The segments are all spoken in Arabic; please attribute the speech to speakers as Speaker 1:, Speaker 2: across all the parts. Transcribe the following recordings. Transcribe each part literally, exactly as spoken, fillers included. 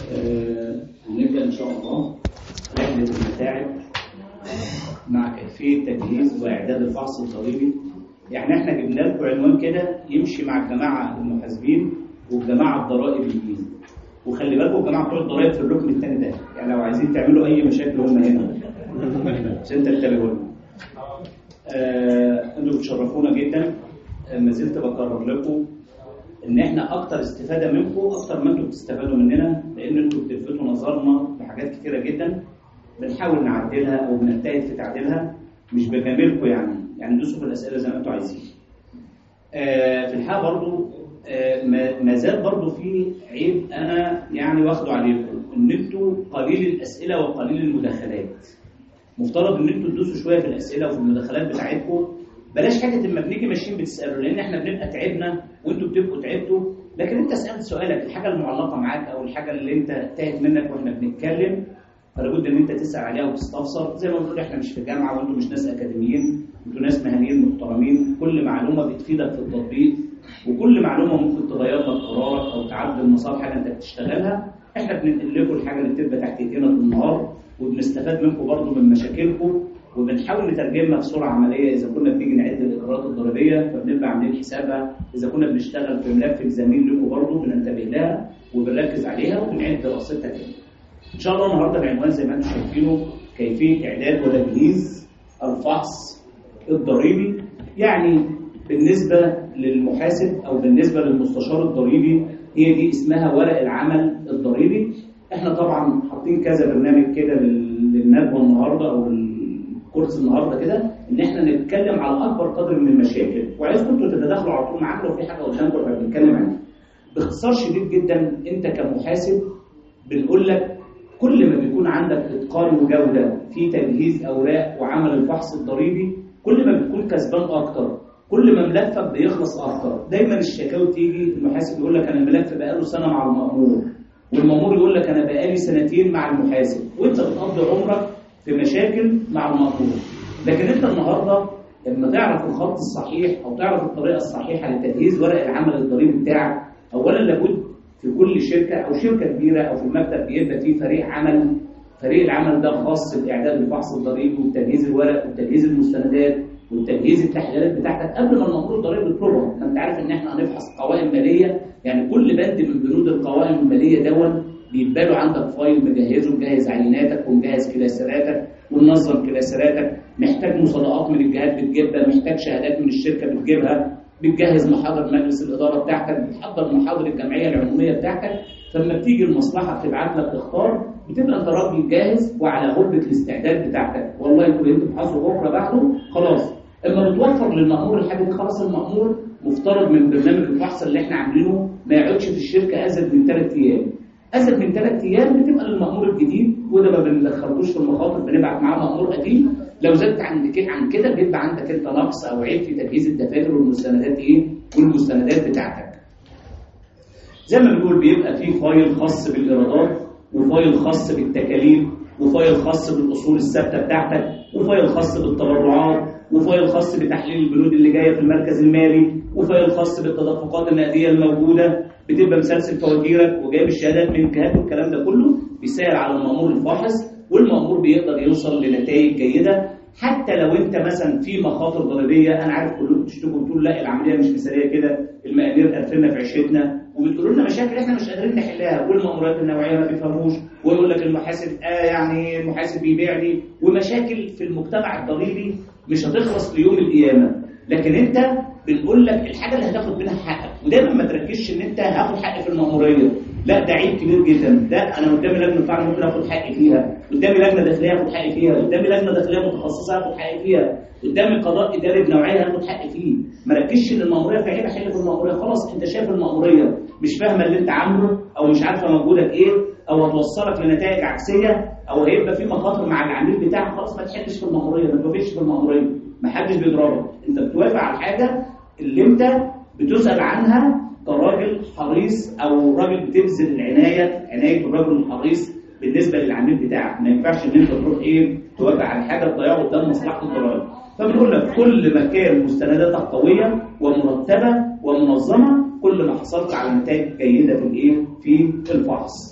Speaker 1: آه، هنبدأ إن شاء الله رحلة المتاعب مع كيفية تجهيز وإعداد الفحص الضريبي. يعني إحنا جبنا لكم عنوان كده يمشي مع الجماعة المحاسبين والجماعة الضرائبيين، وخلي بالكم الجماعة بتوع الضرائب في الركن الثاني ده، يعني لو عايزين تعملوا أي مشاكل هم هنا عشان تنتبهوا لنا. آه، أنتوا بتشرفونا جدا. ما زلت بكرر لكم ان احنا اكتر استفاده منكم اكتر ما انتم بتستفادوا مننا، لان انتم بتلفتوا نظرنا لحاجات كتيره جدا بنحاول نعدلها او بنجتهد في تعديلها، مش بكاملكم يعني يعني دوسوا في الاسئله زي ما انتم عايزين. آه في الحقيقه برضو آه ما زال برضو في عيب انا يعني واخده عليكم، ان انتم قليل الاسئله وقليل المداخلات. مفترض ان انتم تدوسوا شويه في الاسئله وفي المداخلات بتاعتكم، بلاش حاجه اما بنيجي ماشيين بتسالوا، لان احنا بنبقى تعبنا وانتوا بتبقوا تعبتوا. لكن انت سالت سؤالك، الحاجه المعلقه معاك او الحاجه اللي انت تاهت منك واحنا بنتكلم، فلا بد ان انت تسال عليها وتستفسر. زي ما بنقول احنا مش في جامعه وانتوا مش ناس اكاديميين، انتوا ناس مهنيين محترمين. كل معلومه بتفيدك في التطبيق، وكل معلومه ممكن تغير لك قرارك او تعدل مسار حاجه انت بتشتغلها. احنا بننقل لكم الحاجه اللي بتبقى تحت ايدينا طول النهار، وبنستفاد منكم برضه من مشاكلكم، وبنحاول نترجمها بصوره عمليه. اذا كنا بنيجي نعد الاجراءات الضريبيه فبنبقى عاملين حسابها، اذا كنا بنشتغل في ملف زميل لكم برضه بننتبه لها وبنركز عليها وبنعد دراستها كده. ان شاء الله النهارده العنوان زي ما انتم شايفينه كيفيه اعداد وتجهيز الفحص الضريبي. يعني بالنسبه للمحاسب او بالنسبه للمستشار الضريبي هي دي اسمها ورق العمل الضريبي. احنا طبعا حاطين كذا برنامج كده للندوه النهارده او كورس النهارده كده، ان احنا نتكلم على اكبر قدر من المشاكل، وعايزكم انتوا تتداخلوا على طول معانا لو في حاجه قدامكم احنا بنتكلم عنها. باختصار شديد جدا، انت كمحاسب بنقول لك كل ما بيكون عندك اتقان وجوده في تجهيز اوراق وعمل الفحص الضريبي، كل ما بتكون كسبان اكتر، كل ما ملفك بيخلص اكتر. دايما الشكاوي تيجي المحاسب يقول لك انا الملف بقاله سنه مع المأمور، والمأمور يقول لك انا بقالي سنتين مع المحاسب، وانت بتقضي عمرك في مشاكل مع المأمور. لكن انت النهارده لما تعرف الخط الصحيح او تعرف الطريقه الصحيحه لتجهيز ورق العمل الضريبي بتاعك، اولا لابد في كل شركه او شركه كبيره او في المكتب بيبقى فيه فريق عمل. فريق العمل ده خاص باعداد الفحص الضريبي وتجهيز الورق وتجهيز المستندات وتجهيز التحليلات بتاعتك قبل ما المأمور الضريبي يطلبها. انت عارف ان احنا هنفحص قوائم ماليه، يعني كل بند من بنود القوائم الماليه دون بيبقى له عندك فايل مجهزه، مجهز عيناتك ومجهز كلاسراتك ومنظم كلاسراتك، محتاج مصادقات من الجهات بتجيبها، محتاج شهادات من الشركه بتجيبها، بتجهز محاضر مجلس الاداره بتاعتك، بتحضر محاضر الجمعيه العموميه بتاعتك. فلما بتيجي المصلحه تبعت لك تختار، بتبقى انت راجل جاهز وعلى هبه الاستعداد بتاعتك. والله يكون انت تحاسبه بكره بعده خلاص. اما بتوفر للمأمور الحاجه دي، خلاص المأمور مفترض من برنامج الفحص اللي احنا عاملينه ما يقعدش في الشركه ازيد من ثلاث ايام. ازيد من ثلاث ايام بتبقى للمأمور الجديد، وده ما بندخلوش في المخاطر، بنبعت معاه مأمور قديم. لو زدت عن كده عن كده بيبقى عندك انت نقص او عيب في تجهيز الدفاتر والمستندات ايه والمستندات بتاعتك. زي ما بنقول بيبقى فيه فايل خاص بالايرادات، وفايل خاص بالتكاليف، وفايل خاص بالاصول الثابته بتاعتك، وفايل خاص بالتبرعات، وفايل خاص بتحليل البنود اللي جايه في المركز المالي، وفايل خاص بالتدفقات النقديه الموجوده. بتبقى مسلسل فواتيرك وجايب الشهادات من الجهات، والكلام ده كله بيسهل على المأمور الفاحص، والمأمور بيقدر يوصل لنتائج جيده. حتى لو انت مثلا في مخاطر ضريبيه، انا عارف كلكم بتشتكوا بتقولوا لا العمليه مش مثاليه كده، المقادير قرفنا في عشتنا، وبتقولوا لنا مشاكل احنا مش قادرين نحلها، والمأمورات النوعيه ما بيفهموش، ويقول لك المحاسب اه يعني المحاسب بيبيعني، ومشاكل في المجتمع الضريبي مش هتخلص ليوم القيامه. لكن انت بنقول لك الحاجه اللي هتاخد منها حقك، ودايما ما تركزش ان انت هاخد حقي في المأموريه، لا ده عيب كبير جدا. ده انا قدامي لجنه فعلا ممكن اخد حقي فيها، قدامي لجنه داخليه اخد حقي فيها، قدامي لجنه داخليه متخصصه اخد حقي فيها، قدامي قضاء اداري بنوعيه هاخد حقي فيه. ما ركزش ان المأموريه في عيب احل في المأموريه. خلاص انت شايف المأموريه مش فاهمه اللي انت عامله، او مش عارفه مجهودك ايه، او هتوصلك لنتائج عكسيه، او هيبقى في مخاطر مع العميل بتاعك، خلاص ما تحلش في المأموريه، ما توافقش في المأموريه. ما حدش بيضربك، انت بتوافق على الحاجه اللي انت بتسأل عنها كراجل حريص او راجل بتبذل العنايه عنايه الرجل الحريص بالنسبه للعميل بتاعك. ما ينفعش ان انت تروح ايه توافق على حاجه تضيعه قدام مصلحه الضرائب. فبنقول لك كل ما كان مستنداتك قويه ومرتبه ومنظمه، كل ما حصلت على نتائج جيده في الايه في الفحص.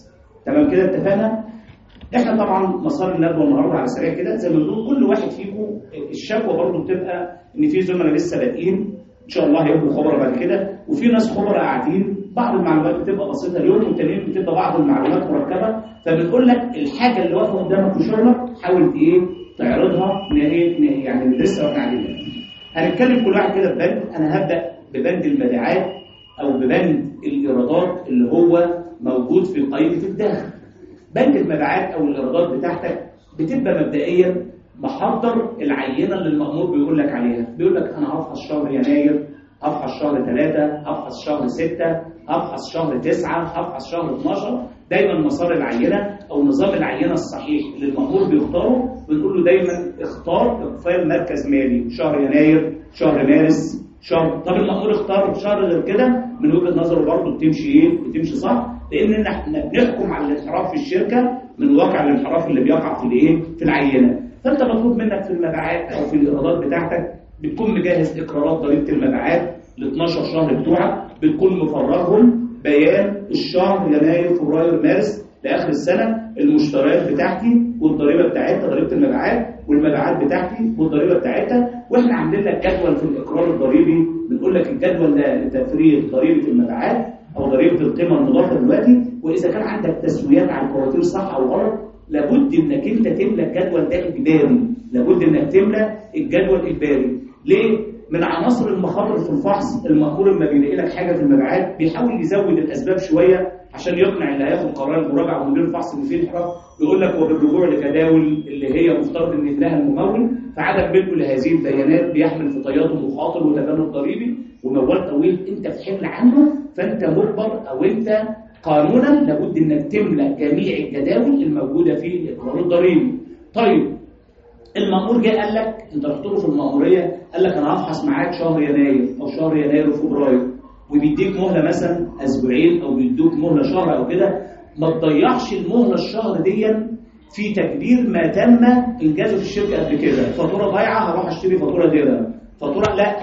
Speaker 1: تمام كده اتفقنا؟ احنا طبعا مسار الندوه النهارده على سريع كده زي ما بنقول كل واحد فيكم الشكوى برضه بتبقى ان في زملاء لسه بادئين ان شاء الله هيبقوا خبراء بعد كده، وفي ناس خبراء قاعدين بعض المعلومات بتبقى بسيطه اليوم والتانيين بتبقى بعض المعلومات مركبه، فبنقول لك الحاجه اللي واقفه قدامك في شغلك حاول ايه تعرضها يعني ندرسها واحنا قاعدين. هنتكلم كل واحد كده ببند. انا هبدا ببند المبيعات او ببند الايرادات اللي هو موجود في قائمه الدخل. بند المبيعات او الايرادات بتاعتك بتبقى مبدئيا محضر العينه اللي المأمور بيقول لك عليها، بيقول لك انا هفحص شهر يناير، هفحص شهر ثلاثة، هفحص شهر ستة، هفحص شهر تسعة، هفحص شهر اثناشر. دايما مسار العينه او نظام العينه الصحيح اللي المأمور بيختاره بنقول له دايما اختار اقفال مركز مالي شهر يناير، شهر مارس، شهر. طب المأمور اختار شهر غير كده من وجهه نظره برضه بتمشي ايه؟ بتمشي صح، لان احنا بنحكم على الانحراف في الشركه من واقع الانحراف اللي بيقع في الايه؟ في العينه. فانت مطلوب منك في المبيعات او في الايرادات بتاعتك بتكون مجهز اقرارات ضريبه المبيعات ال اثناشر شهر بتوعك، بتكون مفرغهم بيان الشهر يناير فبراير مارس لاخر السنه، المشتريات بتاعتي والضريبه بتاعتها ضريبه المبيعات والمبيعات بتاعتي والضريبه بتاعتها، واحنا عاملين لك جدول في الاقرار الضريبي بنقول لك الجدول ده لتفريغ ضريبه المبيعات او ضريبه القيمه المضافه دلوقتي، واذا كان عندك تسويات على الفواتير صح او غلط لابد انك انت تملى الجدول ده اجباري، لابد انك تملى الجدول اجباري. ليه؟ من عناصر المخاطر في الفحص المأمور لما بيلاقي لك حاجه في المبيعات بيحاول يزود الاسباب شويه عشان يقنع اللي هياخد قرار المراجعه ومدير الفحص ان في انحراف، يقول لك وبالرجوع لجداول اللي هي مفترض ان يملاها الممول، فعدم ملكه لهذه البيانات بيحمل في طياته مخاطر وتجنب ضريبي وموال طويل انت في حمل عنه، فانت مجبر او انت قانونا لابد انك تملى جميع الجداول الموجوده في الاقرار الضريبي. طيب المأمور جه قال لك انت رحت له في المأموريه قال لك انا هفحص معاك شهر يناير او شهر يناير وفبراير، وبيديك مهله مثلا اسبوعين او بيدوك مهله شهر او كده، ما تضيعش المهله الشهر دي في تكبير ما تم انجازه في الشركه قبل كده. فاتوره ضايعه هروح اشتري فاتوره جديده، فاتوره لا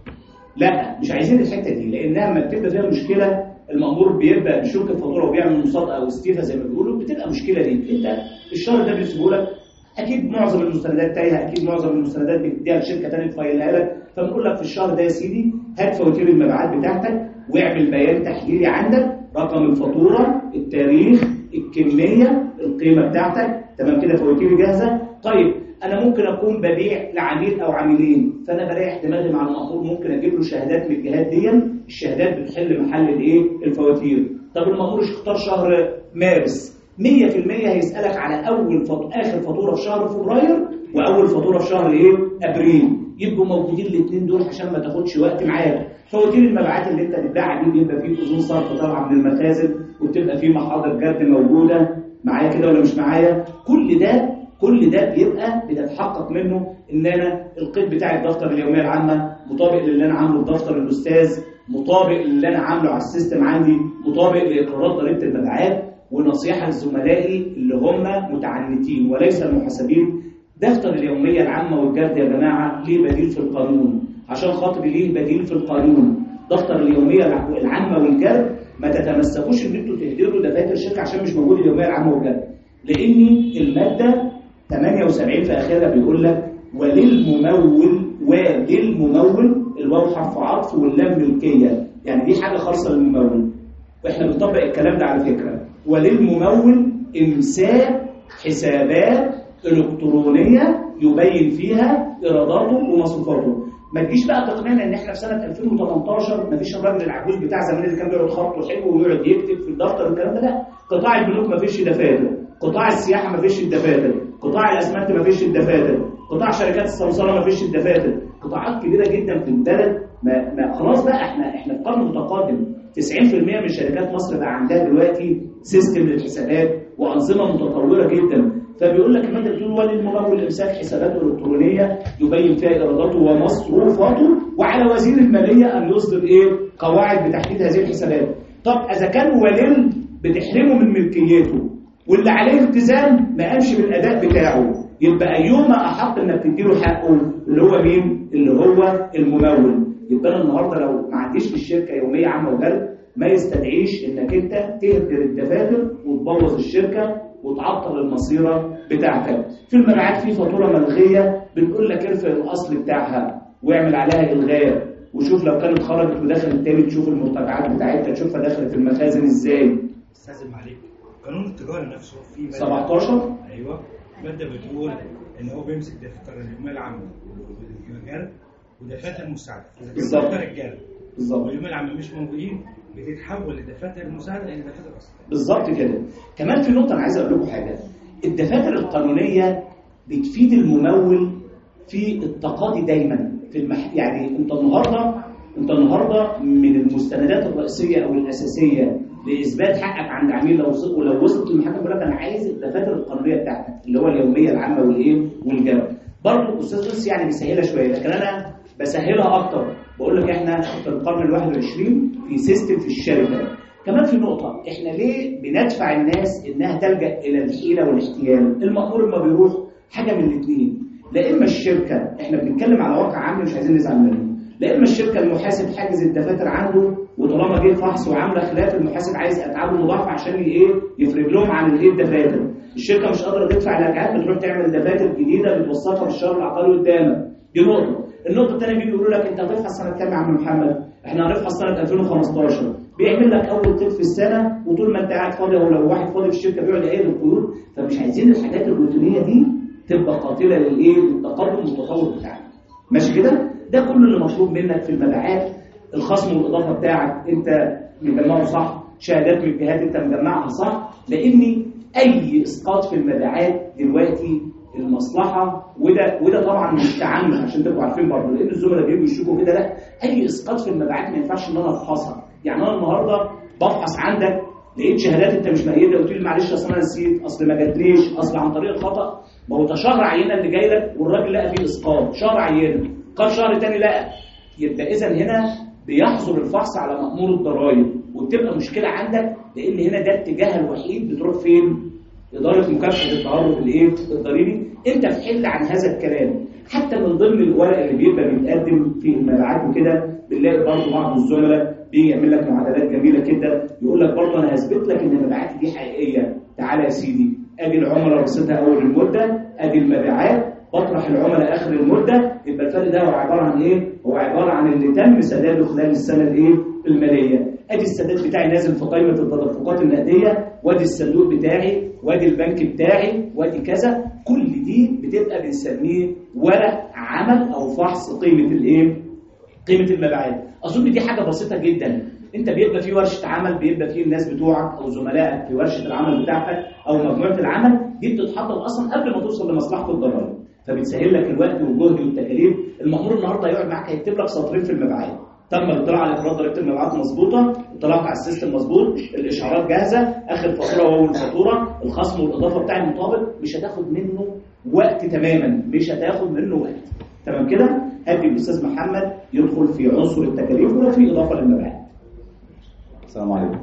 Speaker 1: لا مش عايزين الحته دي، لانها لما بتبقى فيها مشكله المأمور بيبقى بيشك الفاتوره وبيعمل مصادقه او استيفاء زي ما بيقولوا، بتبقى مشكله ليك انت. الشهر ده بيسيبه لك اكيد معظم المستندات تايهه، اكيد معظم المستندات بتديها لشركه ثانيه تفايلها لك، فبنقول لك في الشهر ده يا سيدي هات فواتير المبيعات بتاعتك واعمل بيان تحليلي عندك، رقم الفاتوره، التاريخ، الكميه، القيمه بتاعتك، تمام كده فواتيري جاهزه. طيب انا ممكن اكون ببيع لعميل او عميلين، فانا بريح دماغي مع المأمور ممكن اجيب له شهادات من الجهات دي، الشهادات بتحل محل الايه؟ الفواتير. طب المأمور اختار شهر مارس، مية في المية هيسألك على أول فط... آخر فاتورة في شهر فبراير وأول فاتورة في شهر إيه؟ أبريل، يبقوا موجودين الاثنين دول عشان ما تاخدش وقت معاك. فواتير المبيعات اللي أنت بتبيعها دي بيبقى فيه أذون صرف طالعة من المخازن وبتبقى فيه محاضر جرد موجودة، معايا كده ولا مش معايا؟ كل ده كل ده بيبقى بنتحقق منه إن أنا القيد بتاع الدفتر اليومية العامة مطابق للي أنا عامله في دفتر الأستاذ، مطابق للي أنا عامله على السيستم عندي، مطابق لإقرارات ضريبة المبيعات. ونصيحة لزملائي اللي هم متعنتين وليس المحاسبين، دفتر اليومية العامة والجرد يا جماعة ليه بديل في القانون، عشان خاطر ليه بديل في القانون. دفتر اليومية العامة والجرد ما تتمسكوش ان انتوا تهدروا دفاتر الشركة عشان مش موجود اليومية العامة والجرد، لان المادة ثمانية وسبعين في اخرها بيقول لك وللممول وللممول الواو حرف عطف واللام ملكية، يعني دي حاجة خاصة للممول، واحنا بنطبق الكلام ده على فكرة. وللممول إمساك حسابات إلكترونية يبين فيها إيراداته ومصروفاته. ما تجيش بقى تقنعنا إن إحنا في سنة ألفين وثمانية عشر مفيش الراجل العجوز بتاع زمان اللي كان بيقعد خطه حلو ويقعد يكتب في الدفتر والكلام ده، لا. قطاع البنوك مفيش دفاتر، قطاع السياحة مفيش الدفاتر، قطاع الأسمنت مفيش الدفاتر، قطاع شركات السمسرة مفيش الدفاتر، قطاعات كبيرة جدا في البلد. ما, ما خلاص بقى إحنا إحنا في قرن متقدم، تسعين في المية من شركات مصر بقى عندها دلوقتي سيستم للحسابات وأنظمة متطورة جدا. فبيقول لك المادة بتقول وللممول إمساك حساباته الإلكترونية يبين فيها إيراداته ومصروفاته، وعلى وزير المالية أن يصدر إيه؟ قواعد بتحديد هذه الحسابات. طب إذا كان ولل بتحرمه من ملكيته واللي عليه التزام ما قامش بالأداء بتاعه، يبقى أيهما أحق إنك تديله حقه؟ اللي هو مين؟ اللي هو الممول. يبقى أنا النهارده لو ما عنديش في الشركة يومية عامة وجرد ما يستدعيش انك انت تهدر الدفاتر وتبوظ الشركه وتعطل المصيره بتاعتك. في المبيعات في فاتوره ملغيه بتقول لك ارفع الاصل بتاعها واعمل عليها الغاء، وشوف لو كانت خرجت ودخلت تاني تشوف المرتجعات بتاعتها تشوفها دخلت المخازن ازاي.
Speaker 2: استاذن عليك، قانون التجاره نفسه فيه
Speaker 1: سبعتاشر
Speaker 2: ايوه ماده بتقول ان هو بيمسك دفاتر اليوميه العامه والرجال ودفاتر المساعده.
Speaker 1: بالظبط
Speaker 2: الرجال
Speaker 1: بالظبط
Speaker 2: واليوميه العامه مش موجودين بتتحول لدفاتر المساعده الى دفاتر اصلا.
Speaker 1: بالظبط كده. كمان في نقطه انا عايز اقول لكم حاجه، الدفاتر القانونيه بتفيد الممول في التقاضي دايما في المح... يعني انت النهارده انت النهارده من المستندات الرئيسيه او الاساسيه لاثبات حقك عند عميل لو وصل ولو وصلت للمحاكم يقول لك انا عايز الدفاتر القانونيه بتاعتك اللي هو اليوميه العامه والايه والجرد. برضه الاستاذ لسه يعني بيسهلها شويه، لكن انا بسهلها اكتر، بقول لك احنا في القرن الواحد والعشرين في سيستم في الشركه. كمان في نقطه، احنا ليه بندفع الناس انها تلجا الى الحيله والاحتيال؟ المأمور لما بيروح حاجه من الاثنين، لا اما الشركه، احنا بنتكلم على واقع عام مش عايزين نزعل منه، لا اما الشركه المحاسب حاجز الدفاتر عنده وطالما جه فحص وعامله خلاف المحاسب عايز اتعابه مضاعفه عشان ايه يفرج لهم عن الايه الدفاتر. الشركه مش قادره تدفع الرجعات بتروح تعمل دفاتر جديده بتوثقها في الشهر العقاري قدامك. دي نقطه. النقطه الثانيه بيجي يقولوا لك انت هتفحص سنه كام يا عم محمد؟ احنا هنفحص سنه ألفين وخمستاشر. بيعمل لك اول قيد في السنه وطول ما انت قاعد فاضي او لو واحد فاضي في الشركه بيقعد يقيد القيود. فمش عايزين الحاجات الروتينيه دي تبقى قاتله للايه؟ للتقدم والتطور بتاعك. ماشي كده؟ ده كل اللي مطلوب منك في المبيعات. الخصم والاضافه بتاعك انت مجمعه صح، شهادات من الجهات انت مجمعها صح، لان اي اسقاط في المبيعات دلوقتي المصلحه وده وده طبعا مش تعمد عشان تبقوا عارفين برضه، لان الزملاء بيجوا يشوفوا كده، لا اي اسقاط في المبيعات ما ينفعش ان انا افحصها. يعني انا النهارده بفحص عندك لقيت شهادات انت مش مؤيدها، قلت لي معلش اصل انا نسيت، اصل ما جاتليش، اصل عن طريق الخطا. ما هو ده شهر عينه اللي جاي لك والراجل لقى فيه اسقاط، شهر عينه قال شهر ثاني لقى. يبقى اذا هنا بيحظر الفحص على مأمور الضرائب، وبتبقى مشكله عندك، لان هنا ده الاتجاه الوحيد بتروح فين؟ إدارة مكافحة التهرب الايه؟ الضريبي. انت في حل عن هذا الكلام. حتى من ضمن الورق اللي بيبقى بيتقدم في المبيعات وكده بنلاقي برضه بعض الزملاء بيجي يعمل لك معادلات جميله كده، يقول لك برضه انا هثبت لك ان المبيعات دي حقيقيه. تعالى يا سيدي، ادي العملاء رصيدها اول المده، ادي المبيعات، بطرح العملاء اخر المده، يبقى الفرق ده هو عباره عن ايه؟ هو عباره عن اللي تم سداده خلال السنه الايه؟ الماليه. ادي السداد بتاعي نازل في قائمه التدفقات النقديه، وادي الصندوق بتاعي، وادي البنك بتاعي، وادي كذا. كل دي بتبقى بنسميه ورق عمل او فحص قيمه الايه؟ قيمه المبيعات. اظن دي حاجه بسيطه جدا. انت بيبقى في ورشه عمل، بيبقى في الناس بتوعك او زملائك في ورشه العمل بتاعتك او مجموعه العمل دي بتتحضر اصلا قبل ما توصل لمصلحه الضرائب، فبتسهل لك الوقت والجهد والتكاليف. المأمور النهارده هيقعد معاك هيكتب لك سطرين في المبيعات، تم الاطلاع على اقرار ضريبه المبيعات مظبوطه، اطلاعك على السيستم مظبوط، الاشعارات جاهزه، اخر فاتوره واول فاتوره، الخصم والاضافه بتاعي مطابق. مش هتاخد منه وقت تماما، مش هتاخد منه وقت. تمام كده؟ هدي الاستاذ محمد يدخل في عنصر التكاليف ولو في اضافه للمبيعات.
Speaker 3: السلام عليكم.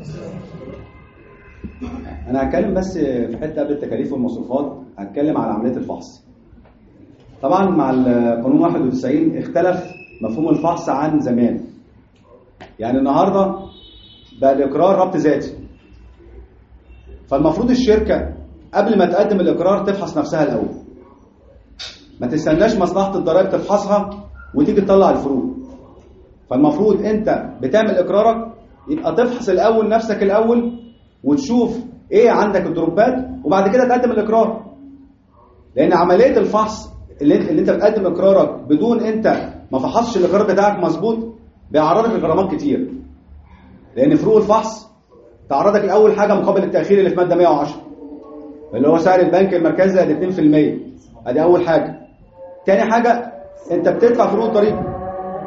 Speaker 3: انا هتكلم بس في حته قبل التكاليف والمصروفات، هتكلم على عمليه الفحص. طبعا مع القانون واحد وتسعين اختلف مفهوم الفحص عن زمان. يعني النهارده بقى الاقرار ربط ذاتي، فالمفروض الشركه قبل ما تقدم الاقرار تفحص نفسها الاول، ما تستناش مصلحه الضرائب تفحصها وتيجي تطلع الفروق. فالمفروض انت بتعمل اقرارك يبقى تفحص الاول نفسك الاول وتشوف ايه عندك الدروبات وبعد كده تقدم الاقرار. لان عمليه الفحص اللي انت, اللي انت بتقدم اقرارك بدون انت ما فحصش الاقرار بتاعك مظبوط بيعرضك لغرامات كتير. لان فروق الفحص تعرضك لاول حاجه مقابل التاخير اللي في ماده مية وعشرة اللي هو سعر البنك المركزي قد اتنين في المية. ادي اول حاجه. تاني حاجه انت بتدفع فروق ضريبه.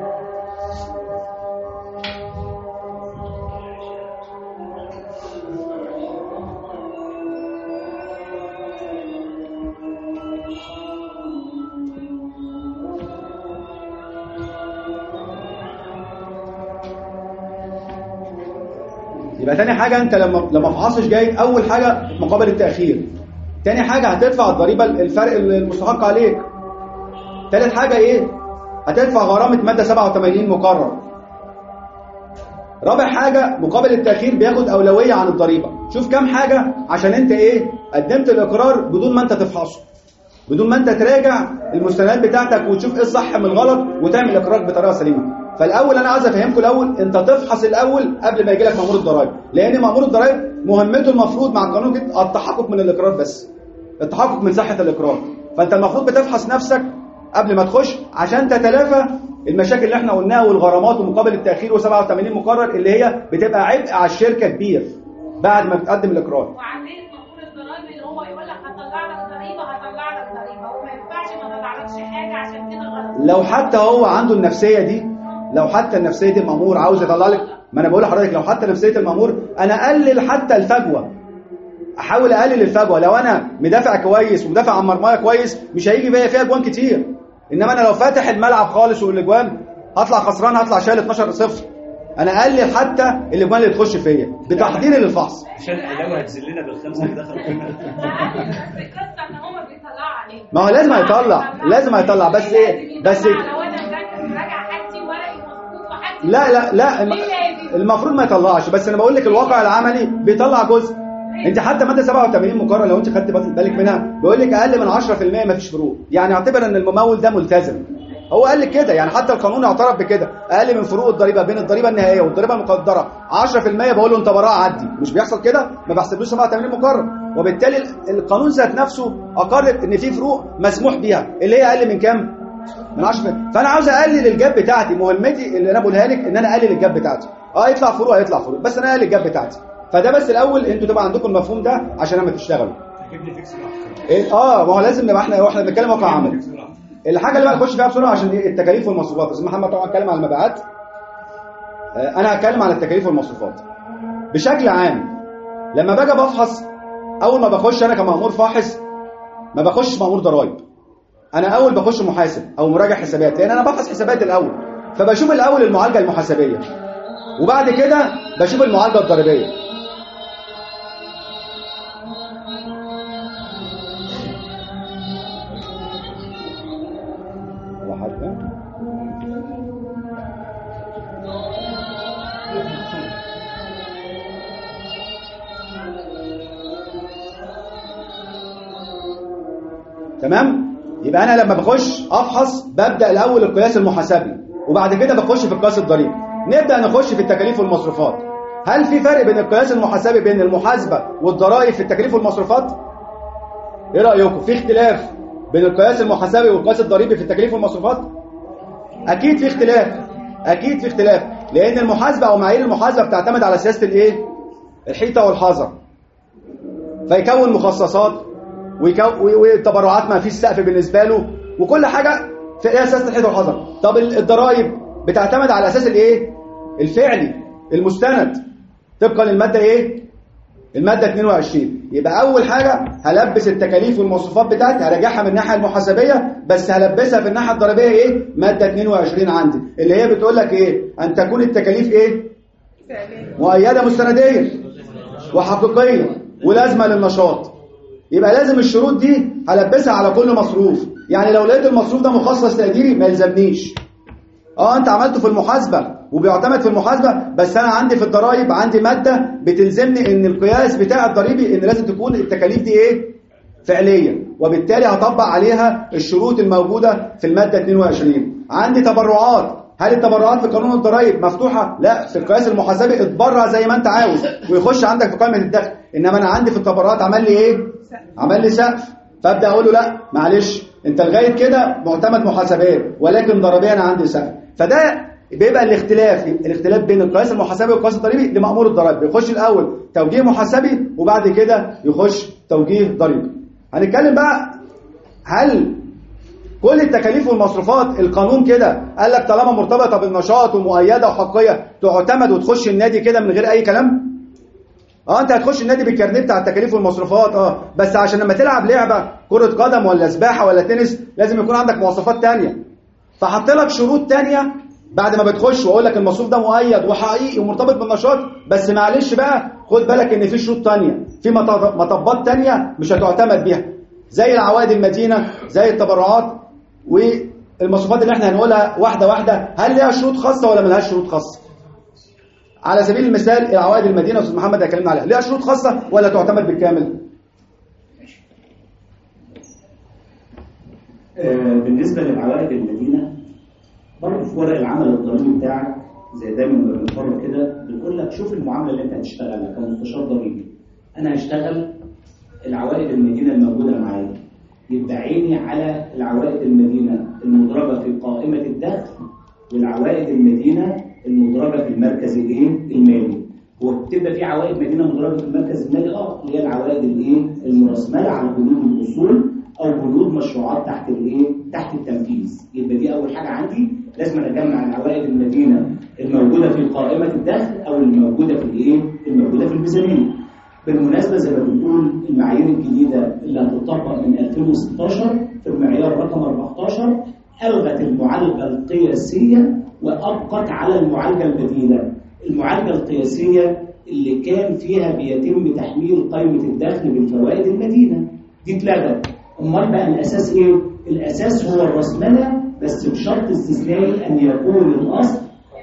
Speaker 3: يبقى تاني حاجة انت لما لما فحصش جاي اول حاجة مقابل التأخير، تاني حاجة هتدفع الضريبة الفرق المستحق عليك، تالت حاجة ايه؟ هتدفع غرامة مادة سبعة وتمانين مقرر. رابع حاجه مقابل التاخير بياخد اولويه عن الضريبه. شوف كام حاجه عشان انت ايه قدمت الاقرار بدون ما انت تفحصه، بدون ما انت تراجع المستندات بتاعتك وتشوف ايه الصح من الغلط وتعمل اقرار بطريقه سليمه. فالاول انا عايز افهمكم الاول انت تفحص الاول قبل ما يجي لك مأمور الضرائب، لان مأمور الضرائب مهمته المفروض مع القانون كده التحقق من الاقرار بس، التحقق من صحه الاقرار. فانت المفروض بتفحص نفسك قبل ما تخش عشان تتلافى المشاكل اللي احنا قلناها والغرامات ومقابل التاخير وسبعة وثمانين مقرر اللي هي بتبقى عبء على الشركه كبير بعد ما بتقدم الاقرار.
Speaker 4: وعندنا مأمور الضرائب ان هو يقول لك هطلع لك ضريبه هطلع لك ضريبه وما ينفعش ما تطلعلكش حاجه عشان كده غلط.
Speaker 3: لو حتى هو عنده النفسيه دي، لو حتى نفسيه المأمور عاوز يطلع لك، ما انا بقول لحضرتك لو حتى نفسيه المأمور انا اقلل حتى الفجوه، احاول اقلل الفجوه. لو انا مدافع كويس ومدافع عن مرمايه كويس مش هيجي بيا فيها اجوان كتير، انما انا لو فاتح الملعب خالص والاجوان هطلع خسران، هطلع شايل اتناشر صفر. انا اقلل حتى الاجوان اللي تخش فيا بتحضير للفحص
Speaker 1: عشان الاهلاوي هتذلنا بالخمسه اللي دخلوا فينا.
Speaker 4: بس القصه ان هم بيطلعوا عليك.
Speaker 3: ما هو لازم هيطلع، لازم هيطلع بس ايه بس إيه؟
Speaker 4: لو انا راجع حاجتي ورقي مظبوط وحاجتي
Speaker 3: لا لا لا المفروض ما يطلعش، بس انا بقول لك الواقع العملي بيطلع جزء. انت حتى ماده سبعة وثمانين مقرر لو انت خدت بالك منها بيقول لك اقل من عشرة في المية ما فيش فروق، يعني اعتبر ان الممول ده ملتزم. هو قال لك كده، يعني حتى القانون اعترف بكده، اقل من فروق الضريبه بين الضريبه النهائيه والضريبه المقدره عشرة في المية بقول له انت براءه عدي. مش بيحصل كده، ما بحسبلوش سبعة وثمانين مقرر، وبالتالي القانون ذات نفسه اقر ان في فروق مسموح بيها اللي هي اقل من كام؟ من عشرة في المية. فانا عاوز اقلل الجاب بتاعتي، مهمتي اللي انا بقولها لك ان انا اقلل الجاب بتاعتي. اه يطلع فروق هيطلع فروق، بس انا اقلل الجاب بتاعتي. فده بس الاول انتوا تبقى عندكم المفهوم ده عشان لما تشتغلوا. إيه اه ما هو لازم نبقى احنا واحنا بنتكلم واقع عملي. الحاجه اللي بقى نخش فيها بسرعه عشان التكاليف والمصروفات. استاذ محمد طبعا اتكلم على المبيعات، انا هتكلم على التكاليف والمصروفات بشكل عام. لما باجي بفحص اول ما بخش انا كمأمور فاحص ما بخش مأمور ضرائب، انا اول بخش محاسب او مراجع حسابات، لان انا بفحص حسابات الاول. فبشوف الاول المعالجه المحاسبيه وبعد كده بشوف المعالجه الضريبيه. تمام؟ يبقى انا لما بخش افحص ببدا الاول القياس المحاسبي وبعد كده بخش في القياس الضريبي. نبدا نخش في التكاليف والمصروفات. هل في فرق بين القياس المحاسبي بين المحاسبه والضرائب في التكاليف والمصروفات؟ ايه رايكم؟ في اختلاف بين القياس المحاسبي والقياس الضريبي في التكاليف والمصروفات؟ اكيد في اختلاف، اكيد في اختلاف، لان المحاسبه او معايير المحاسبه بتعتمد على سياسه الايه؟ الحيطه والحذر. فيكون مخصصات والتبرعات ما فيش سقف بالنسبه له وكل حاجه في اساس الحيطه والحذر. طب الضرائب بتعتمد على اساس الايه؟ الفعلي المستند طبقا للماده ايه؟ الماده اتنين وعشرين. يبقى اول حاجه هلبس التكاليف والمصروفات بتاعتي، هراجعها من الناحيه المحاسبيه بس هلبسها في الناحيه الضريبيه ايه؟ ماده اتنين وعشرين عندي اللي هي بتقول لك ايه؟ ان تكون التكاليف ايه؟ مؤيده مستنديه وحقيقيه ولازمه للنشاط. يبقى لازم الشروط دي هلبسها على كل مصروف. يعني لو لقيت المصروف ده مخصص تقديري ما يلزمنيش. اه انت عملته في المحاسبه وبيعتمد في المحاسبه، بس انا عندي في الضرائب عندي ماده بتلزمني ان القياس بتاع الضريبي ان لازم تكون التكاليف دي ايه؟ فعليه، وبالتالي هطبق عليها الشروط الموجوده في الماده اتنين وعشرين. عندي تبرعات، هل التبرعات في قانون الضرائب مفتوحه؟ لا، في القياس المحاسبي اتبرع زي ما انت عاوز ويخش عندك في قائمه الدخل، انما انا عندي في التبرعات عمل لي ايه؟ عمل لي سقف. فابدا اقول له لا معلش انت لغايه كده معتمد محاسبات ولكن ضريبيا انا عندي سقف. فده بيبقى الاختلاف الاختلاف بين القياس المحاسبي والقياس الضريبي لمأمور الضرائب. بيخش الاول توجيه محاسبي وبعد كده يخش توجيه ضريبي. هنتكلم بقى هل كل التكاليف والمصروفات القانون كده قال لك طالما مرتبطه بالنشاط ومؤيده وحقيقيه تعتمد وتخش النادي كده من غير اي كلام؟ اه انت هتخش النادي بالكارنيه بتاع التكاليف والمصروفات اه بس عشان لما تلعب لعبه كره قدم ولا سباحه ولا تنس لازم يكون عندك مواصفات تانية. فحط لك شروط تانية بعد ما بتخش واقول لك المصروف ده مؤيد وحقيقي ومرتبط بالنشاط، بس معلش بقى خد بالك ان في شروط تانية، في مطبات تانية مش هتعتمد بيها زي العوائد المدينه زي التبرعات والمصروفات اللي احنا هنقولها واحده واحده. هل ليها شروط خاصه ولا ملهاش شروط خاصه؟ على سبيل المثال العوائد المدينه استاذ محمد اتكلمنا عليها، ليها شروط خاصه ولا تعتمد بالكامل؟
Speaker 1: آه بالنسبه للعوائد المدينه برضه في ورق العمل الضريبي بتاعك زي دايما لما بنتفرج كده بنقول لك شوف المعامله اللي انت هتشتغلها كمستشار ضريبي. انا هشتغل العوائد المدينه الموجوده معايا، يبقى عيني على العوائد المدينه المدرجه في قائمه الدخل والعوائد المدينه المدرجه في المركز الايه المالي. هو بتبقى في عوائد مدينه مدرجه في المركز المالي اه اللي هي العوائد الايه المرسمله على بنود الاصول او بنود مشروعات تحت الايه تحت التنفيذ. يبقى دي اول حاجه عندي، لازم اجمع العوائد المدينه الموجوده في قائمه الدخل او الموجوده في الايه الموجوده في الميزانيه. بالمناسبه زي ما بنقول المعايير الجديده اللي هتطبق من ألفين وستاشر في المعيار رقم أربعتاشر الغت المعالجه القياسيه وابقت على المعالجه البديله. المعالجه القياسيه اللي كان فيها بيتم تحويل قائمه الدخل بالفوائد المدينه دي اتلغت. امال بقى الاساس ايه؟ الاساس هو الرأسمالة بس بشرط استثنائي ان يكون الاصل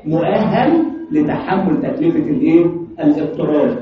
Speaker 1: مؤهل لتحمل تكلفه الايه؟ الاقتراض.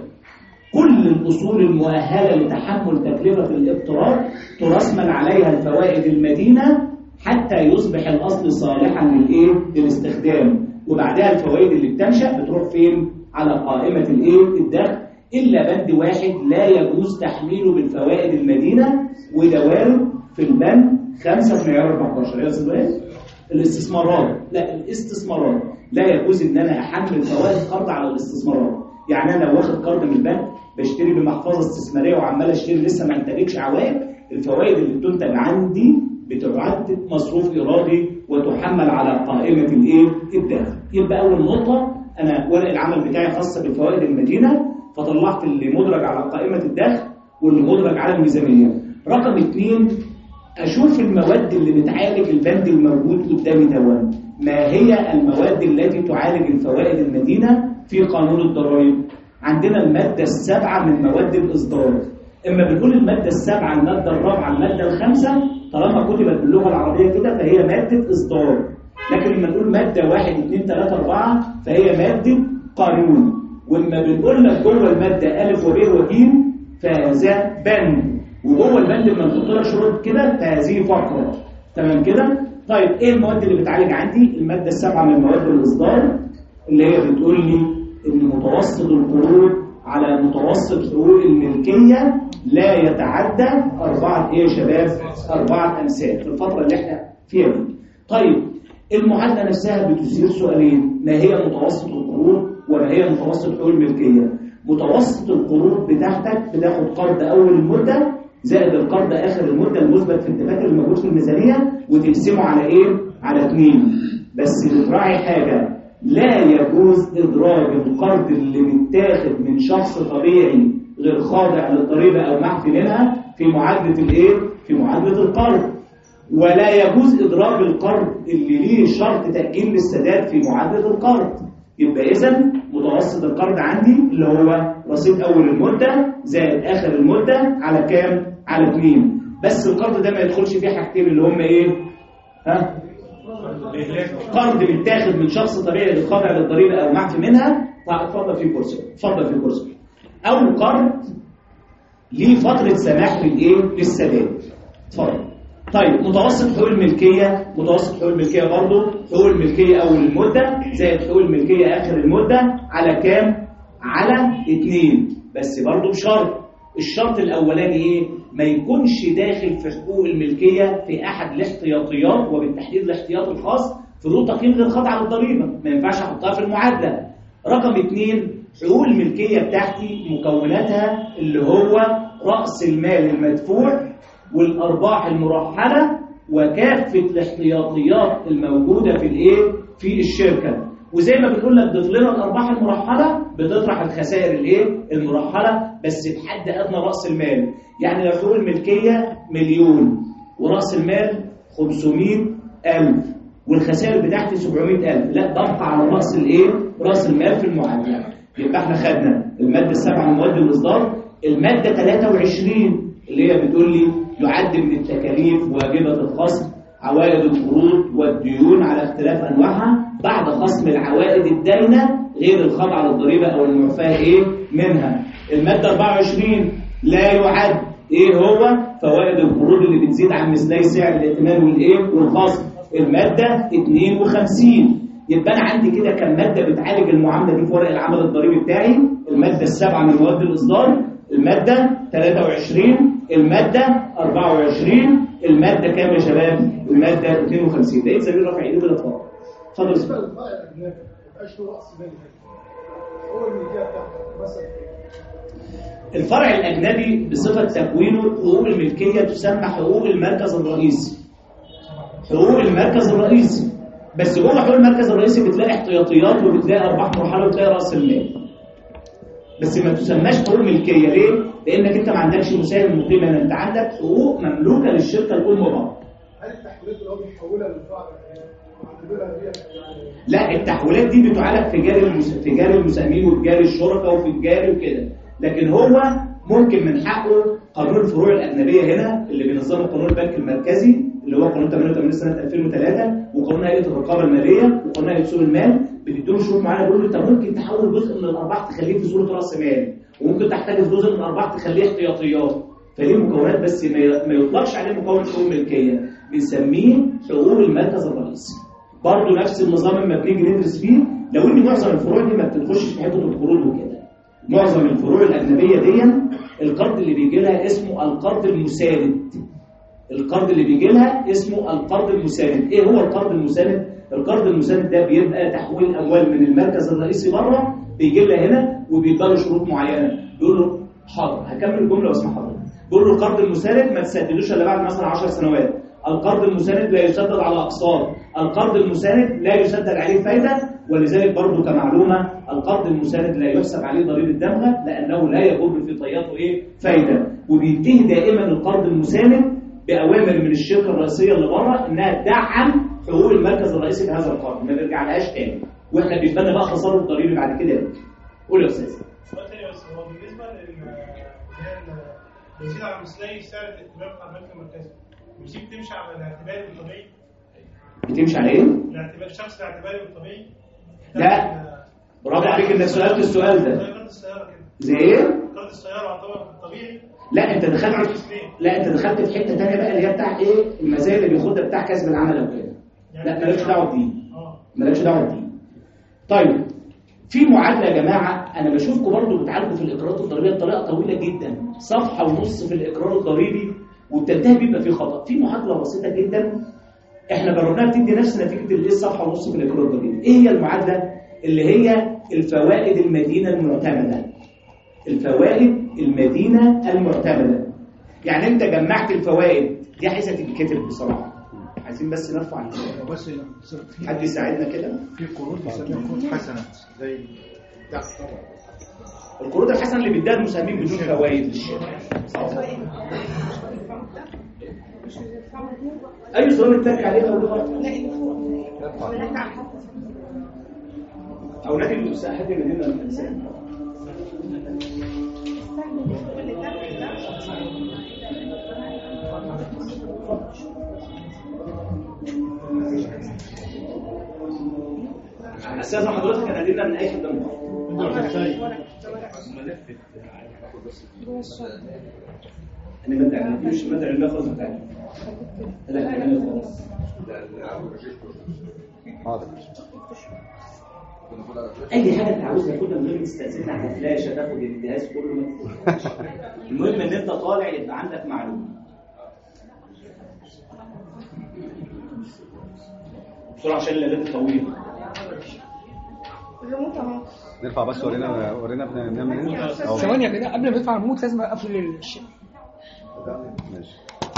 Speaker 1: كل الاصول المؤهله لتحمل تكلفه الاقتراض ترسمل عليها الفوائد المدينه حتى يصبح الاصل صالحا للايه؟ للاستخدام، وبعدها الفوائد اللي بتنشا بتروح فين؟ على قائمه الايه؟ الدخل، الا بند واحد لا يجوز تحميله بالفوائد المدينه وده وارد في البند خمسة في معيار أربعتاشر. يا استاذ وائل الاستثمارات، لا الاستثمارات لا يجوز ان انا احمل فوائد قرض على الاستثمارات. يعني انا لو واخد قرض من البنك بشتري بمحفظه استثماريه وعمال اشتري لسه ما انتجتش عوائد، الفوائد اللي بتنتج عندي بتعد مصروف إرادي وتحمل على قائمة الايه؟ الدخل. يبقى أول نقطة أنا ورق العمل بتاعي خاص بالفوائد المدينة، فطلعت اللي مدرج على قائمة الدخل واللي مدرج على الميزانية. رقم اثنين، أشوف المواد اللي بتعالج البند الموجود قدامي دوت، ما هي المواد التي تعالج الفوائد المدينة في قانون الضرائب؟ عندنا المادة السابعة من مواد الإصدار. إما بنقول المادة السابعة، المادة الرابعة، المادة الخامسة، طالما كتبت باللغة العربية كده فهي مادة إصدار. لكن لما نقول مادة واحد اثنين ثلاثة أربعة فهي مادة قانون. ولما بنقول لك جوه المادة ألف وب وج فهذا بند، وجوه البند لما نحط لك شروط كده فهذه فقرة. تمام كده؟ طيب إيه المواد اللي بتعالج عندي؟ المادة السابعة من مواد الإصدار اللي هي بتقول لي إن متوسط القروض على متوسط حقوق الملكية لا يتعدى أربعة إيه يا شباب؟ أربعة أمثال في الفترة اللي إحنا فيها دي. طيب المعادلة نفسها بتثير سؤالين، ما هي متوسط القروض وما هي متوسط حقوق الملكية؟ متوسط القروض بتاعتك بتاخد قرض أول المدة زائد القرض آخر المدة المثبت في الدفاتر الموجود في الميزانية وتقسمه على إيه؟ على اثنين. بس بتراعي حاجة، لا يجوز إدراج القرض اللي متاخد من شخص طبيعي غير خاضع للضريبة أو معفي منها في معادلة الإيه؟ في معادلة القرض. ولا يجوز إدراج القرض اللي ليه شرط تأجيل للسداد في معادلة القرض. يبقى إذن متوسط القرض عندي اللي هو رصيد أول المدة زائد آخر المدة على كام؟ على اثنين. بس القرض ده ما يدخلش فيه حاجتين اللي هم إيه؟ ها؟ قرض بيتاخد من شخص طبيعي غير خاضع للضريبه او معفي منها، اتفضل في كرسي، اتفضل في كرسي. او قرض ليه فتره سماح للايه؟ للسداد. اتفضل. طيب متوسط حقوق الملكيه، متوسط حقوق الملكيه برضه حقوق الملكيه اول المده زائد حقوق الملكيه اخر المده على كام؟ على اثنين. بس برضه بشرط، الشرط الاولاني ايه؟ ما يكونش داخل في حقوق الملكيه في احد الاحتياطيات، وبالتحديد الاحتياط الخاص فروض تقييم غير خاضعه للضريبه، ما ينفعش احطها في المعادله. رقم اثنين، حقوق الملكيه بتاعتي مكوناتها اللي هو راس المال المدفوع والارباح المرحله وكافه الاحتياطيات الموجوده في الايه؟ في الشركه. وزي ما بنقول لك ضيف لنا الارباح المرحله بتطرح الخسائر الايه؟ المرحله بس بحد ادنى راس المال. يعني لو حقوق الملكيه مليون وراس المال خمسمائة ألف والخسائر بتاعتي سبعمائة ألف، لا ببقى على راس الايه؟ راس المال في المعادله. يبقى احنا خدنا الماده السابعه من مواد الاصدار. الماده ثلاثة وعشرين اللي هي بتقول لي يعد من التكاليف واجبه الخصم عوائد القروض والديون على اختلاف انواعها بعد خصم العوائد الداينه غير الخاضعه للضريبه او المعفاه ايه منها. الماده أربعة وعشرين لا يعد ايه هو فوائد القروض اللي بتزيد عن مثلي سعر الائتمان والايه والخصم. الماده اثنين وخمسين. يبقى انا عندي كده كم ماده بتعالج المعامله دي في ورق العمل الضريبي بتاعي. الماده السابعه من مواد الاصدار، الماده ثلاثة وعشرين، الماده أربعة وعشرين، الماده كام يا شباب؟ الماده اثنين وخمسين. لقيت زميل رافع ايده كده اتفضل. اتفضل. الفرع الاجنبي بصفه تكوينه حقوق الملكيه تسمى حقوق المركز الرئيسي. حقوق المركز الرئيسي بس جوه حقوق المركز الرئيسي بتلاقي احتياطيات وبتلاقي ارباح مرحله وبتلاقي راس المال. بس ما تسماش حقوق ملكيه. ليه؟ لانك انت ما عندكش مساهم مقيم هنا، انت عندك حقوق مملوكه للشركه الام بره.
Speaker 5: هل التحويلات اللي هو بيحولها للفرع
Speaker 1: لا، التحويلات دي بتعالج في جاري المس... في جاري المساهمين وفي جاري الشركاء وفي الجاري وكده، لكن هو ممكن من حقه قانون الفروع الاجنبيه هنا اللي بينظمه قانون البنك المركزي اللي هو قانون ثمانية وثمانين سنه ألفين وثلاثة وقانون هيئه الرقابه الماليه وقانون هيئه سوق المال. بتديله شروط معينه بيقول له انت ممكن تحول جزء من الارباح تخليه في صوره راس مال، وممكن تحتجز جزء من الارباح تخليه احتياطيات. فليه مكونات بس ما يطلقش عليه مكون حقوق ملكيه، بنسميه حقوق المركز الرئيسي. برضه نفس النظام لما بنيجي ندرس فيه، لو ان معظم الفروع دي ما بتخشش في حته القروض وكده. معظم الفروع الاجنبيه دي القرض اللي بيجي لها اسمه القرض المساند. القرض اللي بيجي لها اسمه القرض المساند. ايه هو القرض المساند؟ القرض المساند ده بيبقى تحويل اموال من المركز الرئيسي بره بيجي لها هنا وبيبقى له شروط معينه. بيقول له حاضر هكمل الجمله واسمع حضرتك. بيقول له القرض المساند ما تسددوش الا بعد مثلا عشر سنوات. القرض المساند لا يسدد على اقساط. القرض المساند لا يسدد عليه فايده، ولذلك برضه كمعلومه القرض المساند لا يحسب عليه ضريبه دمغه لانه لا يجر في طياته ايه فايده. وبينتهي دائما القرض المساند باوامر من الشركه الرئيسيه اللي بره انها تدعم حقوق المركز الرئيسي في هذا القرض، ما بيرجعلهاش تاني، واحنا بيتبنى بقى خساره الضريبي بعد كده. قول يا استاذ.
Speaker 5: سؤال تاني بس، هو بالنسبه لل بيزيد على مثلي سعر الائتمان بتاع البنك المركزي، مش دي بتمشي على الاعتباري والطبيعي؟
Speaker 1: بتمشي على ايه؟
Speaker 5: الاعتبار الشخص الاعتباري والطبيعي؟
Speaker 1: لا برافو عليك انك سالت السؤال ده.
Speaker 5: زي قرض السياره كده.
Speaker 1: زي ايه؟
Speaker 5: قرض السياره يعتبر الطبيعي؟
Speaker 1: لا انت دخلت لا انت دخلت في حته ثانيه بقى اللي هي بتاع ايه؟ المزايا اللي بياخدها بتاع كسب العمل او كده. لا مالكش دعوه بدي. اه مالكش دعوه بدي. طيب في معادله يا جماعه انا بشوفكم برضو بتعالجوا في الاقرارات الضريبيه بطريقه طويله جدا، صفحه ونص في الاقرار الضريبي وبتنتهي بيبقى فيه خطا. في معادله بسيطه جدا احنا جربناها بتدي نفس نتيجه الايه الصفحه ونص في الاقرار الضريبي. ايه هي المعادله؟ اللي هي الفوائد المدينه المعتمده. الفوائد المدينه المعتمده. يعني انت جمعت الفوائد دي عايزه تتكتب بصراحه. عايزين بس نرفع
Speaker 2: بس
Speaker 1: حد يساعدنا كده.
Speaker 2: في قروض بيسموها قروض حسنه زي بتاع
Speaker 1: القروض الحسنه اللي بيديها المساهمين بدون فوائد للشركه. اي سؤال نتك عليها ولا او نادي المساعدات المدينه الانسان. أساسا حضرتك كان قلنا من أي حد من أنا ما تعرفنيش ما تعرفني خالص بتاعي. لا أنا خالص.
Speaker 3: حاضر.
Speaker 1: أي حاجة أنت عاوزها تاخدها من غير ما تستأذن على فلاشة تاخد الجهاز كله ما تاخدش. المهم إن أنت طالع يبقى عندك معلومة. بسرعة عشان الليلات طويلة.
Speaker 3: نرفع بس ورينا ورينا بنعمل ايه.
Speaker 6: ثواني يا جدع قبل ما ندفع الموت لازم اقفل الشيء.
Speaker 3: ماشي.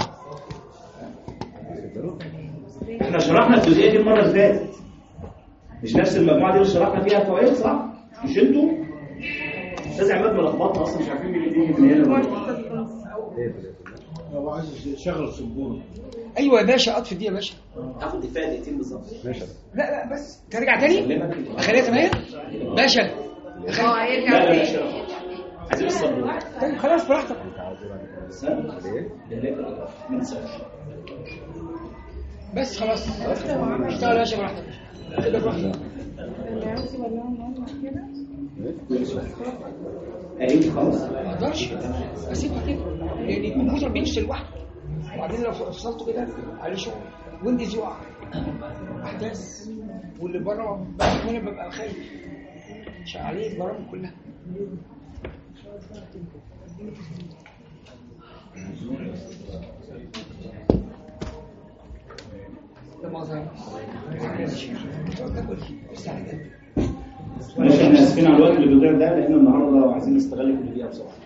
Speaker 1: احنا شرحنا الجزئيه دي المره اللي فاتت. مش نفس المجموعه دي اللي شرحنا فيها فوائد صح؟ مش انتوا؟ استاذ عماد ملخبطنا اصلا مش عارفين مين اللي بيجي من هنا.
Speaker 2: هو عايز يشغل السبوره.
Speaker 6: ايوه يا باشا اطفي دي يا باشا.
Speaker 1: تاخد دقيقتين دقيقتين بالظبط.
Speaker 3: ماشي.
Speaker 6: لا لا بس ترجع تاني اخليها ثمانية باشا.
Speaker 4: اه هيرجع
Speaker 1: لا لا
Speaker 4: تاني.
Speaker 1: عايزين الصبر.
Speaker 6: طيب خلاص براحتك. بس خلاص اشتغل يا باشا براحتك تقدر براحتك.
Speaker 1: ايه خلاص
Speaker 6: ما اقدرش اسيبها كده لان الكمبيوتر بيفصل لوحده، وبعدين لو فصلته كده عليه شغل ويندوز يقع احداث، واللي بره انا ببقى خايف مش عليه البرامج كلها.
Speaker 1: معلش احنا اسفين على الوقت اللي بيضيع ده، لان النهارده عايزين نستغل كل دقيقه بصراحه.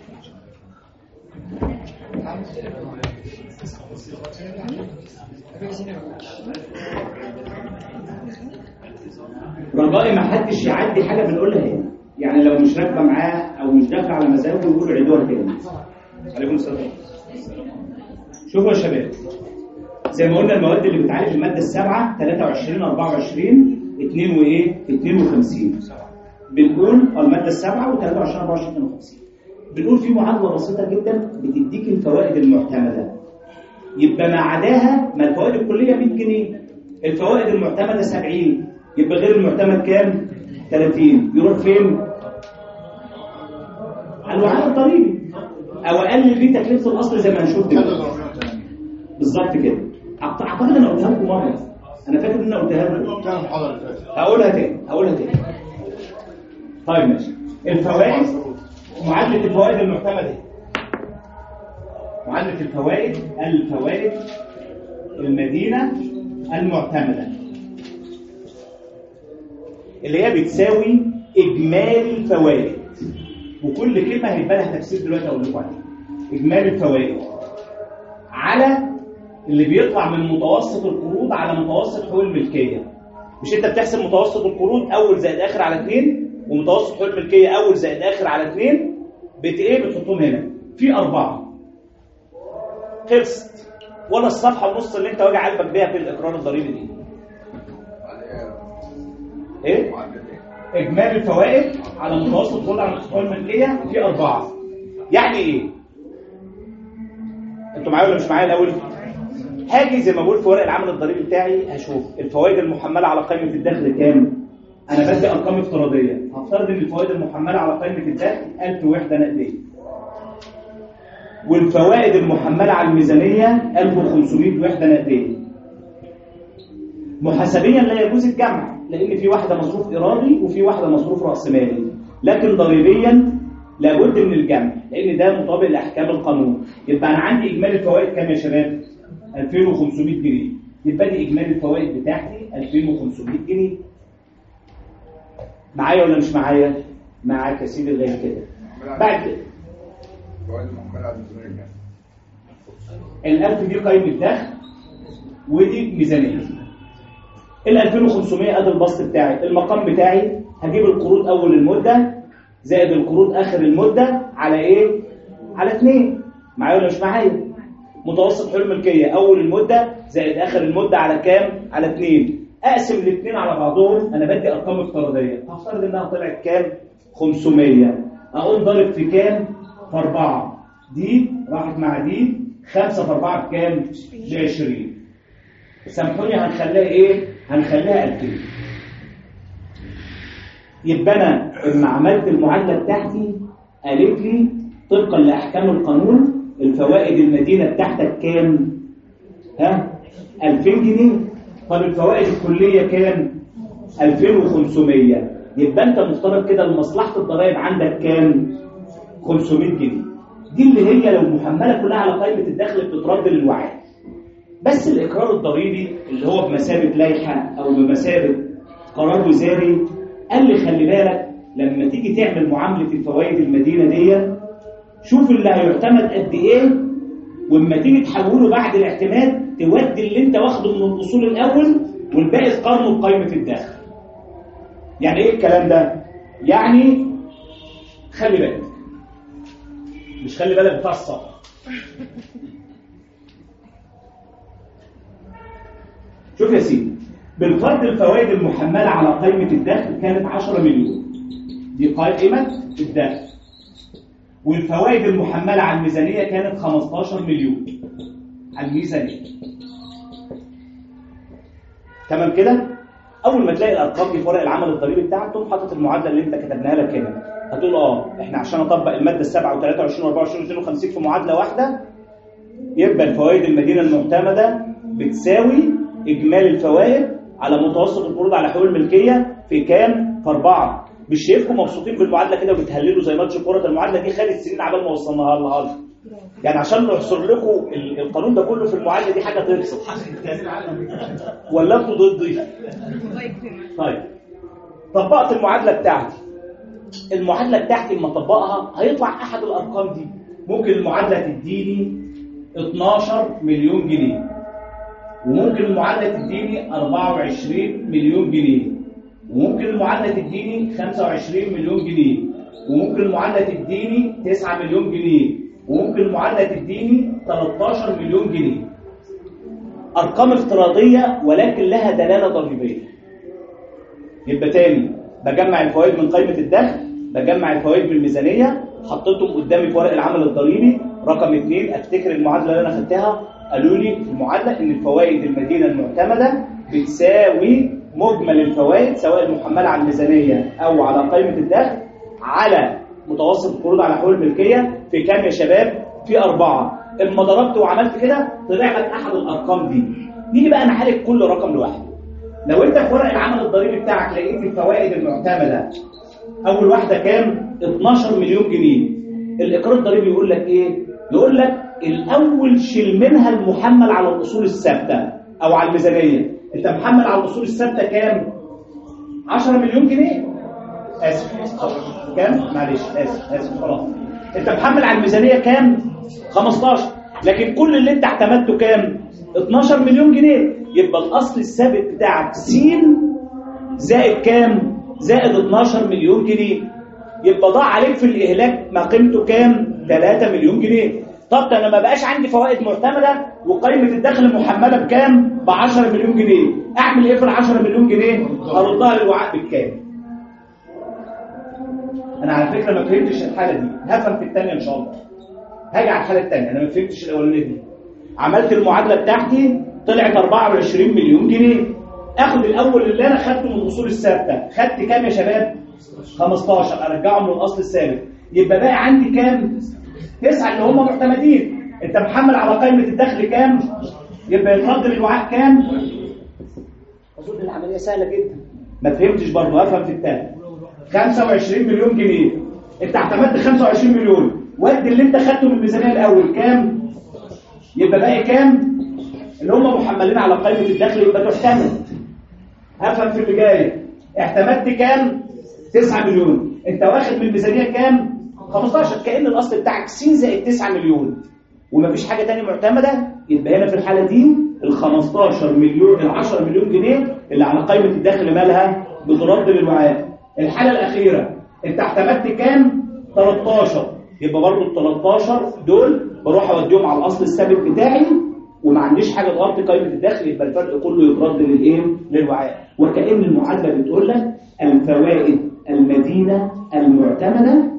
Speaker 1: رجائي ما حدش يعدي حاجه بنقولها هنا، يعني لو مش راكبه معاه او مش داخله على مزاجه يقولوا عيدوها تاني. عليكم السلام. شوفوا يا شباب، زي ما قلنا المواد اللي بتعالج الماده السابعه ثلاثة وعشرين أربعة وعشرين اثنين وايه اثنين وخمسين. بنقول الماده السابعه و23 أربعة وعشرين اثنين وخمسين بنقول في معادله بسيطه جدا بتديك الفوائد المعتمده، يبقى ما عداها ما الفوائد الكليه مية جنيه، الفوائد المعتمده سبعين، يبقى غير المعتمد كام؟ ثلاثين. يروح فين؟ على الوعاء الضريبي او اقلل بيه تكلفه الاصل زي ما هنشوف دلوقتي. بالظبط كده. اعتقد انا قلتها لكم مره، انا فاكر ان انا قلتها لكم. هقولها تاني هقولها تاني طيب ماشي. الفوائد، معادله الفوائد المعتمده، معادله الفوائد الفوائد المدينه المعتمده اللي هي بتساوي اجمالي الفوائد، وكل كلمه هيبقى لها تفسير دلوقتي اقول لكم عليه. اجمالي الفوائد على اللي بيطلع من متوسط القروض على متوسط حقوق الملكيه. مش انت بتحسب متوسط القروض اول زائد اخر على اثنين، ومتوسط حقوق الملكيه اول زائد اخر على اثنين، بت ايه بتحطهم هنا في أربعة. خلصت. ولا الصفحه ونص اللي انت واجع قلبك بيها في الاقرار الضريبي دي. ايه؟ اجمالي الفوائد على متوسط القروض على متوسط حقوق الملكيه في أربعة. يعني ايه؟ انتوا معايا ولا مش معايا الاول؟ هاجي زي ما بقول في ورق العمل الضريبي بتاعي هشوف الفوائد المحمله على قائمه الدخل كام. انا بدي ارقام افتراضيه، هفترض ان الفوائد المحمله على قائمه الدخل ألف وحده نقديه، والفوائد المحمله على الميزانيه ألف وخمسمائة وحده نقديه. محاسبيا لا يجوز الجمع، لان في واحده مصروف ارادي وفي واحده مصروف راس مالي، لكن ضريبيا لابد من الجمع لان ده مطابق لاحكام القانون. يبقى انا عندي اجمالي الفوائد كام يا شباب؟ ألفين وخمسمائة جنيه. يبقى دي اجمالي الفوائد بتاعتي ألفين وخمسمائة جنيه. معايا ولا مش معايا؟ معاك يا سيدي لغايه كده. بعد كده الألف دي قيمه دخل ودي ميزانيه. ال ألفين وخمسمائة ادي البسط بتاعي، المقام بتاعي هجيب القروض اول المده زائد القروض اخر المده على ايه؟ على اثنين. معايا ولا مش معايا؟ متوسط حقوق الملكيه اول المده زائد اخر المده على كام؟ على اثنين. اقسم الاثنين على بعضهم، انا بدي ارقام افتراضيه، هفترض انها طلعت كام؟ خمسمائة. اقوم ضارب في كام؟ في أربعة. دي راحت مع دي، خمسة في أربعة بكام؟ ب عشرين. سامحوني هنخليها ايه؟ هنخليها ألفين. يبقى انا لما عملت المعادله بتاعتي قالت لي طبقا لاحكام القانون الفوائد المدينه بتاعتك كام؟ ها؟ ألفين جنيه. طب الفوائد الكليه كام؟ ألفين وخمسمائة. يبقى انت مفترض كده لمصلحه الضرائب عندك كام؟ خمسمائة جنيه. دي اللي هي لو محمله كلها على قائمه الدخل بتترد للوعاء. بس الاقرار الضريبي اللي هو بمثابه لائحه او بمثابه قرار وزاري قال لي خلي بالك لما تيجي تعمل معامله الفوائد المدينه دي شوف اللي هيعتمد قد ايه، واما تيجي تحوله بعد الاعتماد تودي اللي انت واخده من الاصول الاول والباقي تقارنه بقائمه الدخل. يعني ايه الكلام ده؟ يعني خلي بالك، مش خلي بالك بتاع الصبر. شوف يا سيدي، بالفرض الفوائد المحمله على قائمه الدخل كانت عشرة مليون، دي قائمه الدخل، والفوائد المحمله على الميزانيه كانت خمستاشر مليون على الميزانيه. تمام كده؟ اول ما تلاقي الارقام دي في ورق العمل الضريبي بتاعك تقوم حاطط المعادله اللي انت كتبناها لك هنا. هتقول اه احنا عشان اطبق الماده السابعة وثلاثة وعشرين وأربعة وعشرين واثنين وخمسين في معادله واحده، يبقى الفوائد المدينه المعتمده بتساوي اجمالي الفوائد على متوسط القروض على حقوق الملكيه في كام؟ في أربعة. مش شايفكم مبسوطين بالمعادله كده وبتهللوا زي ماتش كوره؟ المعادله دي خدت سنين عبال ما وصلناها لها. يعني عشان نحصر لكم القانون ده كله في المعادله دي حاجه تبسط. ولا انتوا ضدي؟ طيب طبقت المعادله بتاعتي. المعادله بتاعتي لما اطبقها هيطلع احد الارقام دي. ممكن المعادله تديني اتناشر مليون جنيه، وممكن المعادله تديني أربعة وعشرين مليون جنيه، وممكن المعادله تديني خمسة وعشرين مليون جنيه، وممكن المعادله تديني تسعة مليون جنيه، وممكن المعادله تديني تلتاشر مليون جنيه. ارقام افتراضيه ولكن لها دلاله ضريبيه. يبقى تاني بجمع الفوائد من قائمه الدخل، بجمع الفوائد من الميزانيه، حطيتهم قدامي في ورق العمل الضريبي. رقم اثنين افتكر المعادله اللي انا خدتها، قالوا لي في المعادله ان الفوائد المدينه المعتمده بتساوي مجمل الفوائد سواء المحمله على الميزانيه او على قائمه الدخل على متوسط القروض على حقوق الملكيه في كام يا شباب؟ في أربعة. اما ضربت وعملت كده طلع لك احد الارقام دي. نيجي بقى نعالج كل رقم لوحده. لو انت في ورق العمل الضريبي بتاعك لقيت الفوائد المعتمده اول واحده كام؟ اتناشر مليون جنيه. الاقرار الضريبي يقول لك ايه؟ يقول لك الاول شيل منها المحمل على الاصول الثابته او على الميزانيه. انت محمل على الاصول الثابته كام؟ عشرة مليون جنيه. اسف كام؟ معلش اسف اسف خلاص. انت محمل على الميزانيه كام؟ خمستاشر. لكن كل اللي انت اعتمدته كام؟ اتناشر مليون جنيه. يبقى الاصل الثابت بتاعك س زائد كام؟ زائد اتناشر مليون جنيه. يبقى ضاع عليك في الاهلاك ما قيمته كام؟ تلاتة مليون جنيه. طب انا ما بقاش عندي فوائد معتمده وقيمه الدخل محمله بكام؟ ب عشرة مليون جنيه. اعمل ايه في ال عشرة مليون جنيه؟ اردها للوعاء بالكام؟ انا على فكره ما فهمتش الحاله دي، هفهم في الثانيه ان شاء الله. هاجي على الحاله الثانيه، انا ما فهمتش الاولانيه دي. عملت المعادله بتاعتي طلعت أربعة وعشرين مليون جنيه. اخد الاول اللي انا خدته من الاصول الثابته، خدت كام يا شباب؟ خمستاشر، ارجعه من الاصل الثابت. يبقى باقي عندي كام؟ تسعة اللي هم معتمدين. انت محمل على قائمه الدخل كام؟ يبقى يترد للوعاء كام؟ اظن العمليه سهله جدا. ما فهمتش برضه، افهم في الثاني. خمسة وعشرين مليون جنيه. انت اعتمدت خمسة وعشرين مليون، ودي اللي انت خدته من الميزانيه الاول كام؟ يبقى باقي كام؟ اللي هم محملين على قائمه الدخل يبقى تعتمد. افهم في اللي جاي. اعتمدت كام؟ تسعة مليون. انت واخد من الميزانيه كام؟ خمستاشر. كأن الاصل بتاعك س زائد تسعة مليون ومفيش حاجه ثانيه معتمده. يبقى هنا في الحاله دي ال خمستاشر مليون ال عشرة مليون جنيه اللي على قائمه الدخل مالها؟ بترد للوعاء. الحاله الاخيره انت اعتمدت كام؟ تلتاشر. يبقى برضه ال تلتاشر دول بروح اوديهم على الاصل الثابت بتاعي وما عنديش حاجه تغطي قائمه الدخل، يبقى الفرق كله يترد للايه؟ للوعاء. وكأن المعادله بتقول لك الفوائد المدينه المعتمده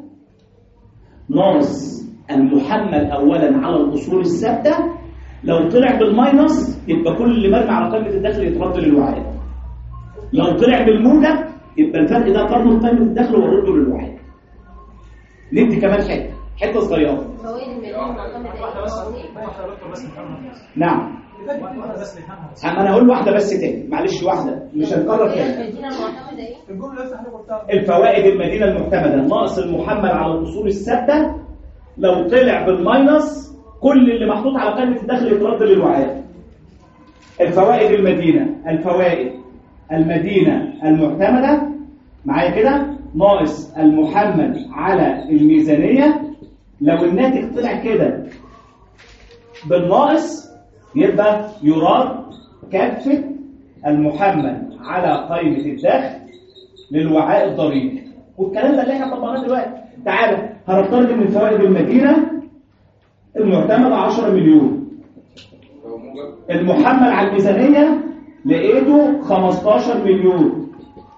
Speaker 1: ناقص المحمل اولا على الاصول الثابته. لو طلع بالماينس يبقى كل اللي مرمي على قائمه الدخل يترد للوعاء. لو طلع بالموجب يبقى الفرق ده قارنه بقائمه الدخل ورده للوعاء. ندي كمان حته حته صغيره.
Speaker 4: فوائد المدينه المعتمده
Speaker 5: واحده بس واحده بس
Speaker 1: نعم.
Speaker 5: واحده بس نفهمها.
Speaker 1: اما انا اقول واحده بس تاني، معلش واحده مش هنكرر تاني.
Speaker 4: المدينه المعتمده ايه؟
Speaker 5: الجمله لسه احنا قلتها.
Speaker 1: الفوائد المدينه المعتمده ناقص المحمل على الاصول الثابته. لو طلع بالماينس كل اللي محطوط على قائمه الدخل يترد للوعاء. الفوائد المدينه الفوائد المدينه المعتمده معايا كده ناقص المحمل على الميزانيه. لو الناتج طلع كده بالناقص يبقى يراد كافه المحمل على قائمه الدخل للوعاء الضريبي. والكلام ده اللي احنا طبقناه دلوقتي. تعالى هنفترض ان فوائد المدينه المعتمده عشرة مليون، المحمل على الميزانيه لقيته خمستاشر مليون.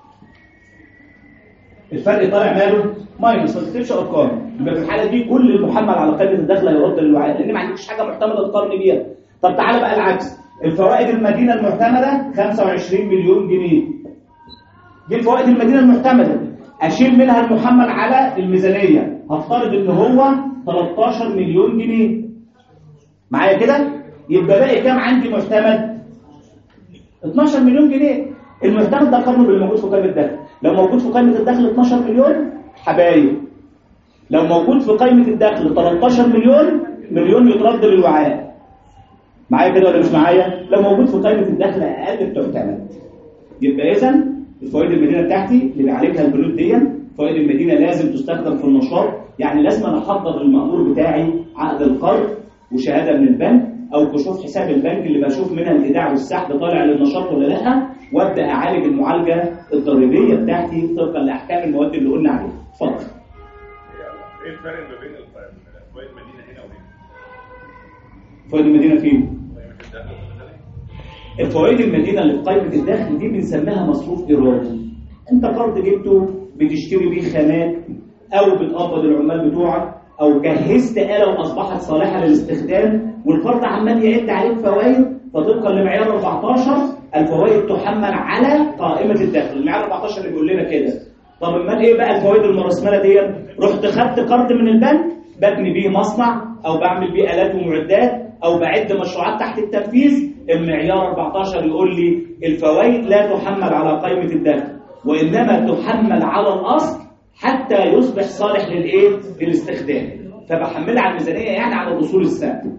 Speaker 1: الفرق طالع ماله؟ ماينس. ما تكتبش ارقام. يبقى في الحاله دي كل المحمل على قائمه الدخل هيرد للوعاء لان ما عندكش حاجه معتمده تقارن بيها. طب تعالى بقى العكس. الفوائد المدينه المعتمده خمسة وعشرين مليون جنيه. دي الفوائد المدينه المعتمده، اشيل منها المحمل على الميزانيه، هفترض ان هو ثلاثة عشر مليون جنيه. معايا كده؟ يبقى باقي كام عندي معتمد؟ اتناشر مليون جنيه. المعتمد ده قارنه باللي موجود في قائمه الدخل. لو موجود في قائمه الدخل اتناشر مليون حبايب، لو موجود في قائمه الدخل تلتاشر مليون، مليون يترد للوعاء. معايا كده ولا مش معايا؟ لو موجود في قائمه الدخل اقل بتعتمد. يبقى اذا الفوائد المدينه بتاعتي اللي بيعالجها البنود دي، فوائد المدينه لازم تستخدم في النشاط. يعني لازم انا احضر للمأمور بتاعي عقد القرض وشهاده من البنك او كشوف حساب البنك اللي بشوف منها الايداع والسحب طالع للنشاط ولا لا، وابدا اعالج المعالجه الضريبيه بتاعتي طبقا لاحكام المواد اللي قلنا عليها. اتفضل.
Speaker 7: ايه الفرق ما بين فوائد المدينه هنا وهنا؟
Speaker 1: فوائد المدينه فين؟
Speaker 7: قائمه الدخل.
Speaker 1: الفوائد المدينه اللي في قائمه الدخل دي بنسميها مصروف ارادي. انت قرض جبته بتشتري بيه خامات او بتقبض العمال بتوعك او جهزت آلة واصبحت صالحه للاستخدام، والقرض عمال يعد عليك فوائد، فطبقا لمعيار أربعتاشر الفوائد تحمل على قائمه الدخل. المعيار أربعتاشر اللي بيقول لنا كده. طب امال ايه بقى الفوائد المرسمله دي؟ رحت خدت قرض من البنك ببني بيه مصنع او بعمل بيه آلات ومعدات او بعد مشروعات تحت التنفيذ، المعيار أربعتاشر يقول لي الفوائد لا تحمل على قائمه الدخل وانما تحمل على الاصل حتى يصبح صالح للايه؟ للاستخدام. فبحملها على الميزانيه يعني على الاصول السنه.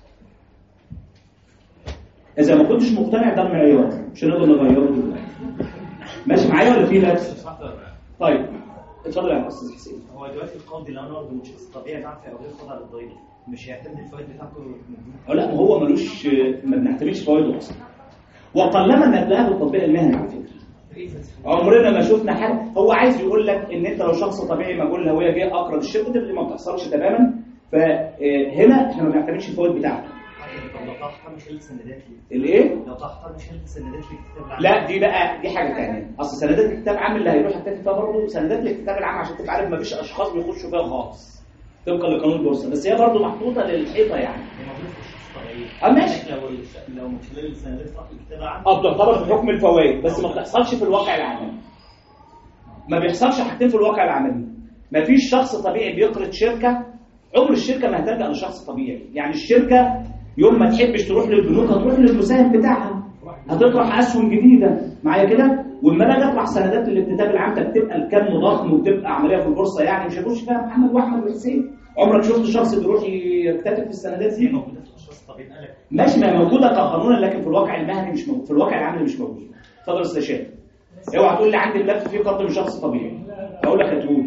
Speaker 1: اذا ما كنتش مقتنع ده المعيار مش هنقدر نغيره دلوقتي. ماشي معايا ولا في ناس؟ طيب اتفضل يا استاذ حسين.
Speaker 8: هو دلوقتي القاضي لو انا واخده من شخص طبيعي تعرف او غير خاضع للضريبه مش هيعتمد الفوائد بتاعته؟
Speaker 1: أو لا هو ملوش، ما بنعتمدش فوائده اصلا. وقلما نتلاقى بالتطبيق المهني على فكره. عمرنا ما شفنا حاجه. هو عايز يقول لك ان انت لو شخص طبيعي مجهول الهويه جاي اقرض الشركه دي ما بتحصلش تماما، فهنا احنا ما بنعتمدش الفوائد بتاعته.
Speaker 8: لو تحضر مش هيلت سندات
Speaker 1: الايه؟
Speaker 8: لو تحضر مش هيلت سندات للكتاب العام.
Speaker 1: لا دي بقى دي حاجه ثانيه. اصل سندات الكتاب العام اللي هيروح يكتب فيها برضه سندات الكتاب العام عشان تبقى عارف ما فيش اشخاص بيخشوا فيها خالص طبقا لقانون البورصه، بس هي برضه محطوطه للحيطه يعني. اه ماشي.
Speaker 8: لو لو من خلال السندات صح الكتاب العام
Speaker 1: اه بتعتبر في حكم الفوائد بس ما بتحصلش في الواقع العملي. ما بيحصلش حاجتين في الواقع العملي. ما فيش شخص طبيعي بيقرض شركه، عمر الشركه ما هتلجأ لشخص طبيعي. يعني الشركه يوم ما تحبش تروح للبنوك هتروح للمساهم بتاعها، هتطرح اسهم جديده. معايا كده؟ واما انا اطرح سندات للاكتتاب العام بتبقى الكم ضخم وبتبقى عمليه في البورصه يعني مش هيخش فيها محمد واحمد وحسين. عمرك شفت شخص بيروح يكتتب في السندات دي؟
Speaker 8: موجوده في الاشخاص الطبيعيين قال لك
Speaker 1: ماشي، ما هي موجوده كقانونا لكن في الواقع المهني مش موجود، في الواقع العملي مش موجود. اتفضل استاذ شاهد. اوعى تقول لي عندي الملف فيه قرض من شخص طبيعي. اقول لك هتقول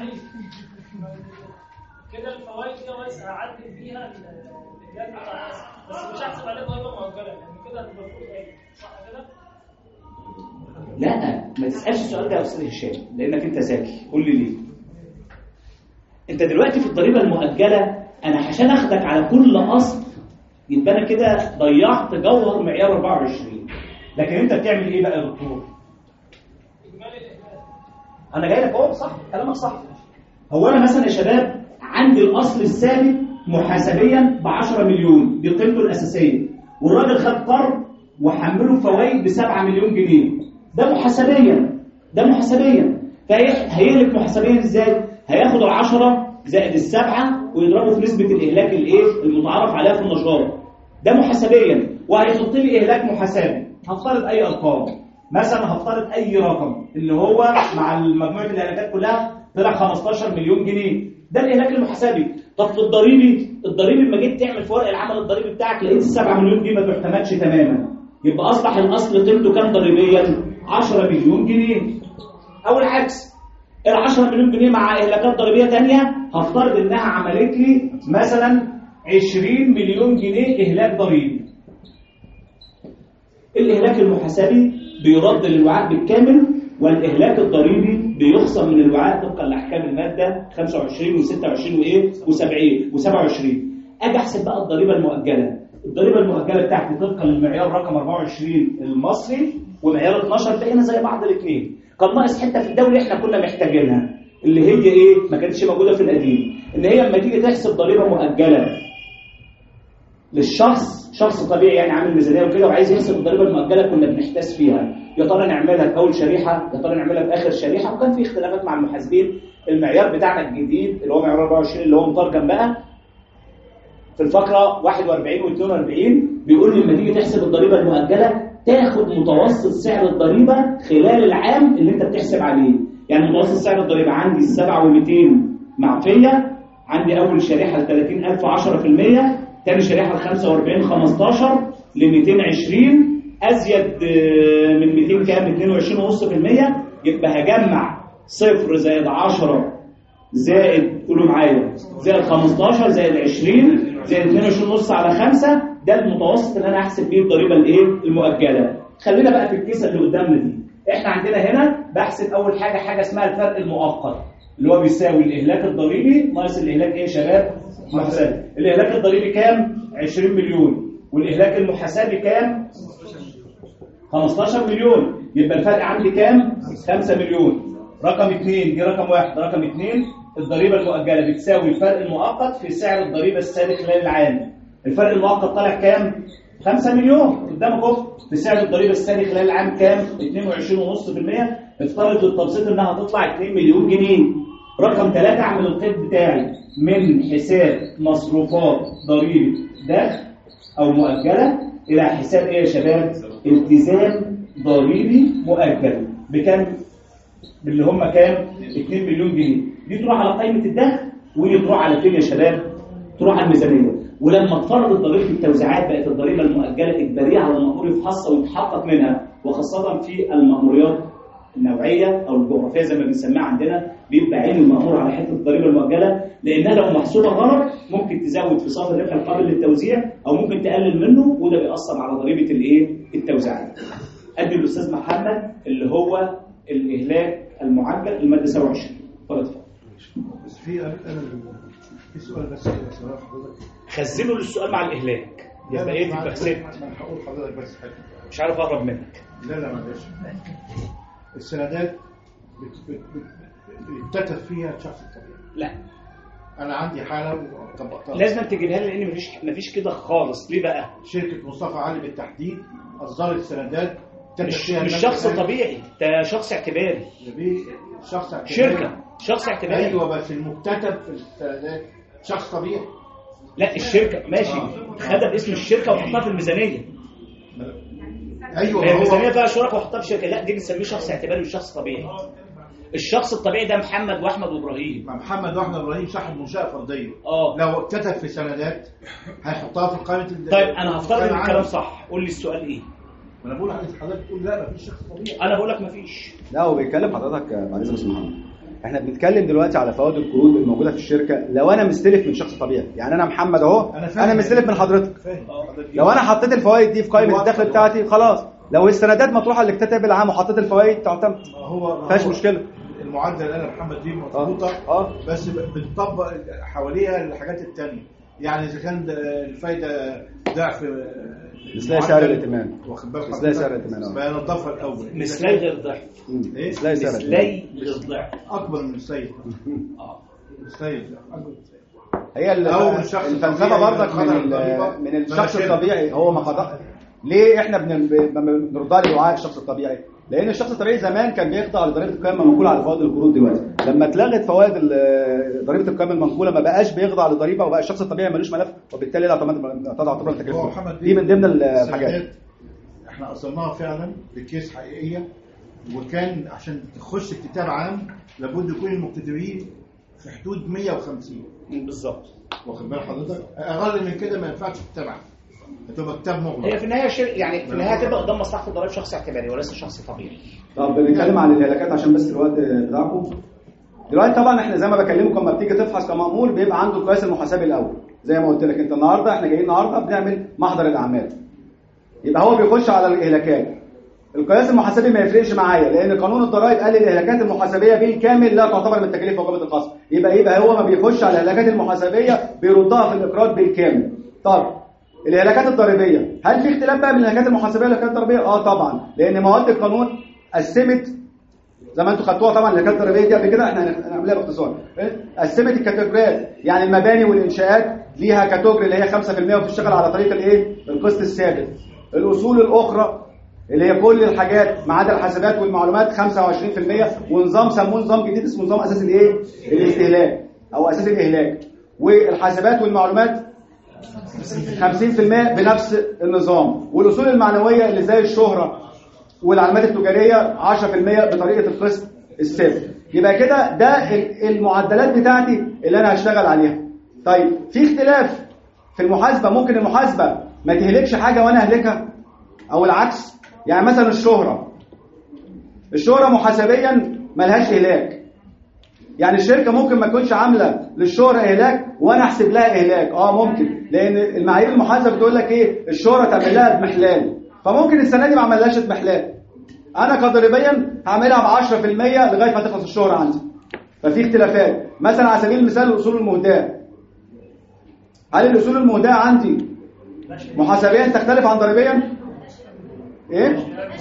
Speaker 9: كده الفوائد دي بس هعدل فيها الجد بتاع بس مش هحسب عليه ضريبه مؤجله يعني كده هتبقى فوق ايه صح كده؟
Speaker 1: لا ما تسالش السؤال ده يا استاذ هشام لانك انت ذكي. قول لي ليه؟ انت دلوقتي في الضريبه المؤجله انا عشان اخدك على كل اصل يبقى انا كده ضيعت جوهر معيار أربعة وعشرين. لكن انت بتعمل ايه بقى يا دكتور؟ انا جاي لك اهو صح كلامك صح. هو انا مثلا يا شباب عندي الاصل الثابت محاسبيا ب عشرة مليون دي قيمته الاساسيه، والراجل خد قرض وحمله فوائد ب سبعة مليون جنيه. ده محاسبيا ده محاسبيا فهيهلك محاسبيا ازاي؟ هياخد العشرة زائد السبعة ويضربه في نسبة الإهلاك الإيه؟ المتعارف عليها في النشاط. ده محاسبيا وهيحط لي إهلاك محاسبي. هفترض أي أرقام، مثلا هفترض أي رقم إن هو مع مجموعة الإهلاكات كلها طلع خمستاشر مليون جنيه. ده الإهلاك المحاسبي. طب في الضريبي، الضريبي لما جيت تعمل في ورق العمل الضريبي بتاعك لقيت السبعة مليون دي ما تعتمدش تماما. يبقى أصبح الأصل قيمته كام ضريبيا؟ عشرة مليون جنيه. أو العكس، العشرة مليون جنيه مع إهلاكات ضريبية تانية هفترض إنها عملت لي مثلا عشرين مليون جنيه إهلاك ضريبي. الإهلاك المحاسبي بيرد للوعاء بالكامل والإهلاك الضريبي بيخصم من الوعاء طبقا لأحكام المادة خمسة وعشرين وستة وعشرين وإيه وسبعين وسبعة وعشرين. أجي أحسب بقى الضريبة المؤجلة. الضريبة المؤجلة بتاعتي طبقا للمعيار رقم أربعة وعشرين المصري ومعيار اتناشر بقينا زي بعض الاثنين. كان ناقص حته في الدوري احنا كنا محتاجينها اللي هي ايه؟ ما كانتش موجوده في القديم، ان هي لما تيجي تحسب ضريبه مؤجله للشخص، شخص طبيعي يعني عامل ميزانيه وكده وعايز يحسب الضريبه المؤجله كنا بنحتاس فيها، يا ترى نعملها في اول شريحه، يا ترى نعملها في اخر شريحه، وكان في اختلافات مع المحاسبين. المعيار بتاعنا الجديد اللي هو معيار أربعة وعشرين اللي هو مترجم بقى في الفقره واحد وأربعين و اثنين وأربعين بيقول لما تيجي تحسب الضريبه المؤجله تاخد متوسط سعر الضريبه خلال العام اللي انت بتحسب عليه. يعني متوسط سعر الضريبه عندي سبعة ومئتين معفيه، عندي اول شريحه ل ثلاثين ألف عشرة في المية، ثاني شريحه ل خمسة وأربعين خمستاشر ل مئتين وعشرين، ازيد من مئتين كام اثنين وعشرين فاصلة خمسة بالمية. يبقى هجمع صفر زائد عشرة زائد قولوا معايا زائد خمستاشر زائد عشرين زائد اثنين وعشرين ونص على خمسة، ده المتوسط اللي انا هحسب بيه الضريبه الايه المؤجله. خلينا بقى في الكيسه اللي قدامنا دي. احنا عندنا هنا بحسب اول حاجه حاجه اسمها الفرق المؤقت اللي هو بيساوي الاهلاك الضريبي ناقص الاهلاك ايه يا شباب؟ محاسبي. الاهلاك الضريبي كام؟ عشرين مليون، والاهلاك المحاسبي كام؟ خمستاشر مليون. يبقى الفرق عندي كام؟ خمسة مليون. رقم اثنين دي رقم واحد. رقم اثنين الضريبه المؤجله بتساوي الفرق المؤقت في سعر الضريبه السابق خلال العام. الفرق المؤقت طالع كام؟ خمسة مليون قدامك اهو. في سعر الضريبه السابق خلال العام كام؟ اثنين وعشرين فاصلة خمسة بالمية. افترض للتبسيط انها هتطلع اثنين مليون جنيه. رقم ثلاثة اعمل القيد بتاعي من حساب مصروفات ضريبه دخل او مؤجله الى حساب ايه يا شباب؟ التزام ضريبي مؤجل بكام؟ اللي هم كام؟ اثنين مليون جنيه. دي تروح على قائمه الدخل ودي تروح على فين يا شباب؟ تروح على الميزانيه. ولما اتفرضت ضريبه التوزيعات بقت الضريبه المؤجله اجباريه على المأمور يفحصها ويتحقق منها، وخاصه في المأموريات النوعيه او الجغرافيه زي ما بنسميها عندنا، بيبقى عين المأمور على حته الضريبه المؤجله، لانها لو محسوبه غلط ممكن تزود في صافي الربح القابل للتوزيع او ممكن تقلل منه، وده بيأثر على ضريبه الايه؟ التوزيعات. ادي الاستاذ محمد اللي هو الاهلاك المعجل الماده سبعة وعشرين. اتفضل.
Speaker 10: بس في انا في سؤال بس كده حضرتك
Speaker 1: خزنه للسؤال مع الاهلاك يبقى ايه تبقى كسبت.
Speaker 10: انا هقول لحضرتك بس حاجه
Speaker 1: مش عارف اقرب منك.
Speaker 10: لا لا معلش. السندات بتكتب فيها الشخص الطبيعي.
Speaker 1: لا
Speaker 10: انا عندي حاله وطبقتها
Speaker 1: لازم تجيبها لي لان مفيش مفيش كده خالص. ليه بقى؟
Speaker 10: شركه مصطفى علي بالتحديد اصدرت سندات
Speaker 1: مش, مش شخص طبيعي، ده شخص اعتباري.
Speaker 10: شخص اعتباري
Speaker 1: شركه شخص اعتباري.
Speaker 10: ايوه بس المكتتب في السندات شخص طبيعي.
Speaker 1: لا الشركه ماشي خدها باسم الشركه وحطها في الميزانيه.
Speaker 10: ايوه
Speaker 1: هي الميزانيه فيها شركه وحطها في شركه. لا دي بنسميه شخص اعتباري مش شخص طبيعي. الشخص الطبيعي ده محمد واحمد وابراهيم.
Speaker 10: محمد واحمد وابراهيم صاحب منشاه فرديه.
Speaker 1: اه
Speaker 10: لو اتكتب في سندات هيحطها في قائمه.
Speaker 1: طيب انا هفترض ان الكلام صح. قول لي السؤال ايه؟
Speaker 10: ما انا بقول حضرتك تقول لا مفيش شخص طبيعي.
Speaker 1: انا بقول لك مفيش.
Speaker 3: لا هو بيتكلم حضرتك بعد اذن استاذ محمد. احنا بنتكلم دلوقتي على فوائد القروض الموجوده في الشركه. لو انا مستلف من شخص طبيعي، يعني انا محمد اهو انا, أنا مستلف من حضرتك. لو انا حطيت الفوائد دي في قائمه الدخل بتاعتي خلاص. لو السندات مطروحه اللي اكتتب العام وحطيت الفوائد تعتمد.
Speaker 10: هو
Speaker 3: ما فيهاش مشكله.
Speaker 10: المعدل اللي انا محمد دي مظبوطه
Speaker 3: اه
Speaker 10: بس بنطبق حواليها الحاجات الثانيه. يعني اذا كان الفايده ضعف
Speaker 3: مثلي سعر الائتمان
Speaker 10: واخد بالك
Speaker 3: مثلي سعر الائتمان
Speaker 10: بنضفها الاول.
Speaker 1: مثلي غير ضعف.
Speaker 3: ايه مثلي سعر
Speaker 1: مثلي غير ضعف
Speaker 10: اكبر من مثلي. اه مثلي اكبر.
Speaker 3: هي الفلسفه برضك من من الشخص الطبيعي. هو ما خضع. ليه احنا بنرضى لدعاء الشخص الطبيعي؟ لان الشخص الطبيعي زمان كان بيخضع لضريبه القيمه المنقوله على فوائد القروض. دلوقتي لما اتلغت فوائد ضريبه القيمه المنقوله ما بقاش بيخضع للضريبه وبقى الشخص الطبيعي ملوش ملف وبالتالي لا تعتبر التكلفه. دي من ضمن الحاجات
Speaker 10: احنا اصلناها فعلا بكيس حقيقيه. وكان عشان تخش كتاب عام لابد يكون المكتتبين في حدود مية وخمسين
Speaker 1: بالظبط.
Speaker 10: واخد بال حضرتك؟ اقل من كده ما ينفعش تتابع. هتبقى كتاب مغلق.
Speaker 1: هي في النهايه شيء يعني في النهايه هتبقى قدام مصلحه الضرائب شخص اعتباري وليس شخص طبيعي.
Speaker 3: طب بنتكلم عن الهلاكات عشان بس الوقت بتاعكم. دلوقتي طبعا احنا زي ما بكلمكم لما بتيجي تفحص كمأمور بيبقى عنده القياس المحاسبي الاول. زي ما قلت لك انت النهارده احنا جايين النهارده بنعمل محضر الاعمال. يبقى هو بيخش على الاهلاكات. القياس المحاسبي ما يفرقش معايا لان قانون الضرائب قال الاهلاكات المحاسبيه بالكامل لا تعتبر من تكاليف وجبه الخصم. يبقى يبقى هو ما بيخش على الاهلاكات المحاسبيه بيردها في الاقراض بالكامل. طب الاهلاكات الضريبيه هل في اختلاف بقى بين الاهلاكات المحاسبيه والاهلاكات الضريبيه؟ اه طبعا لان مواد القانون قسمت زي ما انتوا خدتوها طبعا اللي كانت ضريبيه دي قبل كده، احنا هنعملها باختصار. قسمت الكاتيجوريات، يعني المباني والانشاءات ليها كاتيجوري اللي هي خمسة في المية وبتشتغل على طريقه الايه؟ القسط الثابت. الاصول الاخرى اللي هي كل الحاجات ما عدا الحاسبات والمعلومات خمسة وعشرين في المية، ونظام سموه نظام جديد اسمه نظام اساس الايه؟ الاستهلاك او اساس الاهلاك. والحاسبات والمعلومات خمسين في المية بنفس النظام. والاصول المعنويه اللي زي الشهره والعلامات التجاريه عشرة في المية بطريقه القسط الثابت. يبقى كده ده المعدلات بتاعتي اللي انا هشتغل عليها. طيب في اختلاف في المحاسبه، ممكن المحاسبه ما تهلكش حاجه وانا اهلكها او العكس. يعني مثلا الشهره الشهره محاسبيا ملهاش اهلاك. يعني الشركه ممكن ما تكونش عامله للشهره اهلاك وانا احسب لها اهلاك، اه ممكن، لان المعايير المحاسبه بتقول لك ايه؟ الشهره تعمل لها اضمحلال، فممكن السنه دي ما عملهاش اضمحلال. انا كضريبيا هعملها ب عشرة في المية لغايه ما تخلص الشهره عندي. ففي اختلافات. مثلا على سبيل المثال الاصول المهداه، هل الاصول المهداه عندي محاسبيا تختلف عن ضريبيا؟ ايه؟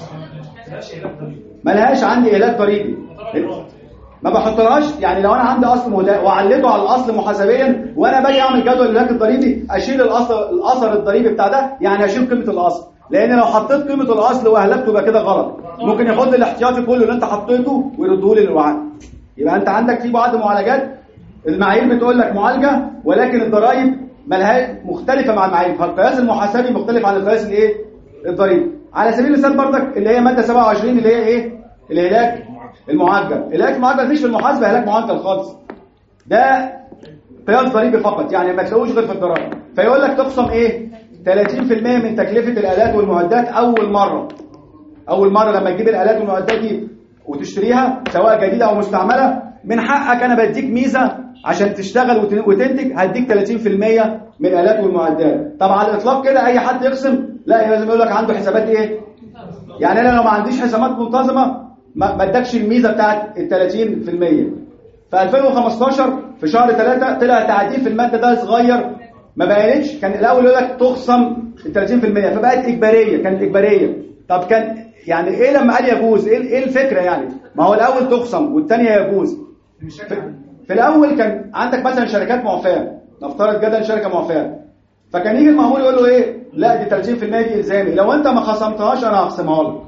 Speaker 3: ملهاش عندي اهلاك ضريبي، ما بحطلهاش. يعني لو انا عندي اصل مهداه وعليته على الاصل محاسبيا وانا باجي اعمل جدول الاهلاك الضريبي اشيل الاصل الاثر الضريبي بتاع ده، يعني اشيل قيمه الاصل. لان لو حطيت قيمه الاصل واهلكته يبقى كده غلط، ممكن ياخد لي الاحتياطي كله اللي انت حطيته ويرده لي للوعد. يبقى انت عندك في بعض معالجات المعايير بتقول لك معالجه، ولكن الضرائب مالها مختلفه مع المعايير، فالقياس المحاسبي مختلف عن القياس الايه؟ الضريبي. على سبيل المثال برضك اللي هي ماده سبعة وعشرين اللي هي ايه؟ الهلاك المعجل. الهلاك المعجل مش في المحاسبه هلاك معجل خالص، ده قياس ضريبي فقط، يعني ما تلاقوش غير في الضرائب. فيقول لك تقسم ايه؟ ثلاثين في المية من تكلفه الالات والمعدات اول مره. اول مره لما تجيب الالات والمعدات دي وتشتريها سواء جديده او مستعمله، من حقك انا بديك ميزه عشان تشتغل وتنتج، هديك ثلاثين في المية من الالات والمعدات. طبعا على الاطلاق كده اي حد يقسم لا، لازم يقول لك عنده حسابات ايه؟ يعني انا لو ما عنديش حسابات منتظمه ما ادكش الميزه بتاعت ال ثلاثين في المية. في ألفين وخمستاشر في شهر ثلاثة طلع تعديل في الماده ده صغير، ما بقالتش. كان الاول يقول لك تخصم ال ثلاثين في المية فبقت اجباريه، كانت اجباريه. طب كان يعني ايه لما قال يجوز؟ ايه ايه الفكره يعني؟ ما هو الاول تخصم والثانيه يجوز. في, في الاول كان عندك مثلا شركات معفاه، نفترض جدلا شركه معفاه، فكان يجي المأمور يقول له ايه؟ لا دي ثلاثين في المية دي الزامي، لو انت ما خصمتهاش انا هخصمها لك.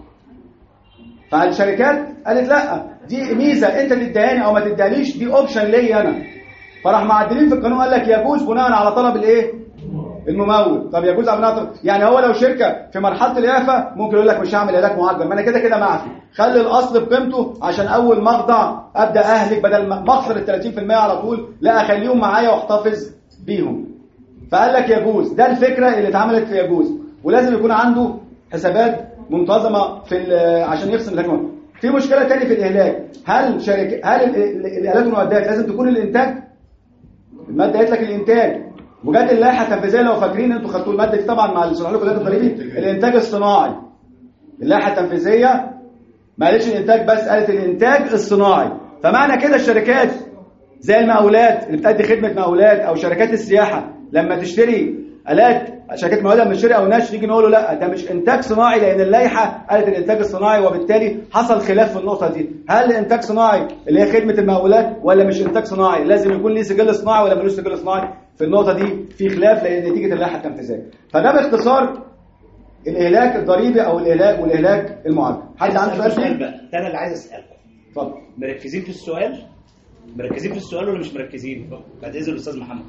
Speaker 3: فالشركات قالت لا دي ميزه انت تديهاني او ما تديهاليش، دي اوبشن ليا انا. فراح معدلين في القانون قال لك يجوز بناء على طلب الايه؟ الممول. طب يجوز على طلب، يعني هو لو شركه في مرحله الاعفاء ممكن يقول لك مش هعمل علاج معجل، ما انا كده كده معفي، خلي الاصل بقيمته عشان اول مخضع ابدا اهلك، بدل ما اخسر ال ثلاثين في المية على طول لا اخليهم معايا واحتفظ بيهم. فقال لك يجوز. ده الفكره اللي اتعملت في يجوز، ولازم يكون عنده حسابات منتظمه في عشان يقسم الهجمه. في مشكله ثانيه في الاهلاك، هل شركه هل الالات والمعدات لازم تكون الانتاج؟ الماده قالت لك الانتاج، وجات اللائحه التنفيذيه لو فاكرين انتوا خدتوا الماده دي طبعا مع اللي شرح لكم الالات الضريبي، الانتاج الصناعي. اللائحه التنفيذيه ما قالتش الانتاج بس، قالت الانتاج الصناعي. فمعنى كده الشركات زي المقاولات اللي بتأدي خدمه مقاولات او شركات السياحه لما تشتري الات، شركات مقاولات لما تشتري او ناس نيجي نقول له لا ده مش انتاج صناعي، لان اللائحه قالت الانتاج الصناعي، وبالتالي حصل خلاف في النقطه دي. هل الانتاج صناعي اللي هي خدمه المقاولات ولا مش انتاج صناعي؟ لازم يكون ليه سجل صناعي ولا ملوش سجل صناعي؟ في النقطه دي في خلاف لان نتيجه اللائحه التنفيذيه. فده باختصار الاهلاك الضريبي او الاهلاك والاهلاك المعجل. حد عنده سؤال؟
Speaker 1: بقى ده انا اللي عايز اساله.
Speaker 3: اتفضل.
Speaker 1: مركزين في السؤال؟ مركزين في السؤال ولا مش مركزين؟ بعد اذن الاستاذ محمد.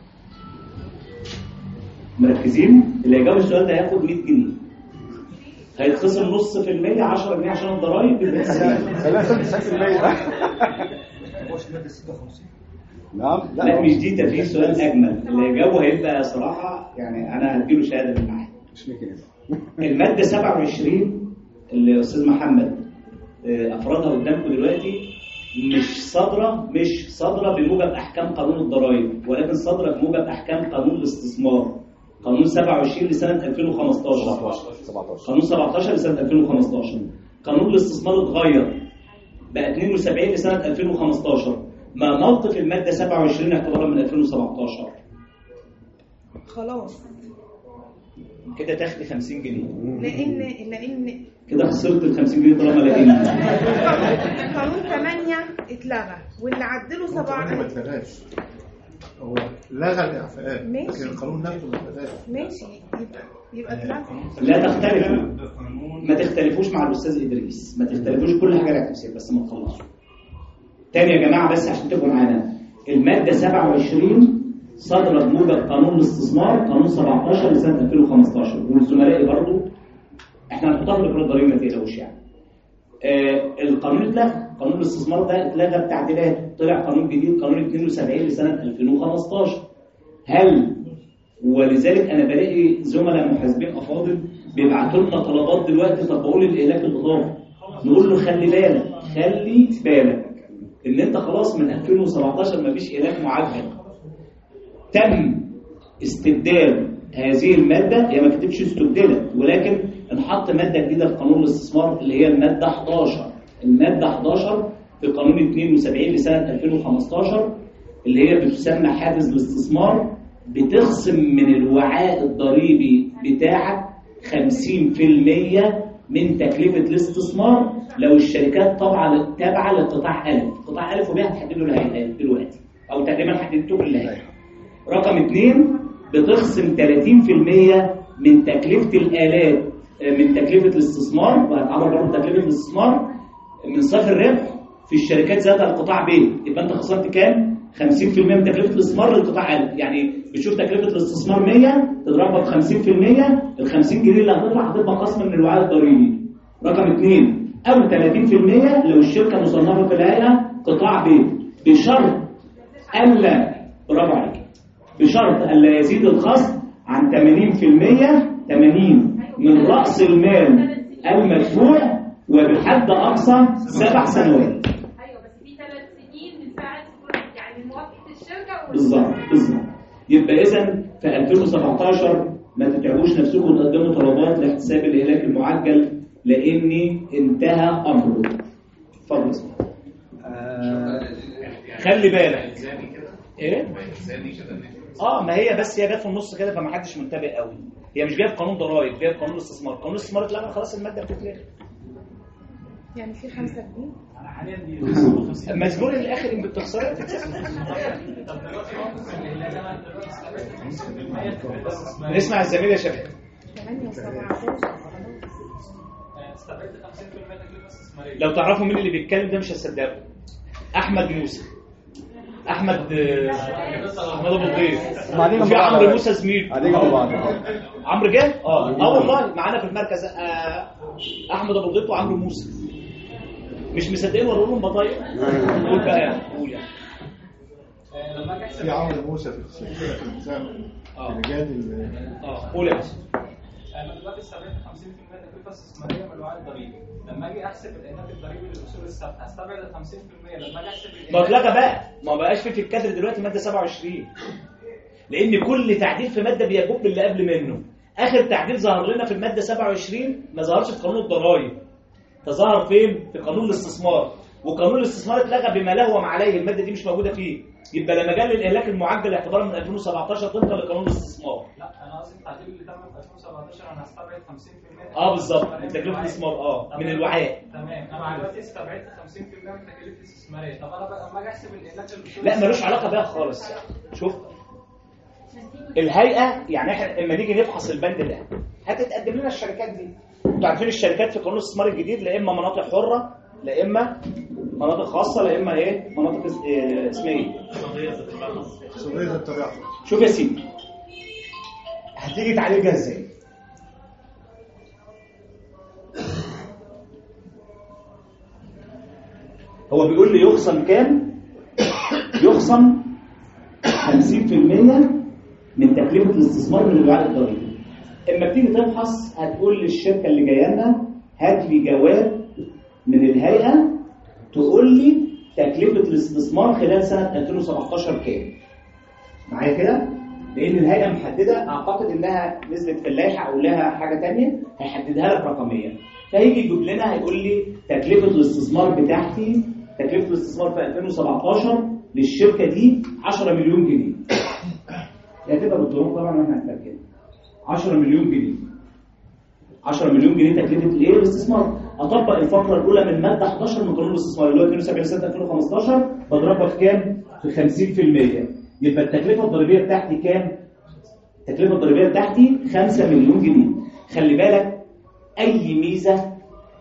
Speaker 1: مركزين؟ اللي يجاوب السؤال ده هياخد مية جنيه. هيتخصم نص في المية عشرة جنيه عشان الضرايب بالنسبه
Speaker 3: لا تسعين في المية. نعم
Speaker 1: لا مش دي تفسير سؤال اجمل. اللي يجاوبه هيبقى صراحه يعني انا هديله شهاده من معايا.
Speaker 3: مش ميكانيزم.
Speaker 1: الماده سبعة وعشرين اللي الاستاذ محمد افرادها قدامكم دلوقتي مش صادره مش صادره بموجب احكام قانون الضرائب، ولكن صادره بموجب احكام قانون الاستثمار. قانون سبعة وعشرين لسنه ألفين وخمستاشر، قانون سبعتاشر لسنه ألفين وخمستاشر. قانون الاستثمار اتغير بقى اتنين وسبعين لسنه ألفين وخمستاشر. ما موقف الماده سبعة وعشرين اعتبارا من ألفين وسبعتاشر؟
Speaker 11: خلاص
Speaker 1: كده تاخدي خمسين جنيه.
Speaker 11: لان لان
Speaker 1: كده خسرت ال خمسين جنيه طالما لقيت.
Speaker 11: قانون ثمانية اتلغى واللي عدله سبعة.
Speaker 10: ما اتلغاش، هو لغى الاعفاءات
Speaker 11: ماشي.
Speaker 10: لكن القانون نفسه ما اتلغاش.
Speaker 11: ماشي يبقى يبقى اتلغى.
Speaker 1: لا تختلفوا، ما تختلفوش مع الاستاذ ادريس، ما تختلفوش، كل حاجه لها تفسير بس ما تخلصوا. تاني يا جماعه بس عشان تبقوا معانا، الماده سبعة وعشرين صدرت موجب قانون الاستثمار قانون سبعتاشر لسنه ألفين وخمستاشر، والزملاء برضه احنا هنحطها في الاقرار الضريبي ما تقلقوش يعني. آه القانون اتلغى، قانون الاستثمار ده اتلغى بتعديلات، طلع قانون جديد قانون اتنين وسبعين لسنه ألفين وخمستاشر. هل ولذلك انا بلاقي زملاء محاسبين افاضل بيبعتوا لنا طلبات دلوقتي، طب بقول الاهلاك الاضافي، نقول له خلي بالك خلي بالك ان انت خلاص من ألفين وسبعتاشر مفيش اهلاك معجل. تم استبدال هذه الماده، هي ما كتبش استبدلت ولكن انحط ماده جديده في قانون الاستثمار اللي هي الماده حداشر. الماده حداشر في قانون اتنين وسبعين لسنه ألفين وخمستاشر اللي هي بتسمى حافز الاستثمار، بتخصم من الوعاء الضريبي بتاعك خمسين في المية من تكلفه الاستثمار لو الشركات طبعا تابعه لقطاع الف. قطاع الف وبيها هتحددوا الهيئات دلوقتي او تقريبا حددتوه الهيئه. رقم اثنين بتخصم ثلاثين في المية من تكلفه الالات من تكلفه الاستثمار، وهتعرض برضه تكلفه الاستثمار من صافي الربح في الشركات ذات القطاع ب، يبقى انت خسرت كام؟ خمسين في المية من تكلفه الاستثمار للقطاع الف. يعني بتشوف تكلفه الاستثمار مية تضربها ب خمسين في المية، ال خمسين جنيه اللي هتطلع هتبقى خصم من الوعاء الضريبي. رقم اثنين او ثلاثين في المية لو الشركه مصنفه في الهيئه قطاع ب، بشرط الا برافو عليك بشرط الا يزيد الخصم عن ثمانين في المية ثمانين من راس المال المدفوع وبحد اقصى سبع سنوات.
Speaker 4: ايوه بس في ثلاث سنين من ساعه يعني موافقه الشركه.
Speaker 1: بالظبط بالظبط. يبقى اذا في ألفين وسبعتاشر ما تتعبوش نفسكم وتقدموا طلبات لاحتساب الاهلاك المعجل لان انتهى امره. اتفضل اسمع. آه خلي بالك ايه؟ اه ما هي بس هي جت في النص كده فما حدش منتبه قوي. هي مش جايه في قانون ضرائب، جايه في قانون الاستثمار. قانون الاستثمار اتلغى خلاص، الماده بتتلغي.
Speaker 11: يعني في خمسة جنيه
Speaker 8: انا حاليا دي
Speaker 1: مسجون الاخر ان بتخسر. نسمع الزميل يا شباب.
Speaker 11: ثمانية وسبعتاشر
Speaker 9: استبعدت خمسين في المية تكلفه استثماريه.
Speaker 1: لو تعرفوا مين اللي بيتكلم ده مش هتصدقوا. احمد موسى، احمد احمد ابو الضيف، وفي عمرو موسى زميل. عمرو جه اه اه والله معانا في المركز. آه احمد ابو الضيف وعمرو موسى مش مصدقين وروا لهم بضايق. قول بقى يعني قول يعني
Speaker 9: لما اجي احسب
Speaker 10: في عمرو موسى في السلسله في المساهمه الرجال
Speaker 1: اه قول يا باشا.
Speaker 9: انا دلوقتي استبعدت خمسين في المية تكلفه استثماريه من الوعاء الضريبي. لما اجي احسب الاهلاك الضريبي للاصول الثابته هستبعد ال خمسين في المية. لما اجي احسب
Speaker 1: ما اتلغى بقى، ما بقاش في في الكادر دلوقتي ماده سبعة وعشرين، لان كل تعديل في ماده بيجوب اللي قبل منه. اخر تعديل ظهر لنا في الماده سبعة وعشرين ما ظهرش في قانون الضرائب، تظهر فين؟ في قانون الاستثمار. وقانون الاستثمار اتلغى بما له وما عليه، الماده دي مش موجوده فيه. يبقى لما جه الاهلاك المعجل اعتبارا من ألفين وسبعتاشر طبقا لقانون الاستثمار.
Speaker 9: لا انا قصدي التعديل اللي تم في ألفين وسبعتاشر انا هستبعد خمسين في المية.
Speaker 1: اه بالظبط تكلفه الاستثمار اه من الوعاء.
Speaker 9: تمام انا دلوقتي استبعدت خمسين في المية من تكاليف الاستثماريه. طب انا بقى لما اجي احسب الاهلاك الاصولي
Speaker 1: لا ملوش علاقه بيها خالص. شوف الهيئه يعني احنا لما نيجي نفحص البند ده هتتقدم لنا الشركات دي. انتوا عارفين الشركات في قانون الاستثمار الجديد لا اما مناطق حره لا اما مناطق خاصه لا اما ايه مناطق اسمها ايه؟
Speaker 10: صغيره الطبيعه.
Speaker 1: شوف يا سيدي هتيجي تعالجها ازاي؟ هو بيقول لي يخصم كام؟ يخصم خمسين في المية من تكلفه الاستثمار من الوعاء الضريبي. اما بتيجي تفحص هتقول للشركه اللي جايه لنا هات لي جواب من الهيئه تقول لي تكلفه الاستثمار خلال سنه ألفين وسبعتاشر كام. معايا كده؟ لان الهيئه محدده، اعتقد انها نزلت في اللائحه او لها حاجه ثانيه هيحددها لك رقميا. فهيجي يجيب لنا هيقول لي تكلفه الاستثمار بتاعتي، تكلفه الاستثمار في ألفين وسبعتاشر للشركه دي عشرة مليون جنيه. هي هتبقى بالدولار طبعا واحنا هنترجمها. عشرة مليون جنيه. عشرة مليون جنيه تكلفه الايه؟ الاستثمار. اطبق الفقره الاولى من ماده حداشر من قانون الاستثمار اللي هو اتنين وسبعين سنه ألفين وخمستاشر، بضربها في كام؟ في خمسين في المية. يبقى التكلفه الضريبيه بتاعتي كام؟ التكلفه الضريبيه بتاعتي خمسة مليون جنيه. خلي بالك اي ميزه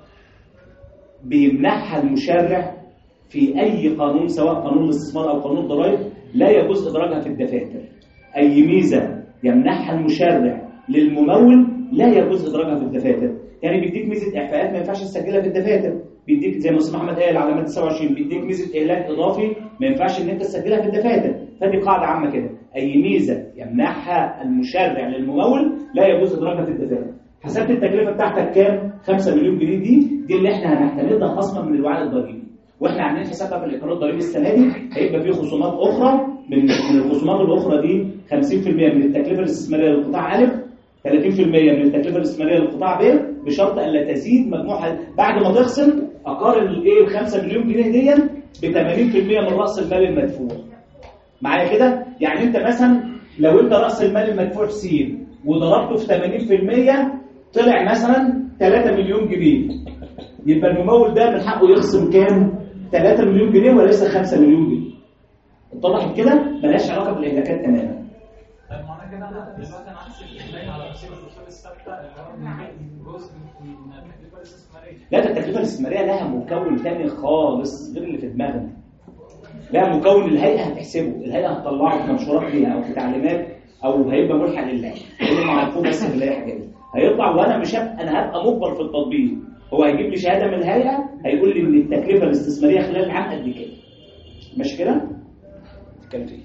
Speaker 1: بيمنحها المشرع في اي قانون سواء قانون الاستثمار او قانون الضرائب لا يجوز ادراجها في الدفاتر. اي ميزه يمنحها المشرع للممول لا يجوز ادراجها في الدفاتر. يعني بيديك ميزه اعفاءات ما ينفعش تسجلها في الدفاتر، بيديك زي ما استاذ محمد قال على ماده سبعة وعشرين بيديك ميزه اهلاك اضافي ما ينفعش ان انت تسجلها في الدفاتر. فدي قاعده عامه كده، اي ميزه يمنحها المشرع للممول لا يجوز ادراجها في الدفاتر. حسبت التكلفه بتاعتك كام؟ خمسة مليون جنيه. دي دي اللي احنا هنعتمدها خصما من الوعاء الضريبي، واحنا عاملين حسابها في الاقرار الضريبي السنه دي هيبقى فيه خصومات اخرى. من من الخصومات الاخرى دي خمسين في المية من التكلفه الاستثماريه للقطاع الف، ثلاثين في المية من التكلفه الاستثماريه للقطاع ب، بشرط الا تزيد مجموعها بعد ما تخصم اقارن الايه ال خمسة مليون جنيه دي ب ثمانين في المية من راس المال المدفوع. معايا كده؟ يعني انت مثلا لو انت راس المال المدفوع س وضربته في ثمانين في المية طلع مثلا ثلاثة مليون جنيه، يبقى الممول ده من حقه يخصم كام؟ ثلاثة مليون جنيه وليس خمسة مليون جنيه. اتضحت كده؟ ملهاش علاقه بالاهلاكات تماما.
Speaker 12: طيب معنى كده انا دلوقتي انا هحسب الاهلاك على رصيد الاصول الثابته اللي هو من جزء من التكلفه الاستثماريه.
Speaker 1: لا، ده التكلفه الاستثماريه لها مكون ثاني خالص غير اللي في دماغنا. لها مكون الهيئه هتحسبه، الهيئه هتطلعه في منشورات ليها او في تعليمات او هيبقى ملحق لله. كل ما هنكون بس في اللائحه كده هيطلع، وانا مش هبقى انا هبقى مجبر في التطبيق. هو هيجيب لي شهاده من الهيئه هيقول لي ان التكلفه الاستثماريه خلال العام قد كده. ماشي كده؟
Speaker 3: كان في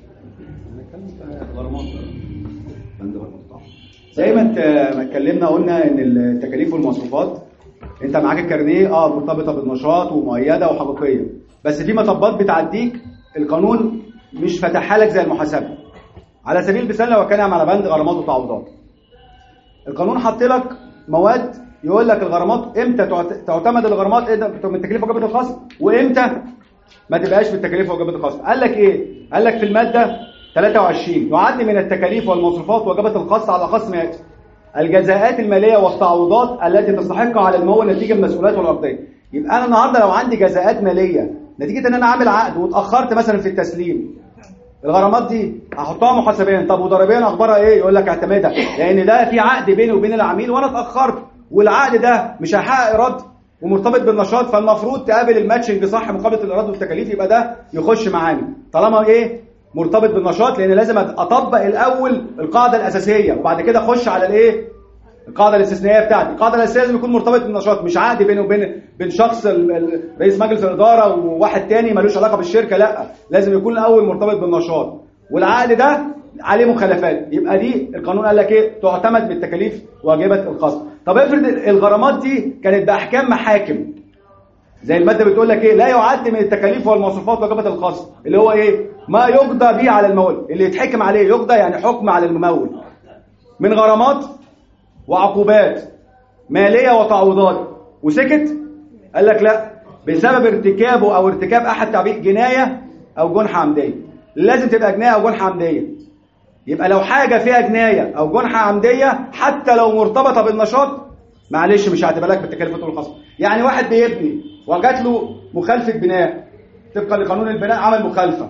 Speaker 3: غرامات بند غرامات. زي ما انت ما اتكلمنا قلنا ان التكاليف والمصروفات انت معاك الكارنيه اه مرتبطه بالنشاط ومؤيده وحقيقيه، بس في مطبات بتعديك القانون مش فاتحها لك زي المحاسبه. على سبيل المثال لو كان على بند غرامات وتعويضات، القانون حط لك مواد يقول لك الغرامات امتى تعتمد الغرامات من التكلفه وجبه الخصم وامتى ما تبقاش بالتكاليف وجبه الخصم. قال لك ايه؟ قال لك في الماده ثلاثة وعشرين يعد من التكاليف والمصروفات وجبه الخصم على خصم ياتي الجزاءات الماليه والتعويضات التي تستحق على الممول نتيجه من المسؤوليات والارضيه. يبقى انا النهارده لو عندي جزاءات ماليه نتيجه ان انا عامل عقد واتاخرت مثلا في التسليم، الغرامات دي هحطها محاسبيا. طب وضريبيا اخبارها ايه؟ يقول لك اعتمدها، لان ده في عقد بيني وبين العميل وانا اتاخرت والعقد ده مش هيحقق ايراد ومرتبط بالنشاط، فالمفروض تقابل الماتشنج صح مقابله الايراد والتكاليف، يبقى ده يخش معانا طالما ايه مرتبط بالنشاط، لان لازم اطبق الاول القاعده الاساسيه وبعد كده اخش على الايه القاعده الاستثنائيه بتاعتي. القاعده الاساسيه لازم يكون مرتبط بالنشاط، مش عقد بينه وبين بين شخص رئيس مجلس الاداره وواحد تاني ملوش علاقه بالشركه، لا لازم يكون الاول مرتبط بالنشاط والعقد ده عليه مخالفات. يبقى دي القانون قال لك ايه؟ تعتمد بالتكاليف واجبه الخصم. طب افرض الغرامات دي كانت باحكام محاكم زي الماده بتقول لك ايه؟ لا يعد من التكاليف والمصروفات واجبه الخصم، اللي هو ايه؟ ما يقضى به على الممول، اللي يتحكم عليه يقضى يعني حكم على الممول من غرامات وعقوبات ماليه وتعويضات، وسكت. قال لك لا، بسبب ارتكابه او ارتكاب احد تعبير جنايه او جنحه عمديه. لازم تبقى جنايه او جنحه عمديه. يبقى لو حاجه فيها جنايه او جنحه عمديه حتى لو مرتبطه بالنشاط معلش مش هعتبر لك بالتكاليف والخصم. يعني واحد بيبني وجات له مخالفه بناء طبقا لقانون البناء، عمل مخالفه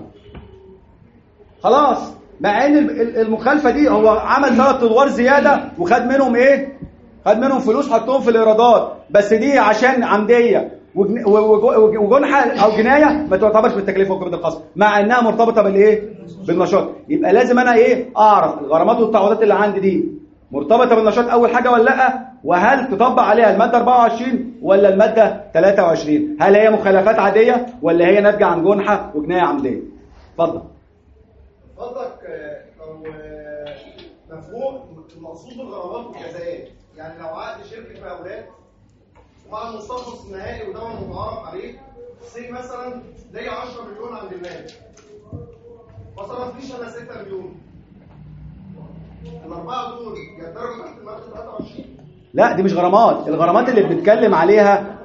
Speaker 3: خلاص، مع ان المخالفه دي هو عمل ثلاث ادوار زياده وخد منهم ايه؟ خد منهم فلوس حطهم في الايرادات، بس دي عشان عمديه وجنحه او جنايه ما تعتبرش بالتكلفه وجبه الخصم مع انها مرتبطه بالايه؟ بالنشاط. يبقى لازم انا ايه؟ اعرف الغرامات والتعويضات اللي عندي دي مرتبطه بالنشاط اول حاجه ولا لا، وهل تطبق عليها الماده أربعة وعشرين ولا الماده ثلاثة وعشرين؟ هل هي مخالفات عاديه ولا هي ناتجه عن جنحه وجنايه عمديه؟ اتفضل.
Speaker 13: فضلك لو مفهوم المقصود بالغرامات والجزاءات، يعني لو عقد شركه مقاولات ومع المستخلص النهائي وده متعارف عليه سي مثلا ليا عشرة مليون عند المال ما صرفتليش انا ستة مليون، الاربعه دول يندرجوا تحت الماده ثلاثة وعشرين؟
Speaker 3: لا دي مش غرامات، الغرامات اللي بنتكلم عليها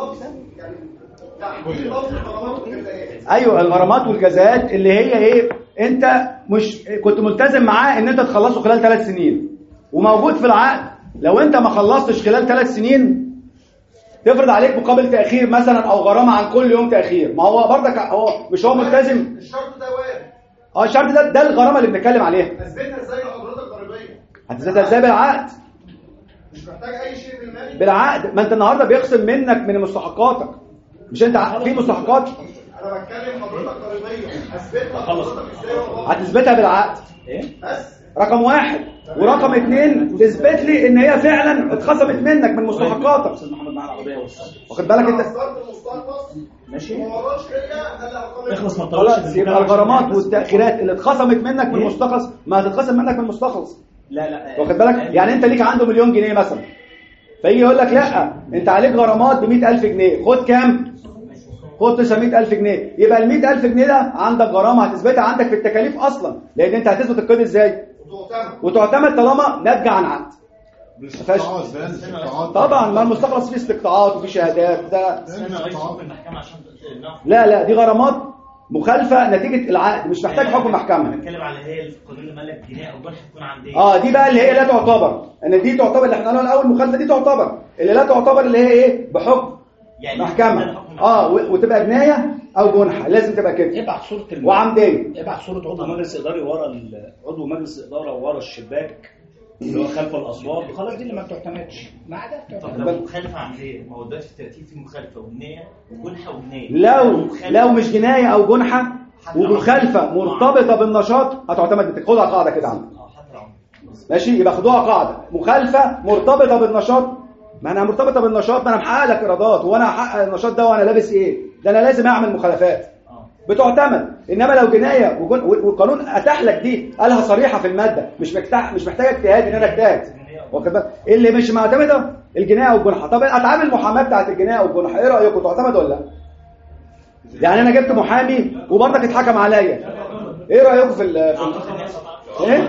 Speaker 3: ايوه الغرامات والجزاءات اللي هي ايه؟ انت مش كنت ملتزم معاه ان انت تخلصه خلال ثلاث سنين وموجود في العقد، لو انت ما خلصتش خلال ثلاث سنين تفرض عليك مقابل تاخير مثلا او غرامه عن كل يوم تاخير. ما هو برضك هو مش هو ملتزم.
Speaker 13: الشرط ده وارد.
Speaker 3: اه الشرط ده ده الغرامه اللي بنتكلم عليها.
Speaker 13: اثبتها ازاي لحضرتك ضريبيه؟
Speaker 3: هتثبتها ازاي؟ بالعقد.
Speaker 13: مش محتاج اي شيء في المال.
Speaker 3: بالعقد. ما انت النهارده بيخصم منك من مستحقاتك، مش انت في مستحقات؟
Speaker 13: انا بتكلم حضرتك ضريبيه، اثبتها حضرتك ازاي؟
Speaker 3: هتثبتها بالعقد.
Speaker 1: ايه؟
Speaker 13: بس
Speaker 3: رقم واحد. ورقم اثنين تثبت لي ان هي فعلا اتخصمت منك من مستحقاتك.
Speaker 1: استاذ محمد معانا العربيه
Speaker 3: واخد بالك انت؟
Speaker 1: ماشي.
Speaker 13: ما وراش كده الا ارقام.
Speaker 1: اخلص ما تطولش.
Speaker 3: خلاص يبقى الغرامات والتاخيرات اللي اتخصمت منك من المستخلص ما هتتخصم منك من المستخلص.
Speaker 1: لا لا
Speaker 3: واخد بالك؟ يعني انت ليك عنده مليون جنيه مثلا، فيجي يقول لك لا انت عليك غرامات ب مئة ألف جنيه، خد كام؟ خد تسعمئة ألف جنيه. يبقى ال مئة ألف جنيه ده عندك غرامه هتثبتها عندك في التكاليف اصلا، لان انت هتثبت القيد ازاي؟ وتعتمد طالما ناتجه عن عقد. طبعا ما المستخلص فيه استقطاعات وفيه شهادات ده. لا لا دي غرامات مخالفه نتيجه العقد، مش محتاج حكم محكمه.
Speaker 8: بنتكلم على هي القانون المالك جنيه او جنيه هتكون عندي.
Speaker 3: اه دي بقى اللي هي لا تعتبر، ان دي تعتبر اللي احنا قلنا الاول مخالفه دي تعتبر، اللي لا تعتبر اللي هي ايه؟ بحكم يعني محكمه. اه وتبقى جنايه او جنحه، لازم تبقى كده.
Speaker 1: ابعت صوره الم...
Speaker 3: وعمديه.
Speaker 1: ابعت صوره عضو مجلس اداري ورا ال... عضو مجلس اداره ورا الشباك اللي هو خلف الاسوار، خلاص دي اللي ما بتعتمدش. ما عدا
Speaker 8: طب لو مخالفه عمليه، ما هو دلوقتي في الترتيب في مخالفه وجنايه وجنحه وجنايه.
Speaker 3: لو لو مش جنايه او جنحه ومخالفه مرتبطه بالنشاط هتعتمد. خدها قاعده كده عندك. ماشي، يبقى خدوها قاعده. مخالفه مرتبطه بالنشاط، ما انا مرتبطه بالنشاط، ما انا محقق لك ايرادات، هو انا هحقق النشاط ده وانا لابس ايه؟ ده انا لازم اعمل مخالفات بتعتمد. انما لو جنايه والقانون اتاح لك دي، قالها صريحه في الماده، مش محتاج مش محتاج اجتهاد ان انا اجتهد. واخد بالك؟ اللي مش معتمده الجنايه او الجنحه. طب اتعامل المحاماه بتاعت الجنايه او الجنحه، ايه رايكم تعتمد ولا لا؟ يعني انا جبت محامي وبرضك اتحكم عليا، ايه رايكم في ال في ايه؟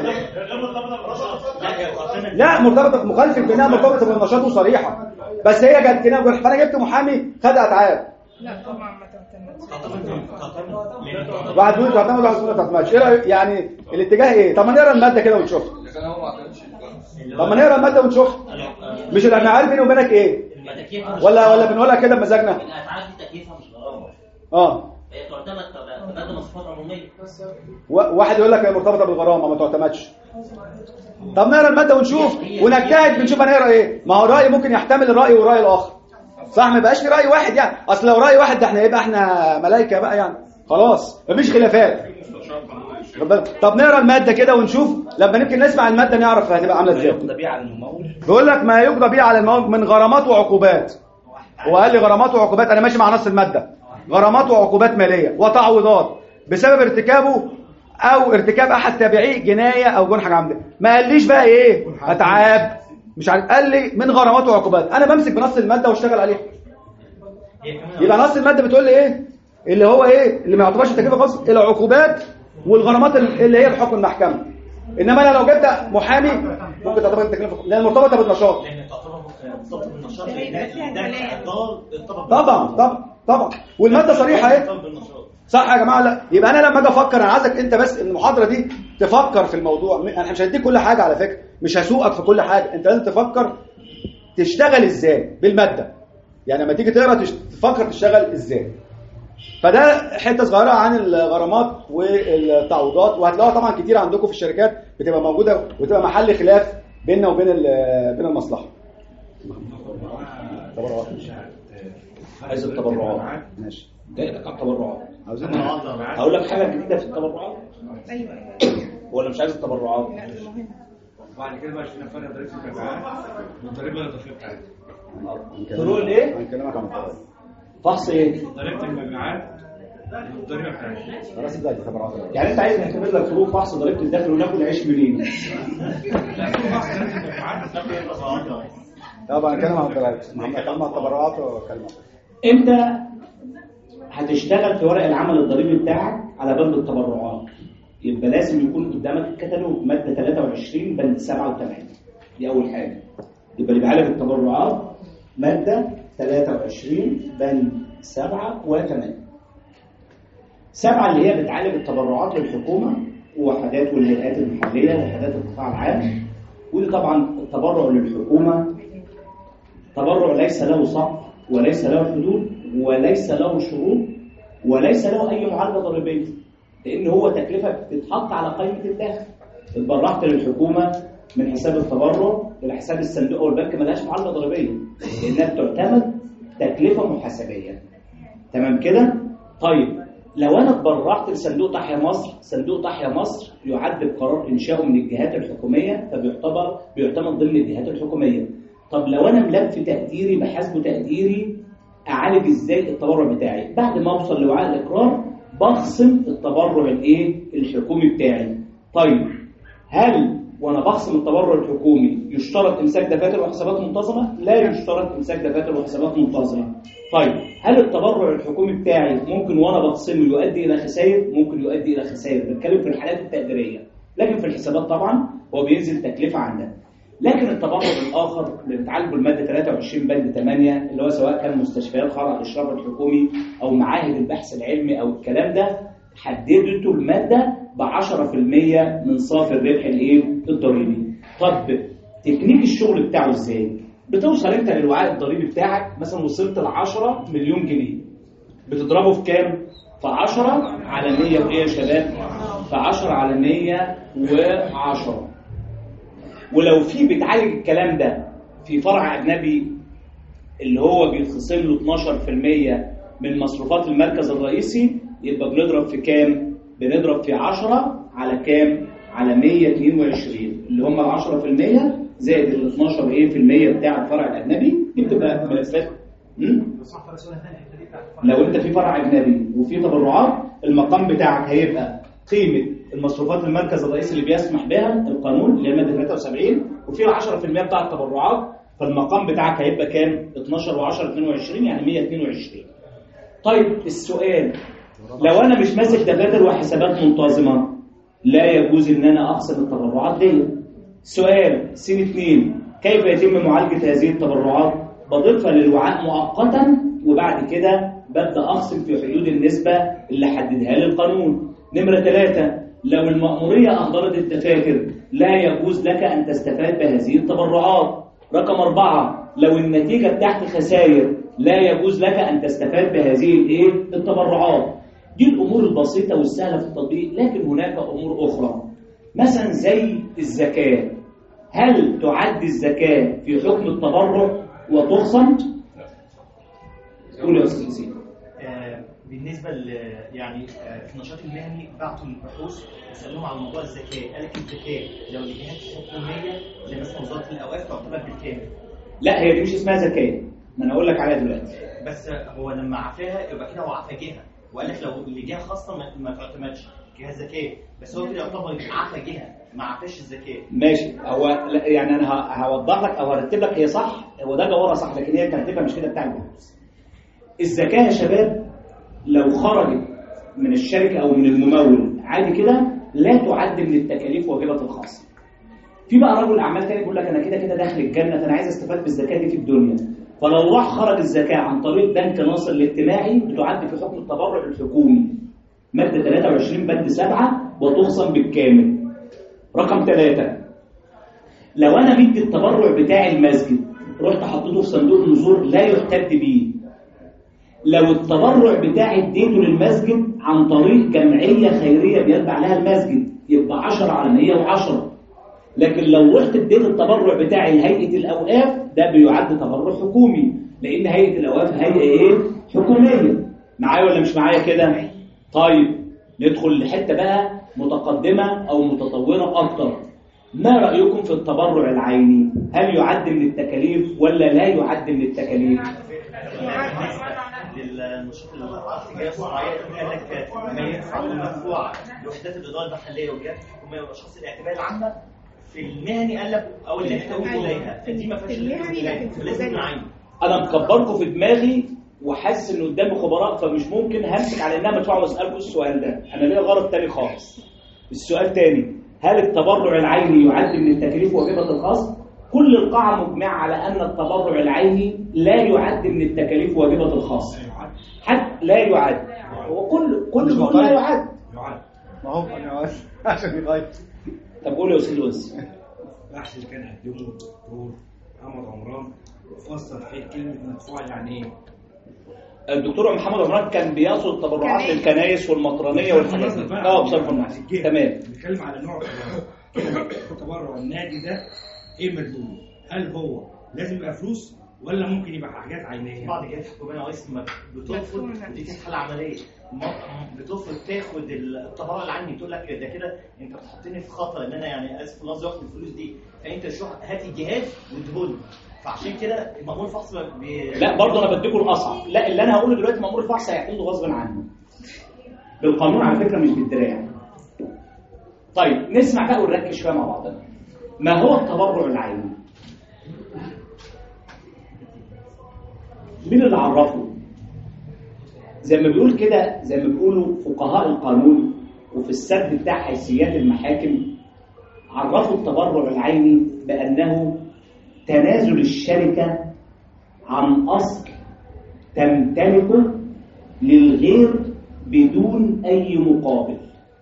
Speaker 3: لا مرتبطه مخالفه الجنايه مرتبطه بالنشاط وصريحه، بس هي كانت جنايه وجنحه، فانا جبت محامي خد اتعاب.
Speaker 11: لا طبعا ما تعتمدش.
Speaker 3: واحد يقول تعتمد واحد يقول ما تعتمدش. ايه رايك يعني الاتجاه ايه؟ طب ما نقرا الماده كده ونشوف. طب ما نقرا الماده ونشوف. مش اللي احنا عارف بيني وبينك ايه؟ ولا ولا بنقولها كده بمزاجنا؟
Speaker 14: الاتعاب دي تكليفها مش غرامه.
Speaker 3: اه
Speaker 14: هي تعتمد تبادل مصفات عموميه.
Speaker 3: واحد يقول لك هي مرتبطه بالغرامه ما تعتمدش. طب نقرا الماده ونشوف ونجتهد بنشوف هنقرا ايه. ما هو الراي ممكن يحتمل الراي والراي الاخر، صح؟ ما يبقاش في راي واحد يعني. اصل لو راي واحد ده احنا يبقى احنا ملائكه بقى يعني، خلاص مفيش خلافات. طب نقرا الماده كده ونشوف، لما نمكن نسمع الماده نعرف هتبقى عامله ازاي.
Speaker 1: يقضى بيه على الممول.
Speaker 3: بيقول لك ما يقضى بيه على الممول من غرامات وعقوبات. هو قال لي غرامات وعقوبات، انا ماشي مع نص الماده. غرامات وعقوبات ماليه وتعويضات بسبب ارتكابه او ارتكاب احد تابعيه جنايه او جنحه عمديه. ما قاليش بقى ايه اتعاب مش عارف، قال لي من غرامات وعقوبات. انا بمسك بنص الماده واشتغل عليها. يبقى نص الماده بتقول لي ايه اللي هو ايه اللي ما يعتبرش تكلفه خاصه؟ العقوبات والغرامات اللي هي بحكم المحكمه. انما انا لو جبت محامي ممكن تعتبر تكلفه لان مرتبطه بالنشاط.
Speaker 8: لان تعتبر مرتبطه بالنشاط ده
Speaker 3: طبعا طبعا طبعا والماده صريحه اهي. صح يا جماعه؟ لا يبقى انا لما اجي افكر، انا عايزك انت بس المحاضره دي تفكر في الموضوع. انا مش هديك كل حاجه على فكره، مش هسوقك في كل حاجه، انت لازم تفكر تشتغل ازاي بالماده. يعني لما تيجي تقرا تفكر تشتغل ازاي. فده حته صغيره عن الغرامات والتعويضات، وهتلاقوها طبعا كتير عندكم في الشركات بتبقى موجوده وتبقى محل خلاف بيننا وبين بين المصلحه.
Speaker 1: تبرعات عايز التبرعات.
Speaker 3: ماشي
Speaker 1: جاي لك على التبرعات.
Speaker 3: عاوزين
Speaker 1: هقول لك حاجه جديده في التبرعات.
Speaker 11: ايوه
Speaker 1: ولا مش عايز التبرعات؟
Speaker 11: لا دي مهمه.
Speaker 2: وبعد كده بقى عشان نفرق ضريبه التبعات والضريبه الاضافيه بتاعتها.
Speaker 1: فروق الايه؟
Speaker 3: هنكلمك عن التبرعات.
Speaker 1: فحص ايه؟
Speaker 2: ضريبه المبيعات والضريبه بتاعتها.
Speaker 3: خلاص ازاي التبرعات؟
Speaker 1: يعني انت عايز نعتبر لك فروق فحص ضريبه الدخل وناكل عيش منين؟
Speaker 2: لا في فحص ضريبه المبيعات
Speaker 3: طبعا هنتكلم عن التبرعات. محمد كلمه عن التبرعات وكلمه.
Speaker 1: امتى هتشتغل في ورق العمل الضريبي بتاعك على بند التبرعات؟ يبقى لازم يكون قدامك الكتالوج ماده ثلاثة وعشرين بند سبعة وثمانية. دي اول حاجه. يبقى اللي بيعالج التبرعات ماده ثلاثة وعشرين بند سبعة وثمانية. سبعة اللي هي بتعالج التبرعات للحكومة ووحدات والهيئات المحلية ووحدات القطاع العام. ودي طبعا التبرع للحكومة تبرع ليس له سقف وليس له حدود وليس له شروط وليس له أي معالجة ضريبية، لأن هو تكلفة بتتحط على قائمة الدخل. اتبرعت للحكومة من حساب التبرع إلى حساب الصندوق أو البنك ملهاش معالجة ضريبية، لأنها بتعتمد تكلفة محاسبية. تمام كده؟ طيب لو أنا اتبرعت لصندوق تحيا مصر، صندوق تحيا مصر يعد بقرار إنشائه من الجهات الحكومية فبيعتبر بيعتمد ضمن الجهات الحكومية. طب لو أنا ملف تقديري بحسبه تقديري، أعالج إزاي التبرع بتاعي؟ بعد ما أوصل لوعاء الإقرار بخصم التبرع الإيه؟ الحكومي بتاعي. طيب هل وانا بخصم التبرع الحكومي يشترط امساك دفاتر وحسابات منتظمه؟ لا يشترط امساك دفاتر وحسابات منتظمه. طيب هل التبرع الحكومي بتاعي ممكن وانا بخصمه يؤدي الى خسائر؟ ممكن يؤدي الى خسائر، بتكلم في الحالات التقديريه، لكن في الحسابات طبعا هو بينزل تكلفه عندنا. لكن التبرع الاخر اللي بتعالجه الماده ثلاثة وعشرين بند ثمانية اللي هو سواء كان مستشفيات خاضعه للاشراف الحكومي او معاهد البحث العلمي او الكلام ده، حددته الماده ب عشرة في المية من صافي الربح الايه؟ الضريبي. طب تكنيك الشغل بتاعه ازاي؟ بتوصل انت للوعاء الضريبي بتاعك مثلا وصلت ل عشرة مليون جنيه، بتضربه في كام؟ في عشرة على مية وايه يا شباب؟ في عشرة على مية وعشرة. ولو في بتعالج الكلام ده في فرع اجنبي اللي هو بيتخصم له اتناشر في المية من مصروفات المركز الرئيسي، يبقى بنضرب في كام؟ بنضرب في عشرة على كام؟ على مية واتنين وعشرين اللي هم ال عشرة في المية زائد ال اتناشر ايه في المية بتاع الفرع الاجنبي. دي بتبقى ملفات. لو انت في فرع اجنبي وفي تبرعات، المقام بتاعك هيبقى قيمه المصروفات المركز الرئيسي اللي بيسمح بها القانون اللي هي الماده ثلاثة وسبعين، وفي ال عشرة في المية بتاع التبرعات، فالمقام بتاعك هيبقى كام؟ اتناشر وعشرة اتنين وعشرين يعني مية واتنين وعشرين. طيب السؤال، لو انا مش ماسك دفاتر وحسابات منتظمه لا يجوز ان انا اخصم التبرعات دي. سؤال سين اتنين، كيف يتم معالجه هذه التبرعات؟ بضيفها للوعاء مؤقتا وبعد كده ببدا اخصم في حدود النسبه اللي حددها لي القانون. نمره ثلاثة، لو المأموريه اهدرت الدفاتر لا يجوز لك ان تستفاد بهذه التبرعات. رقم أربعة، لو النتيجه بتاعت خسائر لا يجوز لك ان تستفاد بهذه الايه؟ التبرعات. دي الامور البسيطه والسهله في التطبيق، لكن هناك امور اخرى مثلا زي الزكاه. هل تعد الزكاه في حكم التبرع وتخصم؟ قول يا استاذ حسين.
Speaker 8: بالنسبه ل يعني في النشاط المهني بعتوا البحوث وسالوهم على موضوع الزكاه، قال لك الزكاه لو الجهات الحكوميه زي مثلا وزاره الاوقاف تعتبر بالكامل.
Speaker 1: لا هي دي مش اسمها زكاه، ما انا اقول لك عليها دلوقتي.
Speaker 8: بس هو لما عفاها يبقى كده هو عفا جهه، وقال لك لو اللي جهه خاصه ما, ما تعتمدش جهه زكاه، بس هو كده يعتبر عفا جهه ما عفاش الزكاه.
Speaker 1: ماشي، هو يعني انا هوضح لك او هرتب لك، هي صح، هو ده جوهرها صح، لكن هي ترتيبها مش كده بتاع البحوث. الزكاه يا شباب لو خرجت من الشركه او من الممول عادي كده لا تعد من التكاليف واجبه الخاصه. في بقى رجل اعمال تاني يقول لك انا كده كده داخل الجنه، انا عايز استفاد بالزكاه دي في الدنيا، فلو راح خرج الزكاه عن طريق بنك ناصر الاجتماعي بتعد في حكم التبرع الحكومي ماده ثلاثة وعشرين بند سبعة وتخصم بالكامل. رقم ثلاثة، لو انا مدي التبرع بتاعي المسجد رحت حطيته في صندوق النذور لا يحتد بيه. لو التبرع بتاعي اديته للمسجد عن طريق جمعيه خيريه بيتبع لها المسجد يبقى عشرة على مية وعشرة. لكن لو رحت اديت التبرع بتاعي لهيئه الاوقاف ده بيعد تبرع حكومي، لان هيئه الاوقاف هيئه ايه؟ حكوميه. معايا ولا مش معايا كده؟ طيب ندخل لحته بقى متقدمه او متطوره اكتر. ما رايكم في التبرع العيني؟ هل يعد من التكاليف ولا لا يعد من التكاليف؟
Speaker 8: للنشاط التجاريه الصناعيه قال لك ما يدفع المدفوع لوحدات الاداره المحليه والجهات الحكوميه والاشخاص الاعتباريه العامه في المهني قال لك او اللي يحتوي اليها، فدي ما فيهاش لازم نعين.
Speaker 1: انا مكبركم في دماغي وحاسس ان قدامي خبراء فمش ممكن همسك على انها مدفوعه واسالكم السؤال ده، انا ليا غرض تاني خالص. السؤال تاني، هل التبرع العيني يعد من التكاليف واجبه الخاص؟ كل القاعه مجمعه على ان التبرع العيني لا يعد من التكاليف واجبه الخاص. حتى لا يعد هو كل كل بيقول لا يعد.
Speaker 2: يعد.
Speaker 3: ما هو انا عشان يغير.
Speaker 1: طب قول يا استاذ لويس.
Speaker 2: البحث اللي كان قدمه الدكتور محمد عمران فسر فيه كلمه مدفوعه يعني ايه؟
Speaker 1: الدكتور محمد عمران كان بيقصد تبرعات للكنائس والمطرانيه والحاجات دي. اه بصرف النظر. تمام.
Speaker 2: بنتكلم على نوع تبرع النادي ده ايه مردوده؟ هل هو لازم يبقى فلوس ولا ممكن يبقى حاجات عينيه؟
Speaker 8: بعض الجهات الحكوميه رئيس بترفض، ودي كانت حاله عمليه، بترفض تاخد التبرع العيني، تقول لك ده كده انت بتحطني في خطر ان انا يعني اسف الله ياخد الفلوس دي، فانت شو هات الجهاز وادهولي. فعشان كده مأمور الفحص بي...
Speaker 1: لا برضه انا بديكم الاصعب. لا اللي انا هقوله دلوقتي مأمور الفحص هيعمله غصب عنه بالقانون على فكره مش بالدراع. طيب نسمع بقى ونركز شويه مع بعضنا. ما هو التبرع العيني؟ مين اللي عرفه؟ زي ما بيقول كده، زي ما بيقولوا فقهاء القانون وفي السد بتاع حيثيات المحاكم، عرفوا التبرع العيني بأنه تنازل الشركة عن أصل تمتلكه للغير بدون أي مقابل.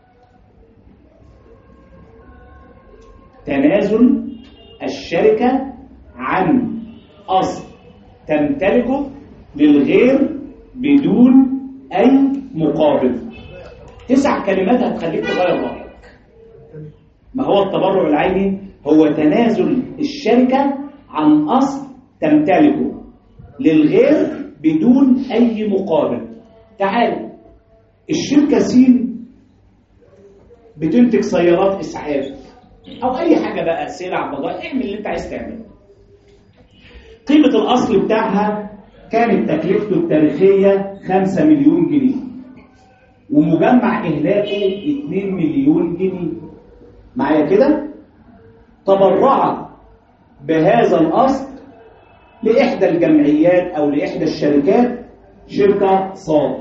Speaker 1: تنازل الشركة عن أصل تمتلكه للغير بدون أي مقابل. تسع كلمات هتخليك تغير رأيك. ما هو التبرع العيني؟ هو تنازل الشركة عن أصل تمتلكه للغير بدون أي مقابل. تعال، الشركة سين بتنتج سيارات إسعاف أو أي حاجة بقى، سلع بضائع، اعمل اللي أنت عايز تعمله. قيمة الأصل بتاعها كانت تكلفته التاريخية خمسة مليون جنيه ومجمع إهلاكه اتنين مليون جنيه. معايا كده؟ تبرعت بهذا الأصل لإحدى الجمعيات أو لإحدى الشركات، شركة صاد.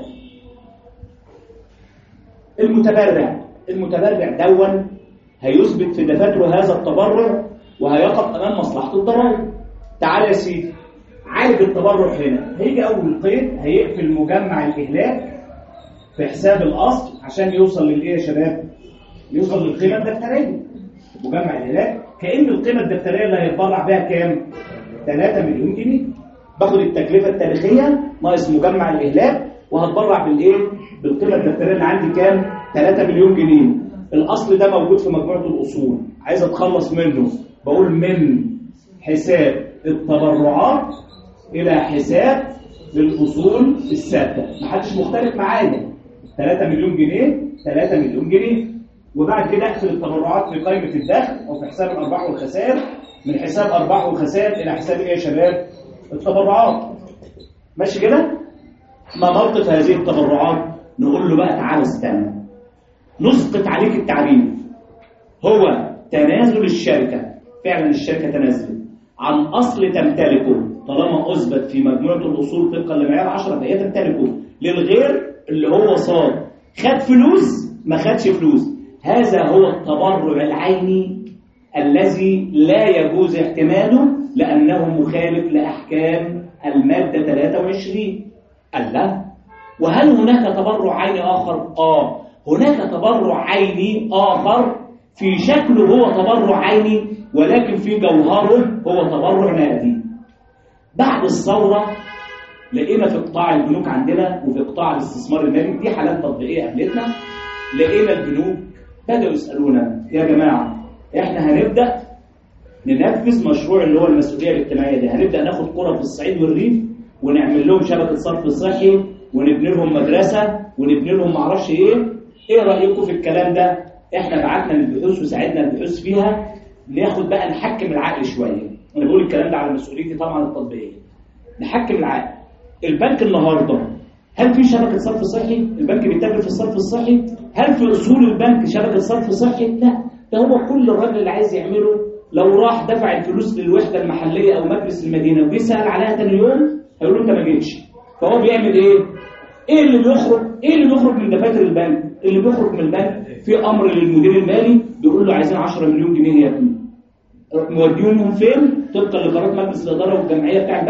Speaker 1: المتبرع المتبرع دون هيثبت في دفاتره هذا التبرع وهيقف أمام مصلحة الضرائب. تعال يا سيدي، عالج التبرع هنا. هيجي أول قيد هيقفل مجمع الإهلاك في حساب الأصل عشان يوصل للإيه يا شباب؟ يوصل للقيمة الدفترية. مجمع الإهلاك كأن القيمة الدفترية اللي هيتبرع بها كام؟ ثلاثة مليون جنيه. باخد التكلفة التاريخية ناقص مجمع الإهلاك وهتبرع بالإيه؟ بالقيمة الدفترية اللي عندي كام؟ ثلاثة مليون جنيه. الأصل ده موجود في مجموعة الأصول، عايز أتخلص منه، بقول من حساب التبرعات إلى حساب للأصول الثابتة. محدش مختلف معايا. ثلاثة مليون جنيه ثلاثة مليون جنيه. وبعد كده أقفل التبرعات في قائمة الدخل أو في حساب الأرباح والخسائر، من حساب أرباح وخسائر إلى حساب إيه يا شباب؟ التبرعات. ماشي كده؟ ما موقف هذه التبرعات؟ نقول له بقى تعالى استنى، نسقط عليك التعريف. هو تنازل الشركة، فعلا الشركة تنازل عن أصل تمتلكه طالما أثبت في مجموعة الأصول طبقا لمعيار عشرة فهي تمتلكه للغير اللي هو صار خد فلوس ما خدش فلوس. هذا هو التبرع العيني الذي لا يجوز احتماله لأنه مخالف لأحكام المادة ثلاثة وعشرين. الله، وهل هناك تبرع عيني آخر؟ آه هناك تبرع عيني آخر في شكله هو تبرع عيني ولكن في جوهره هو تبرع نقدي. بعد الثورة لقينا في قطاع البنوك عندنا وفي قطاع الاستثمار المالي، دي حالات تطبيقية قابلتنا، لقينا البنوك بدأوا يسألونا يا جماعة احنا هنبدأ ننفذ مشروع اللي هو المسؤولية الاجتماعية دي، هنبدأ ناخد قرى في الصعيد والريف ونعمل لهم شبكة صرف صحي ونبني لهم مدرسة ونبني لهم معرفش ايه، ايه رأيكم في الكلام ده؟ احنا بعتنا للبحوث وساعدنا البحوث فيها، ناخد بقى نحكم العقل شوية. انا بقول الكلام ده على مسؤوليتي طبعا التطبيقية. نحكم العقل. البنك النهارده هل في شبكة صرف صحي؟ البنك بيتاجر في الصرف الصحي؟ هل في اصول البنك شبكة صرف صحي؟ لا، ده هو كل الراجل اللي عايز يعمله لو راح دفع الفلوس للوحدة المحلية او مجلس المدينة وبيسأل عليها تاني يوم هيقول له انت ما جيتش. فهو بيعمل ايه؟ ايه اللي بيخرج؟ ايه اللي بيخرج من دفاتر البنك؟ اللي بيخرج من البنك في امر للمدير المالي بيقول له عايزين عشرة مليون جنيه يا ابني. موديهم فين؟ طبقا لقرارات مجلس الاداره والجمعيه بتاع البنك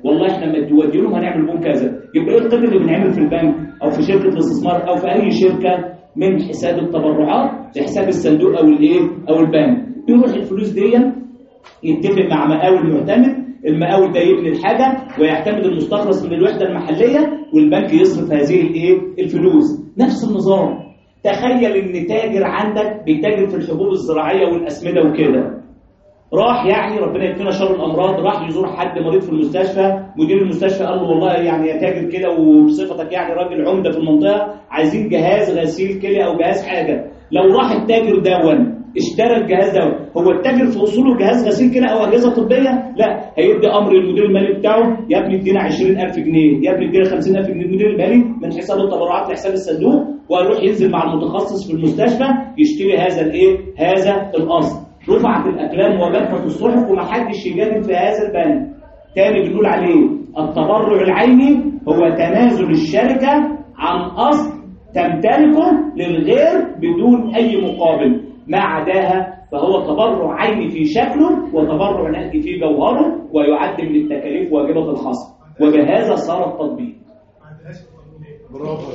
Speaker 1: والله احنا لما تودي لهم هنعمل بهم كذا. يبقى ايه القدر اللي بنعمل في البنك او في شركه الاستثمار او في اي شركه من حساب التبرعات لحساب الصندوق او الايه او البنك. يروح الفلوس دي يتفق مع مقاول معتمد، المقاول ده يبني الحاجه ويعتمد المستخلص من الوحده المحليه والبنك يصرف هذه الايه الفلوس. نفس النظام. تخيل ان تاجر عندك بيتاجر في الحبوب الزراعيه والاسمده وكده، راح يعني ربنا يكفينا شر الامراض، راح يزور حد مريض في المستشفى، مدير المستشفى قال له والله يعني يا تاجر كده وبصفتك يعني راجل عمده في المنطقه عايزين جهاز غسيل كلى او جهاز حاجه. لو راح التاجر دون اشترى الجهاز ده، هو التاجر في اصوله جهاز غسيل كلى او اجهزه طبيه؟ لا، هيدي امر للمدير المالي بتاعه يا ابني ادينا عشرين ألف جنيه، يا ابني ادينا خمسين ألف جنيه. المدير المالي من حساب التبرعات لحساب الصندوق وهيروح ينزل مع المتخصص في المستشفى يشتري هذا الايه؟ هذا الاصل. رفعت الاقلام وجفت الصحف ومحدش يجادل في هذا البند. تاني بنقول عليه التبرع العيني هو تنازل الشركه عن اصل تمتلكه للغير بدون اي مقابل، ما عداها فهو تبرع عيني في شكله وتبرع نقدي في جوهره ويعد من التكاليف واجبه الخصم، وبهذا صار التطبيق.
Speaker 10: برافو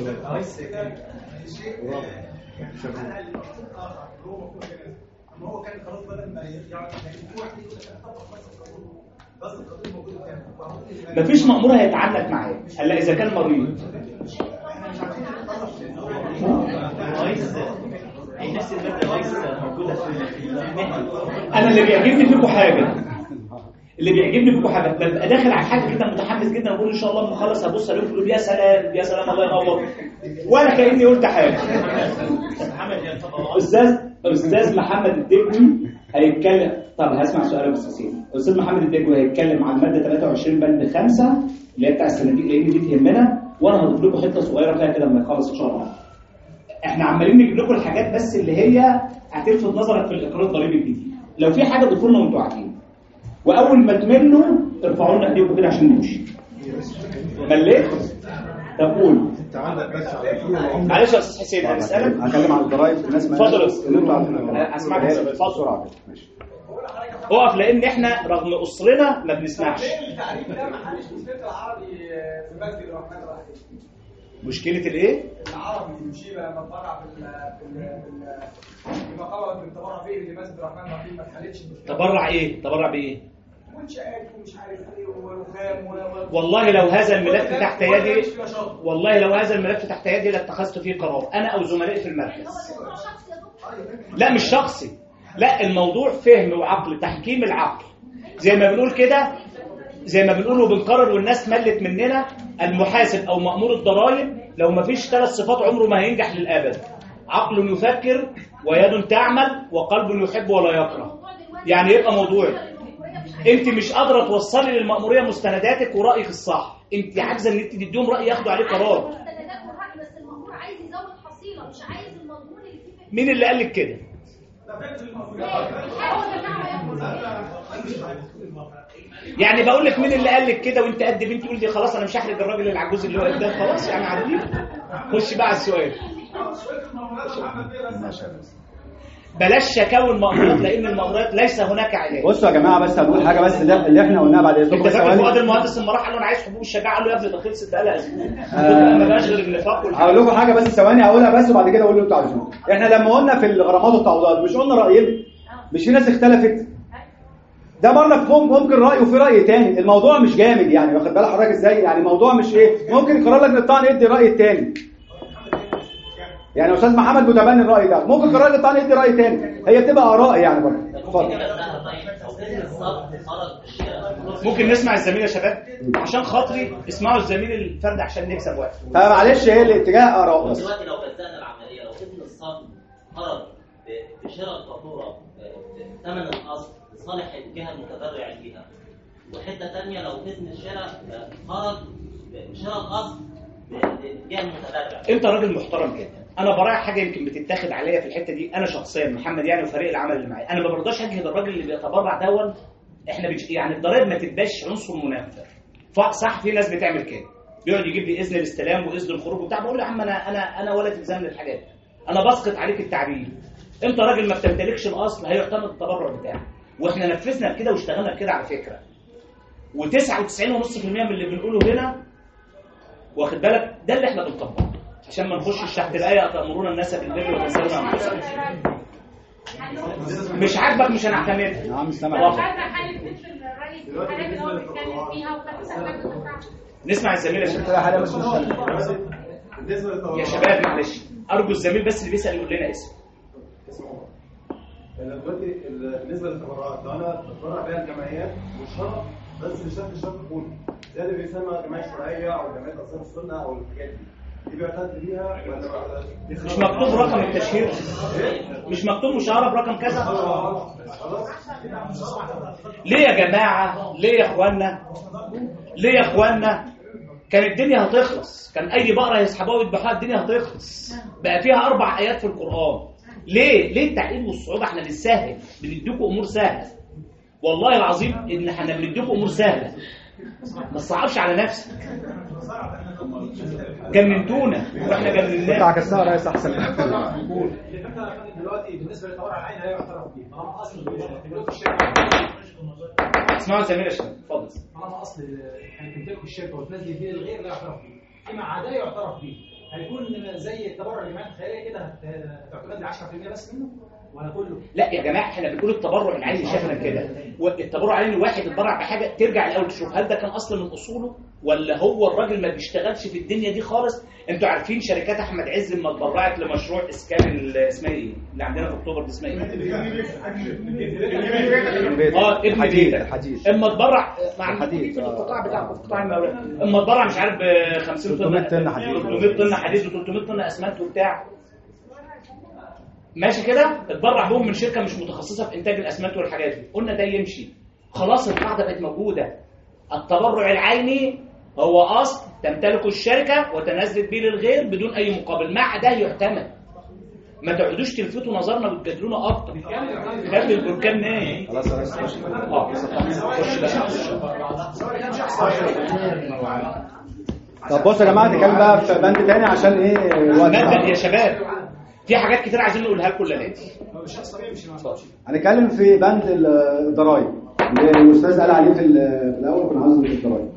Speaker 13: ما هو كان خلاص بدل ما يرجع في واحد يقول لك انا طبق بس القضيه موجوده كام.
Speaker 1: مفيش مأمور هيتعلق معاه الا اذا كان مريض. انا اللي بيعجبني فيكم حاجه اللي بيعجبني فيكم حاجه ببقى داخل على حاجه كده متحمس جدا اقول ان شاء الله لما اخلص هبص عليهم اقول يا سلام يا سلام الله ينور ولا كاني قلت حاجه. استاذ استاذ محمد الدجوي هيتكلم. طب هسمع سؤال بس سيدي. استاذ محمد الدجوي هيتكلم عن ماده ثلاثة وعشرين بند خمسة اللي هي بتاع الصناديق لان دي تهمنا، وانا هضيف لكم حته صغيره فيها كده لما يخلص ان شاء الله. احنا عمالين نجيب لكم الحاجات بس اللي هي هتلفت نظرك في الاقرار الضريبي الجديد. لو في حاجه ضيفوا لنا وانتوا قاعدين، واول ما تملوا ارفعوا لنا ايديكم كده عشان نمشي. مليت؟ طب قول.
Speaker 10: انت عندك بس على الفروع.
Speaker 1: معلش يا استاذ حسين هنسالك.
Speaker 3: هتكلم عن الضرايب الناس ما
Speaker 1: اتفضل
Speaker 3: اللي انتوا عارفينها.
Speaker 1: اسمعك بسرعه ماشي. اقف لان احنا رغم قصرنا ما بنسمعش.
Speaker 13: ليه التعريف ده ما حدش مشكله العربي في مسجد الرحمن الرحيم؟
Speaker 1: مشكله الايه؟
Speaker 13: العربي يمشي لما اتبرع في في في مقابله التبرع فيه لمسجد الرحمن الرحيم ما اتحلتش المشكله.
Speaker 1: تبرع ايه؟ تبرع بايه؟
Speaker 13: منشآت ومش عارف ايه ورخام و
Speaker 1: والله لو هذا الملف تحت يدي والله لو هذا الملف تحت يدي لاتخذت فيه قرار انا او زملائي في المركز. لا مش شخصي، لا الموضوع فهم وعقل، تحكيم العقل. زي ما بنقول كده، زي ما بنقول وبنقرر والناس ملت مننا، المحاسب او مأمور الضرائب لو ما فيش ثلاث صفات عمره ما هينجح للابد. عقل يفكر ويد تعمل وقلب يحب ولا يكره. يعني يبقى موضوع انت مش قادره توصلي للمأموريه مستنداتك ورأيك الصح، انت عاجزه ان انت تديهم رأي ياخدوا عليه قرار.
Speaker 15: بس المأمور عايز يزود حصيله مش عايز المضمون اللي فيه.
Speaker 1: مين اللي قال لك كده؟ يعني بقول لك مين اللي قال لك كده وانت قد بنتي تقول لي خلاص انا مش هحرج الراجل العجوز اللي واقف ده خلاص يعني عديه. خش بقى على السؤال. بلاش شكاوى المأمورات لان المأمورات ليس هناك علاج.
Speaker 3: بصوا يا جماعه بس هقول حاجه بس اللي, اللي احنا قلناها بعد اذنكم.
Speaker 1: انت فاكر فؤاد المهندس لما راح قال له انا عايز حبوب الشجاعه قال له يا ابني ده خلصت بقى لها اسبوع. ما بقاش غير النفاق والحاجه.
Speaker 3: هقول لكم حاجه بس ثواني هقولها بس وبعد كده اقول اللي انتوا عايزينه. احنا لما قلنا في الغرامات والتعويضات مش قلنا راينا؟ مش في ناس اختلفت؟ ده برضك ممكن راي وفي راي تاني، الموضوع مش جامد يعني واخد بالك حضرتك ازاي؟ يعني الموضوع مش ايه؟ ممكن قرار لجنه الطعن يدي الراي التاني. يعني استاذ محمد متبني الراي ده، ممكن قرار الطعن يدي راي تاني، هي بتبقى اراء يعني برضه. اتفضل.
Speaker 1: ممكن نسمع الزميل يا شباب عشان خاطري اسمعوا الزميل الفرد عشان نكسب وقت.
Speaker 3: فمعلش هي الاتجاه اراء بس.
Speaker 14: دلوقتي لو بدأنا العمليه لو ابن الصف خرج بشراء الفاتوره ثمن الاصل لصالح الجهه المتبرع بها، وحته ثانيه لو ابن الشراء خرج بشراء الاصل للجهه المتبرع.
Speaker 1: انت راجل محترم جدا، انا براعي حاجه يمكن بتتاخد عليا في الحته دي انا شخصيا محمد يعني وفريق العمل اللي معايا، انا ما برضاش اجهد الراجل اللي بيتبرع دون. احنا بيج... يعني الضرائب ما تبقاش عنصر منفر. صح في ناس بتعمل كده، بيقعد يجيب لي اذن الاستلام واذن الخروج وبتاع، بقول له يا عم انا انا انا ولا تلزمني الحاجات، انا بسقط عليك التعبير. انت راجل ما بتمتلكش الاصل هيعتمد التبرع بتاعك، واحنا نفذنا بكده واشتغلنا بكده على فكره.
Speaker 16: وتسعة وتسعين فاصلة خمسة بالمية من اللي بنقوله هنا واخد بالك ده اللي احنا بنطبقه عشان ما نخشش تحت الايه اتامرون الناس بالبر وتنسون انفسكم. مش عاجبك مش هنعتمدها.
Speaker 3: يا عم سامع.
Speaker 16: نسمع الزميل يا شباب. يا شباب معلش ارجو الزميل بس اللي بيسال يقول لنا اسمه.
Speaker 17: دلوقتي بالنسبه للتبرعات لو انا بتبرع بيها الجمعيات والشرع بس بشكل شرط حكومي زي اللي بيسمى جمعيه شرعيه او جمعيه انصار السنه او الحاجات دي دي بيعتد بيها ولا
Speaker 16: مش مكتوب رقم التشهير؟ مش مكتوب مشارة برقم كذا؟ ليه يا جماعة؟ ليه يا اخوانا؟ ليه يا اخوانا؟ كان الدنيا هتخلص، كان اي بقرة يسحبوها ويذبحوها الدنيا هتخلص. بقى فيها اربع ايات في القرآن. ليه؟ ليه التعقيد والصعوبة؟ احنا بنسهل، بنديكم امور سهلة. والله العظيم ان احنا بنديكم امور سهلة. ما تصعبش على نفسك. جننتونا واحنا جنناك.
Speaker 3: بتاع كسار يا ريس احسن.
Speaker 12: قول. دلوقتي بالنسبه للتبرع العين هي يعترف بيه، طالما اصل تملك الشركه.
Speaker 16: اسمعوا زميل يا شباب، اتفضل.
Speaker 12: طالما اصل يعني تملك الشركه وتنزل بيه للغير لا يعترف بيه. فيما عدا يعترف بيه. هيكون زي التبرع الجمعيات الخيريه كده هتعتمد ل عشرة بالمية بس منه ولا كله؟
Speaker 16: لا يا جماعه احنا بنقول التبرع العيني شكلا كده. والتبرع العيني الواحد اتبرع بحاجه ترجع الاول تشوف هل ده كان اصلا من اصوله ولا هو الراجل ما بيشتغلش في الدنيا دي خالص. انتوا عارفين شركات احمد عز لما اتبرعت لمشروع اسكان اسمها ايه اللي عندنا في اكتوبر دي اسمها ايه؟ اه ابن بيتك. اما اتبرع مع الحديد في القطاع بتاع قطاع المقاولات اما اتبرع مش عارف ب خمسين طن حديد ثلاثمية طن حديد و300 طن اسمنت وبتاع ماشي كده. اتبرع بهم من شركه مش متخصصه في انتاج الاسمنت والحاجات دي. قلنا ده يمشي خلاص. القاعده بقت موجوده. التبرع العيني هو اصل تمتلكه الشركه وتنزل به للغير بدون اي مقابل. مع ده يعتمد. ما تقعدوش تلفتوا نظرنا وتجادلونا اكتر. خلي البركان نايم. خلاص خلاص اه
Speaker 3: طب بصوا يا جماعه نتكلم بقى في بند تاني عشان ايه
Speaker 16: الوقت يا شباب. في حاجات كتير عايزين نقولها لكم لنادي.
Speaker 3: هنتكلم في بند الضرايب اللي الاستاذ قال عليه في الاول. كنا عاوزين الضرايب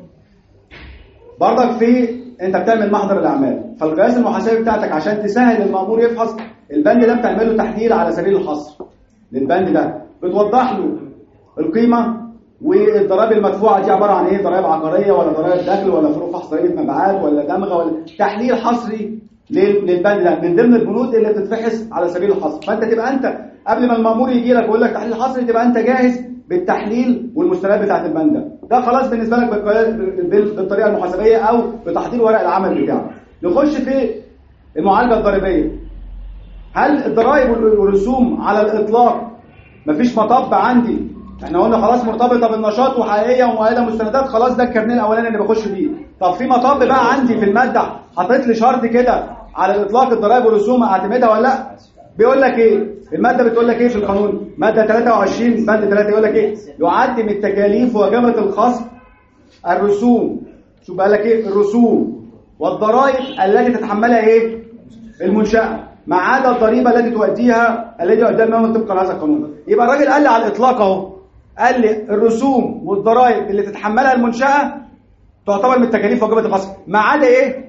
Speaker 3: برضك في انت بتعمل محضر الاعمال. فالقياس المحاسبي بتاعتك عشان تسهل المأمور يفحص البند ده بتعمل له تحليل على سبيل الحصر للبند ده. بتوضح له القيمه والضرائب المدفوعه دي عباره عن ايه، ضرائب عقاريه ولا ضرائب دخل ولا فروق فحص ضريبه مبيعات ولا دمغه ولا تحليل حصري للبند ده من ضمن البنود اللي بتتفحص على سبيل الحصر. فانت تبقى انت قبل ما المأمور يجي لك ويقول لك تحليل حصري تبقى انت جاهز بالتحليل والمستندات بتاعت البند ده. ده خلاص بالنسبه لك بالطريقه المحاسبيه او بتحضير ورق العمل بتاعك. نخش في المعالجه الضريبيه. هل الضرائب والرسوم على الاطلاق مفيش مطب عندي؟ احنا قلنا خلاص مرتبطه بالنشاط وحقيقيه ومؤيده مستندات. خلاص ده الكارنيه الاولاني اللي بخش بيه. طب في مطب بقى عندي في الماده حاطط لي شرط كده على الاطلاق الضرائب والرسوم اعتمدها ولا لا؟ بيقول لك ايه الماده؟ بتقول لك ايه في القانون؟ ماده ثلاثة وعشرين بند ثلاثة يقول لك ايه؟ يعد من التكاليف وجبهه الخصم الرسوم. شوف بقى لك ايه؟ الرسوم والضرائب التي تتحملها ايه؟ المنشاه ما عدا الضريبه التي تؤديها التي يؤديها المامور طبقا لهذا القانون. يبقى الراجل قال لي على الاطلاق اهو، قال لي الرسوم والضرائب اللي تتحملها المنشاه تعتبر من التكاليف وجبهه الخصم ما عدا ايه؟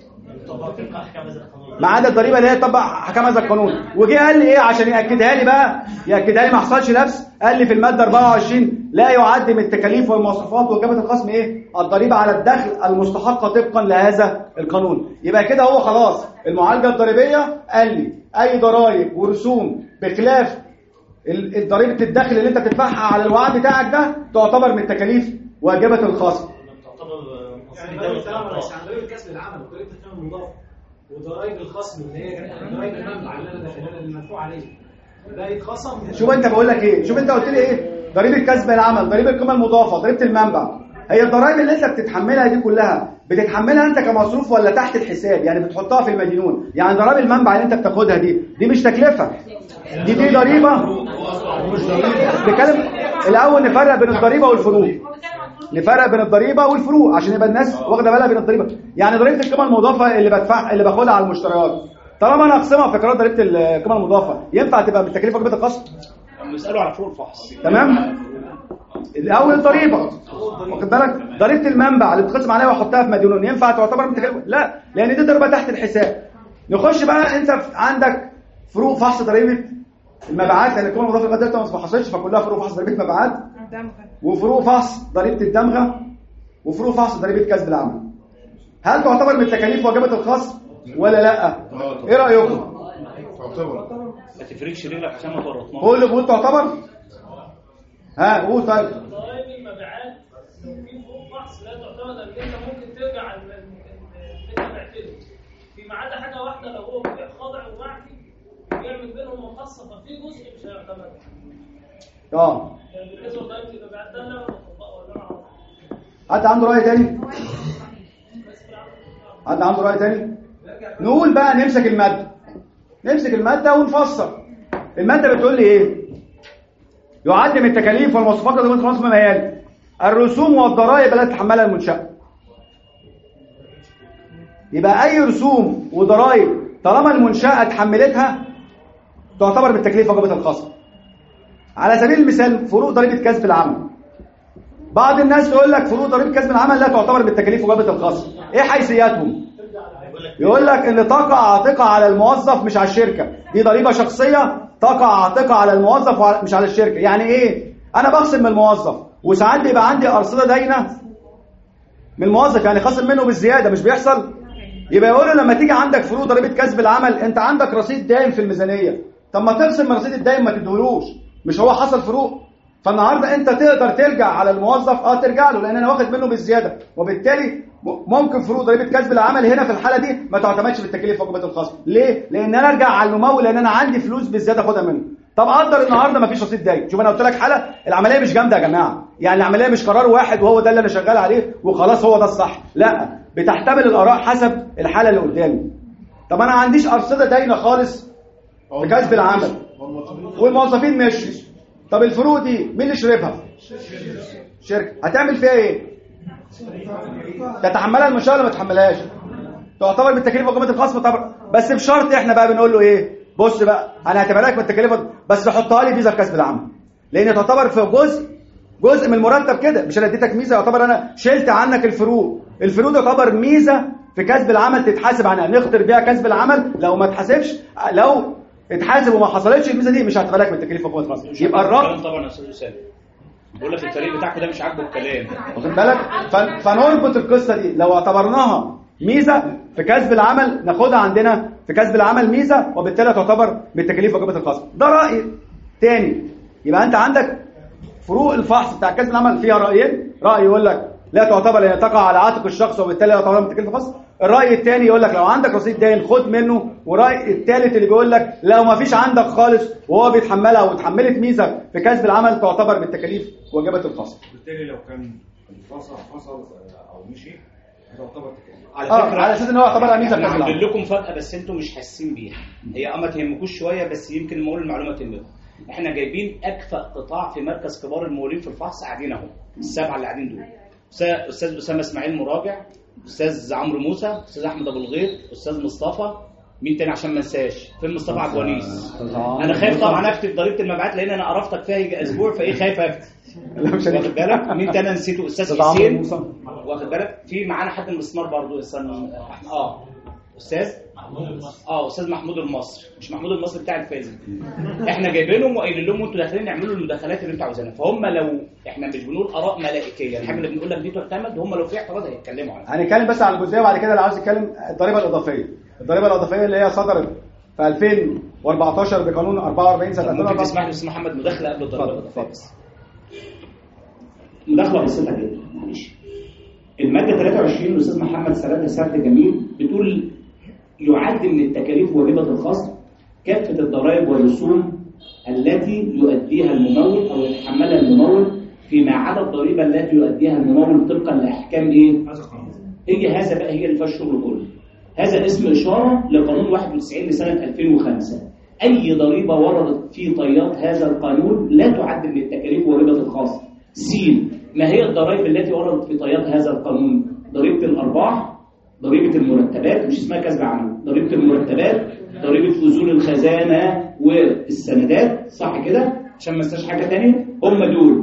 Speaker 3: ما عدا الضريبه اللي هي تطبق احكام هذا القانون. وجه قال لي ايه عشان ياكدها لي بقى، ياكدها لي ما حصلش لبس. قال لي في الماده أربعة وعشرين لا يعد من التكاليف والمواصفات وجبهه الخصم ايه؟ الضريبه على الدخل المستحقه طبقا لهذا القانون. يبقى كده هو خلاص المعالجه الضريبيه قال لي اي ضرائب ورسوم بخلاف ضريبه الدخل اللي انت بتدفعها على الوعد بتاعك ده تعتبر من تكاليف واجبه الخصم.
Speaker 12: يعني ده بيتكلم بس عن ضريبه كسب العمل وضريبه القيمه المضافه وضرائب الخصم اللي هي ضرائب المنبع اللي انا داخلها اللي مدفوع عليه ده يتخصم.
Speaker 3: شوف انت بقول لك ايه، شوف انت قلت لي ايه؟ ضريبه كسب العمل، ضريبه القيمه المضافه، ضريبه المنبع. هي الضرائب اللي انت بتتحملها دي كلها بتتحملها انت كمصروف ولا تحت الحساب؟ يعني بتحطها في المدينون. يعني ضرائب المنبع اللي انت بتاخدها دي دي مش تكلفه، دي دي ضريبه. نتكلم الاول نفرق بين الضريبه والفروق. نفرق بين الضريبه والفروق عشان يبقى الناس واخده بالها بين الضريبه. يعني ضريبه القيمه المضافه اللي بدفع اللي باخدها على المشتريات طالما انا اقسمها في قرار ضريبه القيمه المضافه ينفع تبقى بالتكلفه وجبه الخصم؟
Speaker 16: بنساله على فروق الفحص.
Speaker 3: تمام. الاول الضريبه، واخد بالك؟ ضريبه المنبع اللي بتقسم عليها واحطها في مديونون ينفع تعتبر من تكاليف؟ لا، لان دي ضريبه تحت الحساب. نخش بقى، انت عندك فروق فحص ضريبه المبيعات، لان القيمه المضافه لغايه دلوقتي ما حصلتش، فكلها فروق فحص ضريبه مبيعات، وفروق فحص ضريبه الدمغه، وفروق فحص ضريبه كسب العمل. هل تعتبر من التكاليف واجبه الخصم ولا لا؟ ايه رايكم؟
Speaker 10: تعتبر.
Speaker 16: ما تفرقش رجلك عشان ما تورطناش.
Speaker 3: قول قول تعتبر. ها قول. طيب
Speaker 9: ضرائب المبيعات لو في فروق فحص لا تعتمد، ان انت ممكن ترجع على اللي انت بعتله، فيما عدا حاجه واحده، لو هو بيع خاضع ومعفي بيعمل بينهم مقصه، ففي جزء مش هيعتمد.
Speaker 3: اه
Speaker 9: يعني بالنسبه لضرائب المبيعات ده انا بطبقه ولا انا عارف.
Speaker 3: حد عنده راي تاني؟ حد عنده راي تاني؟ نقول بقى نمسك الماده نمسك الماده ونفسر. الماده بتقول لي ايه؟ يعد من التكاليف والمصروفات التي تخصص مما يلي الرسوم والضرائب التي تتحملها المنشأة. يبقى اي رسوم وضرائب طالما المنشأة اتحملتها تعتبر بالتكليف واجبة الخصم. على سبيل المثال فروق ضريبة كسب العمل، بعض الناس تقول لك فروق ضريبة كسب العمل لا تعتبر بالتكاليف واجبة الخصم. ايه حيثياتهم؟ يقول لك ان تقع عاتقة على الموظف مش على الشركة، دي ضريبة شخصية تقع عاتقة على الموظف مش على الشركة. يعني ايه؟ انا بخصم من الموظف، وساعات بيبقى عندي ارصده داينه من الموظف، يعني خصم منه بالزياده، مش بيحصل؟ يبقى يقولوا لما تيجي عندك فروق ضريبه كسب العمل، انت عندك رصيد دايم في الميزانيه، طب ما تقسم من رصيد الدايم ما تديهولوش، مش هو حصل فروق؟ فالنهارده انت تقدر ترجع على الموظف، اه ترجع له لان انا واخد منه بالزياده، وبالتالي ممكن فروق ضريبه كسب العمل هنا في الحاله دي ما تعتمدش بالتكاليف واجبه الخصم. ليه؟ لان انا ارجع على الممول لان انا عندي فلوس بالزياده اخدها منه. طب قدر النهارده ما فيش رصيد دايم، شوف انا قلت لك حاله العمليه مش جامده يا جماعه، يعني العمليه مش قرار واحد وهو ده اللي انا شغال عليه وخلاص هو ده الصح، لا، بتحتمل الاراء حسب الحاله اللي قدامي. طب انا ما عنديش ارصده داينه خالص في كسب العمل والموظفين مشوا، طب الفروق دي مين اللي شربها؟ شركه. هتعمل فيها ايه؟ تتحملها المنشاه ولا ما تتحملهاش؟ تعتبر بالتكاليف واجبه الخصم طبعا، بس بشرط احنا بقى بنقول له ايه؟ بص بقى انا هعتبرها لك بالتكاليف بس حطها لي فيزا في كسب العمل، لان تعتبر في جزء جزء من المرتب كده، مش انا اديتك ميزه يعتبر انا شلت عنك الفروق، الفروق تعتبر ميزه في كسب العمل تتحاسب عنها، نخطر بيها كسب العمل، لو ما اتحاسبش لو اتحاسب وما حصلتش الميزه دي مش هتبقى لك بالتكاليف واجبه الخصم. يبقى الرقم
Speaker 16: طبعا يا استاذ اسامه بقول لك الفريق بتاعكم ده مش عاجبه الكلام،
Speaker 3: واخد بالك؟ فنربط القصه دي، لو اعتبرناها ميزه في كسب العمل ناخدها عندنا في كسب العمل ميزه، وبالتالي تعتبر بالتكاليف واجبه الخصم. ده راي تاني. يبقى انت عندك فروق الفحص بتاع كسب العمل فيها رايين، راي يقول لك لا تعتبر لان تقع على عاتق الشخص وبالتالي لا تعتبر بالتكاليف الخصم، الراي الثاني يقول لك لو عندك رصيد داين خد منه، وراي الثالث اللي بيقول لك لو ما فيش عندك خالص وهو بيتحملها واتحملت ميزه في كسب العمل تعتبر بالتكاليف واجبه الخصم.
Speaker 2: بالتالي لو كان فصل فصل او مشي تعتبر تكاليف.
Speaker 16: على
Speaker 3: آه
Speaker 16: فكره
Speaker 3: على اساس ان هو يعتبر ميزه في كسب العمل.
Speaker 16: هعمل لكم فجاه بس انتم مش حاسين بيها، هي اه ما تهمكوش شويه بس يمكن ما اقول المعلومه تهمكم. احنا جايبين اكفأ قطاع في مركز كبار الممولين في الفحص قاعدين اهو، السبعه اللي قاعدين دول، استاذ اسامه اسماعيل مراجع، استاذ عمرو موسى، استاذ احمد ابو الغيط، استاذ مصطفى، مين تاني عشان ما انساش؟ فين مصطفى عبد الونيس؟ انا خايف طبعا اكتب ضريبه المبيعات لان انا قرفتك فيها يجي اسبوع، فايه خايف اكتب. واخد بالك؟ مين تاني نسيته؟ استاذ حسين، واخد بالك؟ في معانا حد من الاستثمار برضه استاذ اه استاذ اه استاذ محمود المصري، مش محمود المصري بتاع الفازل. احنا جايبينهم وقايلين لهم انتوا داخلين نعملوا المداخلات اللي انتوا عاوزينها، فهم لو احنا مش بنقول اراء ملائكيه، الحاجه اللي بنقول لك دي تعتمد، هم لو في اعتراض هيتكلموا عنها.
Speaker 3: هنتكلم بس على الجزئيه وبعد كده اللي عاوز يتكلم الضريبه الاضافيه. الضريبه الاضافيه اللي هي صدرت في ألفين وأربعتاشر بقانون أربعة وأربعين سنه
Speaker 16: ممكن تسمح لي استاذ محمد مداخله قبل الضريبه الاضافيه بس. مداخله بسيطه جدا معلش. الماده ثلاثة وعشرين الاستاذ محمد سلام سرد جميل بتقول يعد من التكاليف واجبة الخصم كافة الضرائب والرسوم التي يؤديها الممول أو يتحملها الممول فيما عدا الضريبة التي يؤديها الممول طبقا لأحكام إيه؟ هي هذا بقى هي اللي فيها الشغل كله. هذا اسم إشارة لقانون واحد وتسعين لسنة ألفين وخمسة. أي ضريبة وردت في طيات هذا القانون لا تعد من التكاليف واجبة الخصم. سين ما هي الضرائب التي وردت في طيات هذا القانون؟ ضريبة الأرباح، ضريبة المرتبات، مش اسمها كسب عمل، ضريبة المرتبات، ضريبة أذون الخزانة والسندات، صح كده؟ عشان ما ننساش حاجة تانية، هم دول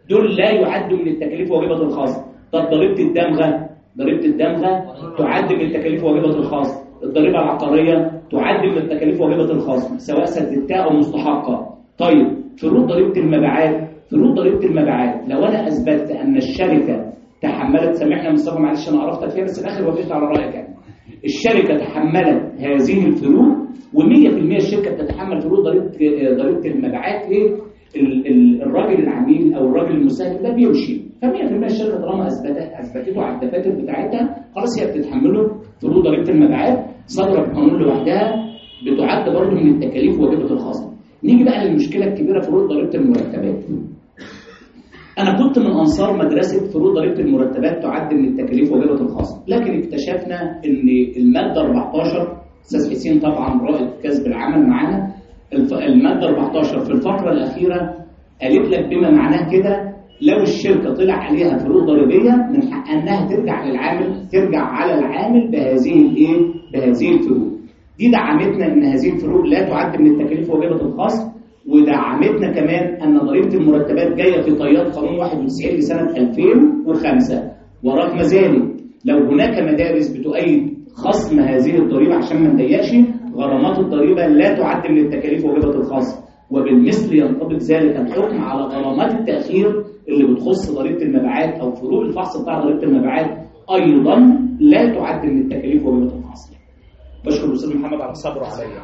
Speaker 16: دول لا يعدوا من التكاليف واجبة الخاصة. طب ضريبة الدمغة، ضريبة الدمغة تعد من التكاليف واجبة الخاصة. الضريبة العقارية تعد من التكاليف واجبة الخاصة سواء سددتها أو مستحقة. طيب فروض ضريبة المبيعات، فروض ضريبة المبيعات لو أنا أثبتت أن الشركة تحملت، سامحنا مصطفى معلش أنا عرفتك فيها بس الآخر وقفت على رأيك يعني. الشركة تحملت هذه الفروض ومية في المية الشركة بتتحمل فروض ضريبة ضريبة المبيعات. ليه؟ الراجل العميل أو الراجل المستهلك ده بيمشي، فمية في المية الشركة طالما أثبتت أثبتته على الدفاتر بتاعتها خلاص هي بتتحمله فروض ضريبة المبيعات صادرة بقانون لوحدها، بتعد برضه من التكاليف واجبة الخاصة. نيجي بقى للمشكلة الكبيرة فروض ضريبة المرتبات. أنا كنت من أنصار مدرسة فروض ضريبة المرتبات تعد من التكاليف واجبة الخاصة، لكن اكتشفنا إن المادة أربعتاشر، أستاذ حسين طبعا رائد كسب العمل معانا، المادة أربعتاشر في الفقرة الأخيرة قالت لك بما معناه كده لو الشركة طلع عليها فروض ضريبية من حقها إنها ترجع للعامل، ترجع على العامل بهذه الإيه؟ بهذه الفروض. دي دعمتنا إن هذه الفروض لا تعد من التكاليف واجبة الخاصة، ودعمتنا كمان أن ضريبة المرتبات جاية في طيات قانون واحد وتسعين لسنة ألفين وخمسة. ورغم ذلك لو هناك مدارس بتؤيد خصم هذه الضريبة عشان ما نضيقش، غرامات الضريبة لا تعد من التكاليف واجبة الخاصة، وبالمثل ينطبق ذلك الحكم على غرامات التأخير اللي بتخص ضريبة المبيعات أو فروق الفحص بتاع ضريبة المبيعات أيضا لا تعد من التكاليف واجبة الخاصة. بشكر الأستاذ محمد على صبره عليا.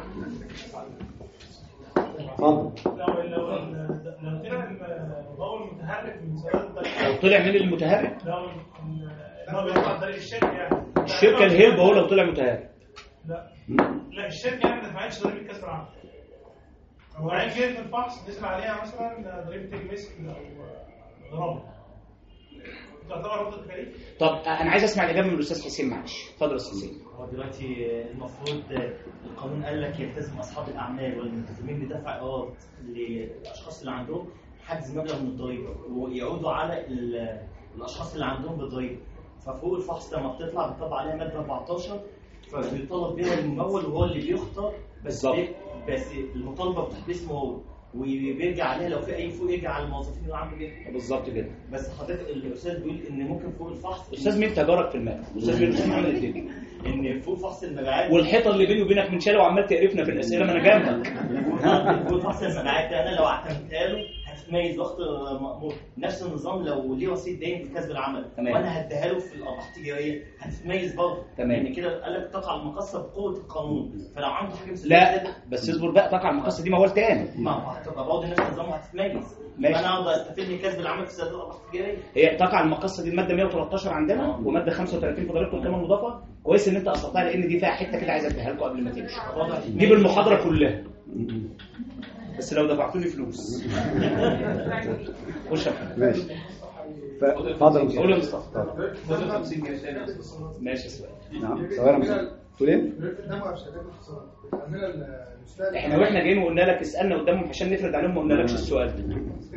Speaker 5: لو لو لو طلع المضاول المتحرك من سيارات الطريق،
Speaker 16: لو طلع من المتهرب
Speaker 5: لو هو بيطلع طريق الشركه يعني
Speaker 16: الشركه الهيب هو لو طلع متهرب.
Speaker 5: لا لا الشركه يعني ما دفعتش ضريبه كسب العمل. هو عين كده في الفحص نزل عليها مثلا ضريبه المثل او غرامه تعتبر رفض التكاليف.
Speaker 16: طب انا عايز اسمع الاجابه من الاستاذ حسين معلش. اتفضل يا استاذ حسين.
Speaker 8: هو دلوقتي المفروض القانون قال لك يلتزم اصحاب الاعمال والملتزمين بدفع ايراد للاشخاص اللي عندهم حجز مبلغ من الضريبه ويعودوا على الاشخاص اللي عندهم بالضريبه. ففوق الفحص لما بتطلع بتطبق عليها ماده أربعتاشر فبيطالب بيها الممول وهو اللي بيخطئ، بس بس المطالبه باسمه هو وبيرجع عليها لو في اي فوق يرجع على الموظفين اللي عاملين بيها.
Speaker 16: بالظبط كده.
Speaker 8: بس حضرتك الاستاذ بيقول ان ممكن فوق الفحص
Speaker 16: استاذ مين تجارك في المال؟ استاذ مين محمد الدين
Speaker 8: ان فوق فحص المبيعات
Speaker 16: والحيطه اللي بيني وبينك من شارع وعمال تقرفنا في الاسئله ما انا جنبك.
Speaker 8: فوق فحص المبيعات انا لو اعتمدتها له هتتميز ضغط مأمور. نفس النظام لو ليه وسيط داين في كسب العمل
Speaker 16: تمام.
Speaker 8: وانا هديها له في الارباح التجاريه هتتميز برضه.
Speaker 16: تمام.
Speaker 8: يعني كده قال لك تقع المقصه بقوه القانون، فلو عنده حاجه مسلمه
Speaker 16: لا بس اصبر بقى، تقع المقصه دي موال تاني.
Speaker 8: ما هو هتبقى برضه نفس النظام وهتتميز.
Speaker 16: ماشي.
Speaker 8: انا اقدر استفيد من كسب العمل في سداد الارباح التجاريه.
Speaker 16: هي تقع المقصه دي الماده مية وتلتاشر عندنا أوه. وماده خمسة وتلاتين في ضريبه القيمه المضافه. كويس ان انت قصدتها لان دي فيها حته كده عايز اديها لكم قبل ما تمشي. دي بالمحاضره كلها بس لو دفعتوا لي فلوس. خش يا محمد.
Speaker 3: ماشي. اتفضل
Speaker 16: قول يا مصطفى. ماشي يا سؤال.
Speaker 3: نعم ثواني يا مصطفى. تقول ايه؟
Speaker 16: احنا واحنا جايين وقلنا لك اسالنا قدامهم عشان نفرد عليهم ما قلنالكش السؤال ده.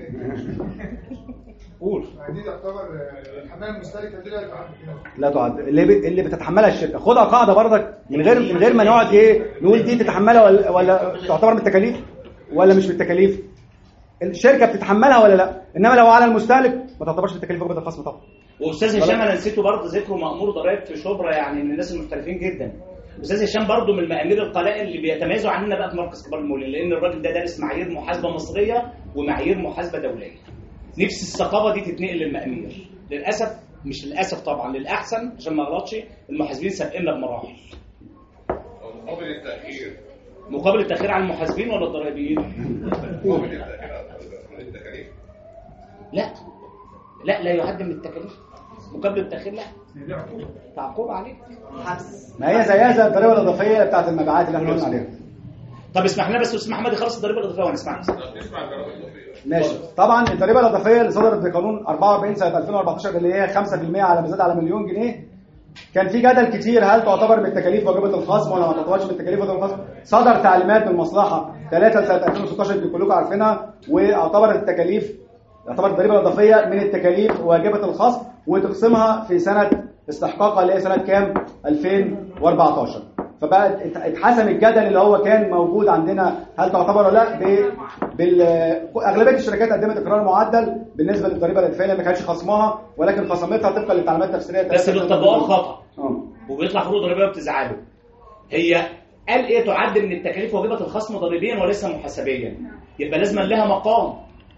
Speaker 16: قول.
Speaker 13: دي تعتبر الحمايه المستهلكه دي لا تعد
Speaker 3: لا تعد. اللي ب... اللي بتتحملها الشركه خدها قاعده برضك من غير من غير ما نقعد ايه نقول دي تتحملها ولا ولا تعتبر بالتكاليف ولا مش بالتكاليف. الشركه بتتحملها ولا لا، انما لو على المستهلك ما تعتبرش بالتكاليف واجبه الخصم طبعا.
Speaker 16: واستاذ هشام انا نسيته برضه ذكره مأمور ضرائب في شبرا يعني من الناس المحترفين جدا. استاذ هشام برضه من المأمير القلائل اللي بيتميزوا عننا بقى في مركز كبار المولين، لان الراجل ده دارس معايير محاسبه مصريه ومعايير محاسبه دوليه. نفس الثقافه دي تتنقل للمأمير. للاسف مش للاسف طبعا للاحسن عشان ما اغلطش المحاسبين سابقنا بمراحل.
Speaker 7: مقابل التأخير
Speaker 16: مقابل التأخير على المحاسبين ولا الضرائبيين؟
Speaker 7: مقابل التأخير على التكاليف.
Speaker 16: لا لا لا يعد من التكاليف. مقابل التأخير لا تعقوب عليه حبس.
Speaker 3: ما هي زيها زي الضريبه الاضافيه بتاعت المبيعات اللي احنا قلنا عليها.
Speaker 16: طب اسمح لنا بس استاذ محمد يخلص الضريبه الاضافيه ونسمعك.
Speaker 7: نسمع الضريبه الاضافيه.
Speaker 3: ماشي. طبعا الضريبه الاضافيه اللي صدرت بقانون أربعة وأربعين سنه ألفين وأربعتاشر اللي هي خمسة في المية على ما زاد على مليون جنيه، كان في جدل كتير هل تعتبر من التكاليف واجبه الخصم ولا ما تعتبرش من التكاليف واجبه الخصم. صدر تعليمات من المصلحه ثلاثة سنه ألفين وستاشر اللي كلكم عارفينها، واعتبر التكاليف يعتبر الضريبه الاضافيه من التكاليف واجبه الخصم وتقسمها في سنه استحقاقها اللي هي سنه كام؟ ألفين وأربعتاشر. فبقى اتحسم الجدل اللي هو كان موجود عندنا هل تعتبر ولا لا. بال اغلبيه الشركات قدمت اقرار معدل بالنسبه للضريبه الادفائيه ما كانتش خصمها، ولكن خصمتها طبقا للتعليمات التفسيريه
Speaker 16: بس بيطبقوها خطا وبيطلع فروق ضريبيه وبتزعله. هي قال ايه تعد من التكاليف واجبه الخصم ضريبيا وليس محاسبيا، يبقى لازم لها مقام.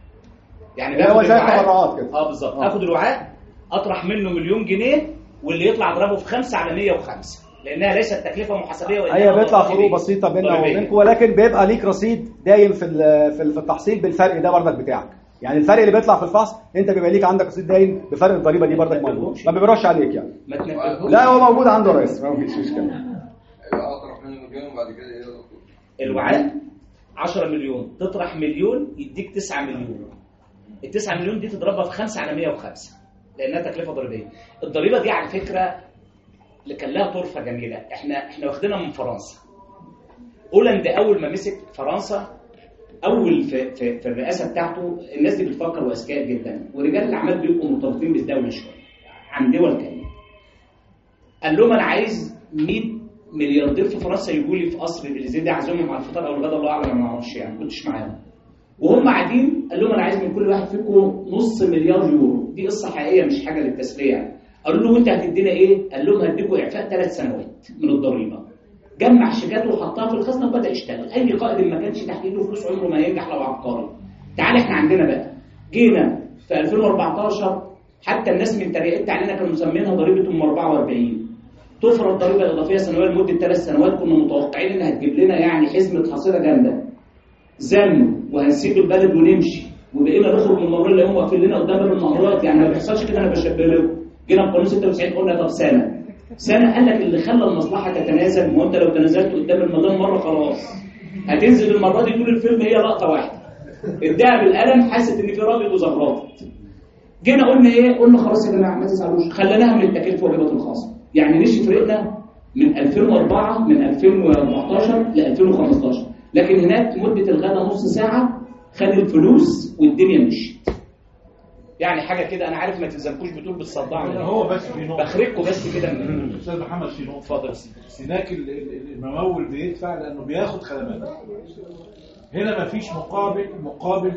Speaker 16: يعني
Speaker 3: هو زي التبرعات كده.
Speaker 16: اه بالظبط، اخد الوعاء اطرح منه مليون جنيه واللي يطلع اضربه في خمسة على مية وخمسة لانها ليست تكلفه محاسبيه وانما
Speaker 3: هي بيطلع فروق بسيطه بيننا وبينكم، ولكن بيبقى ليك رصيد دايم في في التحصيل بالفرق ده بردك بتاعك. يعني الفرق اللي بيطلع في الفحص انت بيبقى ليك عندك رصيد دايم بفرق الضريبه دي بردك موجود، ما بيبرش عليك يعني. لا هو موجود عنده يا ريس، ما فيش مشكله.
Speaker 18: ايوه اطرح منه مليون وبعد كده ايه يا دكتور؟
Speaker 16: الوعاء عشرة مليون تطرح مليون يديك تسعة مليون. ال تسعة مليون دي تضربها في خمسة على مية وخمسة لانها تكلفه ضريبيه. الضريبه دي على فكره اللي كان لها طرفه جميله، احنا احنا واخدينها من فرنسا. هولندا اول ما مسك فرنسا اول في, في, في الرئاسه بتاعته الناس دي بتفكر واذكياء جدا، ورجال الاعمال بيبقوا مرتبطين بالدوله شويه عن دول تانيه. قال لهم انا عايز مية ملياردير في فرنسا يجوا لي في قصر الاليزيه ده، اعزمهم على الفطار او الغداء الله اعلم، ما اعرفش يعني، ما كنتش معاهم. وهم قاعدين قال لهم انا عايز من كل واحد فيكم نص مليار يورو. دي قصه حقيقيه مش حاجه للتسليه يعني. قالوا له وانت هتدينا ايه؟ قال لهم هديكم اعفاء ثلاث سنوات من الضريبه. جمع شيكاته وحطها في الخزنه وبدا يشتغل. اي قائد ما كانش تحت ايده فلوس عمره ما هينجح لو عبقري. تعال احنا عندنا بقى جينا في ألفين وأربعتاشر حتى الناس من تريقت علينا كانوا مسمينها ضريبه ام أربعة وأربعين. تفرض ضريبه اضافيه سنويه لمده ثلاث سنوات، كنا متوقعين انها هتجيب لنا يعني حزمه حصيله جامده. زم وهنسيب البلد ونمشي، وبقينا نخرج من الممر اللي هم واقفين لنا قدام الممرات. يعني ما بيحصلش كده، انا بشبه لكم. جينا في قانون ستة وتسعين قلنا طب سنه سنه، قال لك اللي خلى المصلحه تتنازل، ما انت لو تنازلت قدام المدام مره خلاص هتنزل المره دي طول الفيلم هي لقطه واحده. اداها بالقلم حست ان في راجل وزغرطت. جينا قلنا ايه؟ قلنا خلاص يا جماعه ما تزعلوش، خليناها من التكليف واجبات الخاصه. يعني نمشي فرقنا من ألفين وأربعة من ألفين وأربعتاشر ل ألفين وخمستاشر، لكن هناك مده الغدا نص ساعه خد الفلوس والدنيا مشيت. يعني حاجه كده، انا عارف ما تلزمكوش بتقول بتصدعوا،
Speaker 10: هو بس في نقطه
Speaker 16: بخرجكم بس كده.
Speaker 10: استاذ محمد في نقطه، اتفضل. هناك الممول بيدفع لانه بياخد خدمات، هنا ما فيش مقابل. مقابل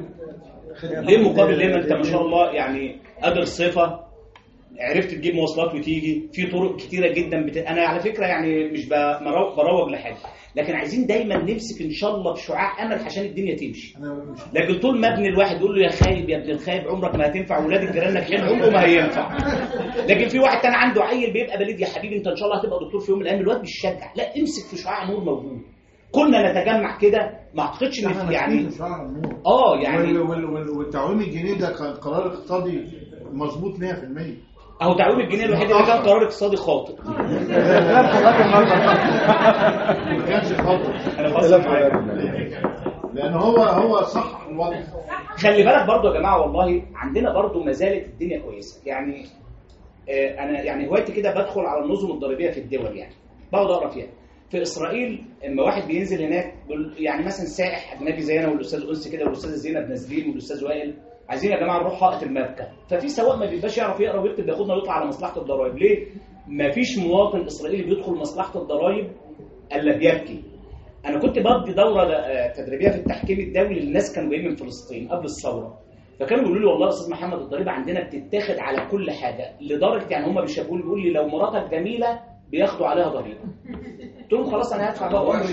Speaker 16: ليه مقابل؟ ليه؟ ما انت ما شاء الله يعني قادر صفه، عرفت تجيب مواصلات وتيجي في طرق كتيره جدا بت... انا على فكره يعني مش بروج, بروج لحاجه، لكن عايزين دايما نمسك ان شاء الله بشعاع امل عشان الدنيا تمشي. لكن طول ما ابن الواحد يقول له يا خايب يا ابن الخايب عمرك ما هتنفع، ولاد الجيران ناجحين عمره ما هينفع. لكن في واحد تاني عنده عيل بيبقى بليد، يا حبيبي انت ان شاء الله هتبقى دكتور في يوم من الايام. الواد بيشجع، لا امسك في شعاع نور موجود. كنا نتجمع كده، ما اعتقدش ان يعني اه يعني
Speaker 10: والتعويم الجنيه ده كان قرار اقتصادي مظبوط مية في المية.
Speaker 16: اهو تعويم الجنيه الوحيد اللي كان قرار اقتصادي خاطئ.
Speaker 10: ما كانش خاطئ،
Speaker 16: انا بص معاك
Speaker 10: لان هو هو صح الوضع.
Speaker 16: خلي بالك برضو يا جماعه، والله عندنا برضو ما زالت الدنيا كويسه. يعني آه انا يعني هوايتي كده بدخل على النظم الضريبيه في الدول، يعني بقعد اقرا فيها. في اسرائيل اما واحد بينزل هناك يعني مثلا سائح اجنبي زي انا والاستاذ انس كده والاستاذه زينب نازلين والاستاذ وائل، عايزين يا جماعه نروح حائط الماركه، ففي سواق ما بيبقاش يعرف يقرا ويكتب بياخدنا ويطلع على مصلحه الضرايب. ليه؟ ما فيش مواطن اسرائيلي بيدخل مصلحه الضرايب الا بيبكي. انا كنت بدي دوره تدريبيه في التحكيم الدولي للناس كانوا جايين من فلسطين قبل الثوره، فكانوا بيقولوا لي والله يا استاذ محمد الضريبه عندنا بتتاخد على كل حاجه، لدرجه يعني هم بيشبهوا لي بيقول لي لو مراتك جميله بياخدوا عليها ضريبه. قلت لهم خلاص انا هدفع بقى وامر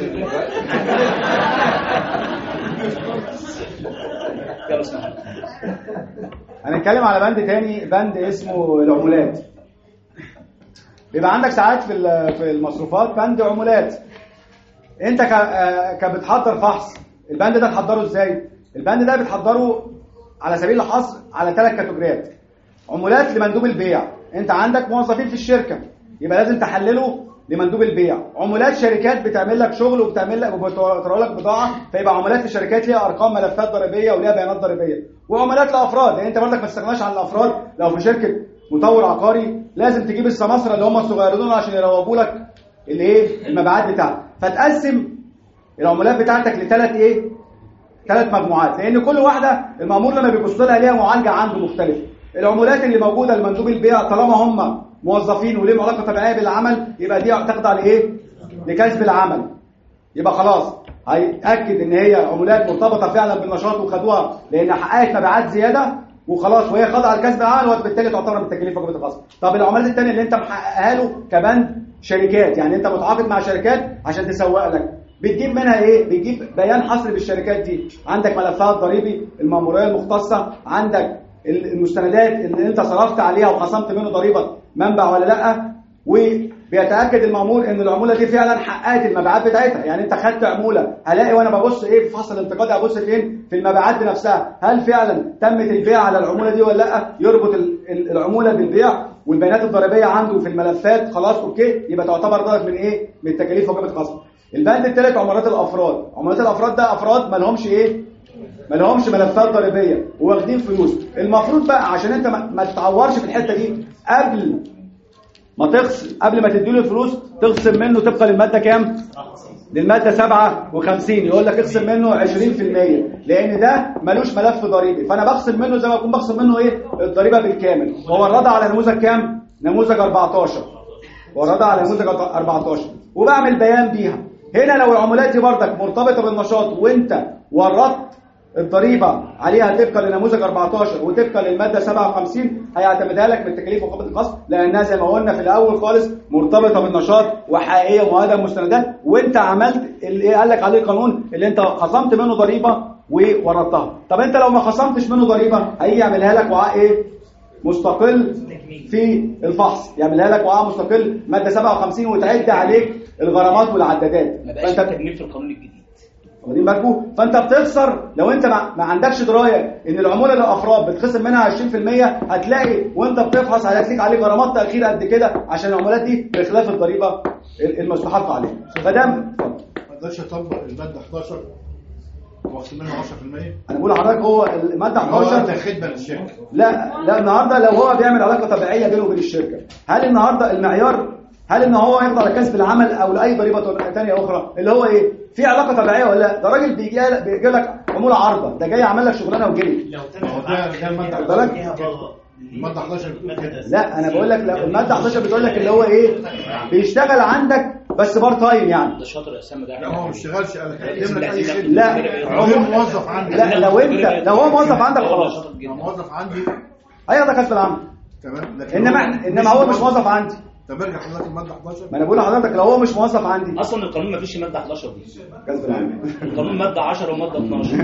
Speaker 16: يلا اسمع.
Speaker 3: هنتكلم على بند تاني، بند اسمه العمولات. بيبقى عندك ساعات في في المصروفات بند عمولات. انت كبتحضر فحص، البند ده تحضره ازاي؟ البند ده بتحضره على سبيل الحصر على ثلاث كاتيجوريات. عمولات لمندوب البيع، انت عندك موظفين في الشركه يبقى لازم تحلله لمندوب البيع. عمولات شركات بتعمل لك شغل وبتعمل لك وبتورد لك بضاعه، فيبقى عمولات لشركات ليها ارقام ملفات ضريبيه وليها بيانات ضريبيه. وعمولات لافراد، يعني انت برضك ما تستغناش عن الافراد. لو في شركه مطور عقاري لازم تجيب السماسره اللي هم الصغيرين عشان يروجوا لك الايه المبيعات بتاعتك. فتقسم العمولات بتاعتك لثلاث ايه ثلاث مجموعات، لان كل واحده المأمور لما بيبص لها ليها معالجه عنده مختلفه. العمولات اللي موجوده لمندوب البيع طالما هم موظفين وليهم علاقه طبيعيه بالعمل يبقى دي تخضع لايه لكسب العمل، يبقى خلاص هيتاكد ان هي عمولات مرتبطه فعلا بالنشاط وخدوها لان حققت مبيعات زياده وخلاص، وهي خاضعه لكسب العمل وبالتالي تعتبر بالتكاليف وجبه الخصم. طب العملات الثانيه اللي انت محققها له كبند شركات، يعني انت متعاقد مع شركات عشان تسوق لك، بتجيب منها ايه؟ بتجيب بيان حصري بالشركات دي، عندك ملفها الضريبي، المأمورية المختصة، عندك المستندات اللي انت صرفت عليها وخصمت منه ضريبة منبع ولا لا، وبيتأكد المأمور ان العمولة دي فعلا حققت المبيعات بتاعتها. يعني انت خدت عمولة، هلاقي وانا ببص ايه في فصل الانتقادي ابص فين؟ في المبيعات بنفسها، هل فعلا تمت البيع على العمولة دي ولا لا؟ يربط العمولة بالبيع والبيانات الضريبية عنده في الملفات، خلاص اوكي، يبقى تعتبر ضرب من ايه؟ من التكاليف وجبة الخصم. البند الثالث عمولات الافراد. عمولات الافراد ده افراد ما لهمش ايه؟ ما لهمش ملفات ضريبيه وواخدين فلوس. المفروض بقى عشان انت ما تتعورش في الحته دي، قبل ما تخصم، قبل ما تديله الفلوس تخصم منه طبقا للماده كام؟ للماده سبعة وخمسين، يقول لك اخصم منه عشرين في المية لان ده ملوش ملف ضريبي، فانا بخصم منه زي ما اكون بخصم منه ايه؟ الضريبه بالكامل. هو الرضا على نموذج كام؟ نموذج أربعتاشر. هو الرضا على نموذج أربعتاشر وبعمل بيان بيها. هنا لو العمولات دي بردك مرتبطه بالنشاط وانت ورطت الضريبه عليها طبقا لنموذج أربعتاشر وطبقا للماده سبعة وخمسين، هيعتمدها لك من تكاليف وقابل الخصم لانها زي ما قلنا في الاول خالص مرتبطه بالنشاط وحقيقيه ومؤهله بمستندات، وانت عملت اللي قال لك عليه القانون اللي انت خصمت منه ضريبه وورطتها. طب انت لو ما خصمتش منه ضريبه هيجي يعملها لك وعاء ايه؟ مستقل في الفحص، يعملها لك وعاء مستقل ماده سبعة وخمسين وتعد عليك الغرامات والعدادات.
Speaker 16: ما بقاش تجميل في القانون الجديد.
Speaker 3: واخدين بالكم؟ فانت بتخسر لو انت ما عندكش درايه ان العموله للافراد بتخصم منها عشرين في المية، هتلاقي وانت بتفحص هيتليك عليه غرامات تاخير قد كده عشان العمولات دي بخلاف الضريبه المستحقه عليها. فده
Speaker 10: ما اقدرش اطبق الماده حداشر واخصم منها عشرة في المية.
Speaker 3: انا بقول لحضرتك هو الماده حداشر
Speaker 10: ده خدمه للشركه.
Speaker 3: لا لا، النهارده لو هو بيعمل علاقه طبيعيه بينه وبين الشركه، هل النهارده المعيار هل ان هو يقدر على كسب العمل او لاي ضريبه ثانيه اخرى اللي هو ايه؟ في علاقه طبيعيه ولا لا؟ ده راجل بيجي بيجي لك عموله عارضه، ده جاي عمل لك شغلانه وجري.
Speaker 8: لو
Speaker 10: ده الماده الماده حداشر
Speaker 3: لا انا بقول لك الماده حداشر بتقول لك اللي هو ايه؟ بيشتغل عندك بس بار تايم يعني.
Speaker 16: ده شاطر يا اسامه ده.
Speaker 10: لا هو ما بيشتغلش، قال لك اي خدمه.
Speaker 3: لا
Speaker 10: هو موظف عندي.
Speaker 3: لا لو انت لو هو موظف عندك خلاص.
Speaker 10: موظف عندي
Speaker 3: ايوه ده كسب العمل.
Speaker 10: تمام.
Speaker 3: انما انما هو مش موظف عندي.
Speaker 10: طب ارجع حضرتك الماده حداشر.
Speaker 3: ما انا بقول لحضرتك لو هو مش موظف عندي.
Speaker 16: اصلا القانون ما فيش ماده حداشر دي.
Speaker 3: كسب العمل.
Speaker 16: القانون ماده عشرة وماده اتناشر.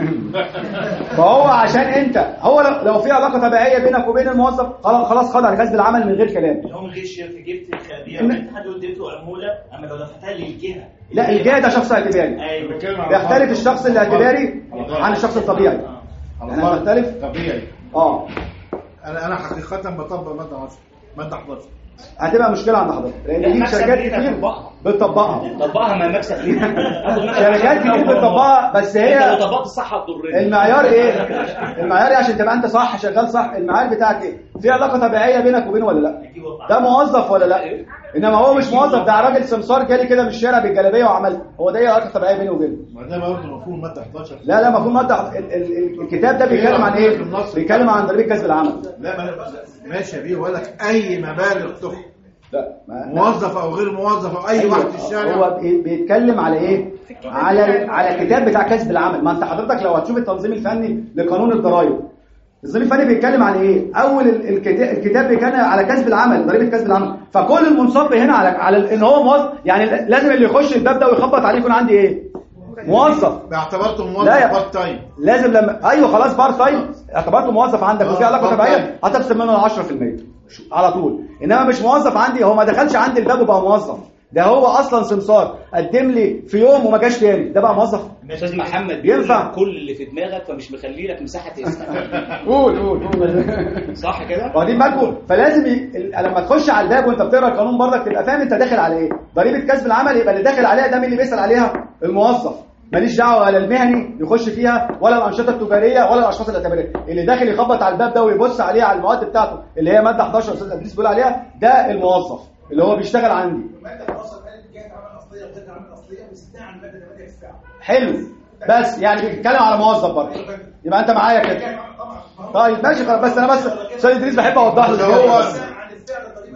Speaker 3: فهو عشان انت هو لو, لو في علاقه طبيعيه بينك وبين الموظف خلاص خد على كسب العمل من غير كلام.
Speaker 8: لو من غير شركه جبت خبير انت حد اديت له عموله اما لو دفعتها للجهه.
Speaker 3: لا الجهه ده شخص اعتباري.
Speaker 8: ايوه
Speaker 3: بيختلف الشخص الاعتباري عن الشخص الطبيعي.
Speaker 10: انا
Speaker 3: بختلف
Speaker 10: طبيعي.
Speaker 3: اه
Speaker 10: انا انا حقيقه بطبق ماده عشرة ماده حداشر.
Speaker 3: هتبقى مشكله عند حضرتك لان دي شركات كتير بتطبقها.
Speaker 16: طبقها ما مكسب ليها.
Speaker 3: شركات كتير بتطبقها بس هي
Speaker 16: انت لو طبقت الصحه هتضرني.
Speaker 3: المعيار ايه؟ المعيار ايه عشان تبقى انت صح شغال صح؟ المعيار بتاعك ايه؟ في علاقه طبيعيه بينك وبينه ولا لا؟ ده موظف ولا لا؟ انما هو مش موظف، ده راجل سمسار جالي كده من الشارع بالجلابيه وعمل، هو ده ايه علاقه طبيعيه بينه وبينه؟
Speaker 10: ما ده برضه مفهوم ماده حداشر.
Speaker 3: لا لا مفهوم ماده ال ال الكتاب ده بيتكلم عن ايه؟ بيتكلم عن ضريبه كسب العمل.
Speaker 10: لا ماشي يا بيه، بقول لك اي مبالغ تخرج
Speaker 3: لا
Speaker 10: موظف او غير موظف او اي أيوة. واحد في الشارع.
Speaker 3: هو بيتكلم على ايه؟ على على الكتاب بتاع كسب العمل. ما انت حضرتك لو هتشوف التنظيم الفني لقانون الضرائب، التنظيم الفني بيتكلم عن ايه؟ اول الكتاب الكتاب بيتكلم على كسب العمل، ضريبه كسب العمل، فكل المنصب هنا على على ان هو موظف، يعني لازم اللي يخش الباب ده ويخبط عليه يكون عندي ايه؟ موظف.
Speaker 10: باعتبارته موظف بار تايم.
Speaker 3: لازم لما ايوه خلاص بار تايم اعتبارته موظف عندك وفي علاقه طبيعيه هتخصم منه عشرة في المية على طول. انما مش موظف عندي، هو ما دخلش عندي الباب وبقى موظف، ده هو اصلا سمسار قدم لي في يوم وما جاش تاني، ده بقى موظف.
Speaker 16: استاذ محمد
Speaker 3: ينفع
Speaker 16: كل اللي في دماغك فمش مخلي لك مساحه تسال.
Speaker 3: قول قول قول
Speaker 16: صح كده؟
Speaker 3: واخدين بالكم؟ فلازم ي... لما تخش على الباب وانت بتقرا القانون برضك تبقى فاهم انت داخل على ايه. ضريبه كسب العمل يبقى اللي داخل عليها ده مين اللي بيسال عليها؟ الموظف. ماليش دعوه ولا المهني يخش فيها ولا الانشطه التجاريه ولا الاشخاص الاعتباريه. اللي داخل يخبط على الباب ده ويبص عليه على المواد بتاعته اللي هي ماده حداشر استاذ ادريس بيقول عليها، ده الموظف اللي هو بيشتغل عندي.
Speaker 19: ماده حداشر قالت جهه عمل اصليه وجهه عمل اصليه باستثناء عن ماده ثمانية في الساعه.
Speaker 3: حلو، بس يعني بيتكلم على موظف برضه، يبقى انت معايا كده. طيب ماشي خلاص، بس انا بس استاذ ادريس بحب اوضح له
Speaker 10: هو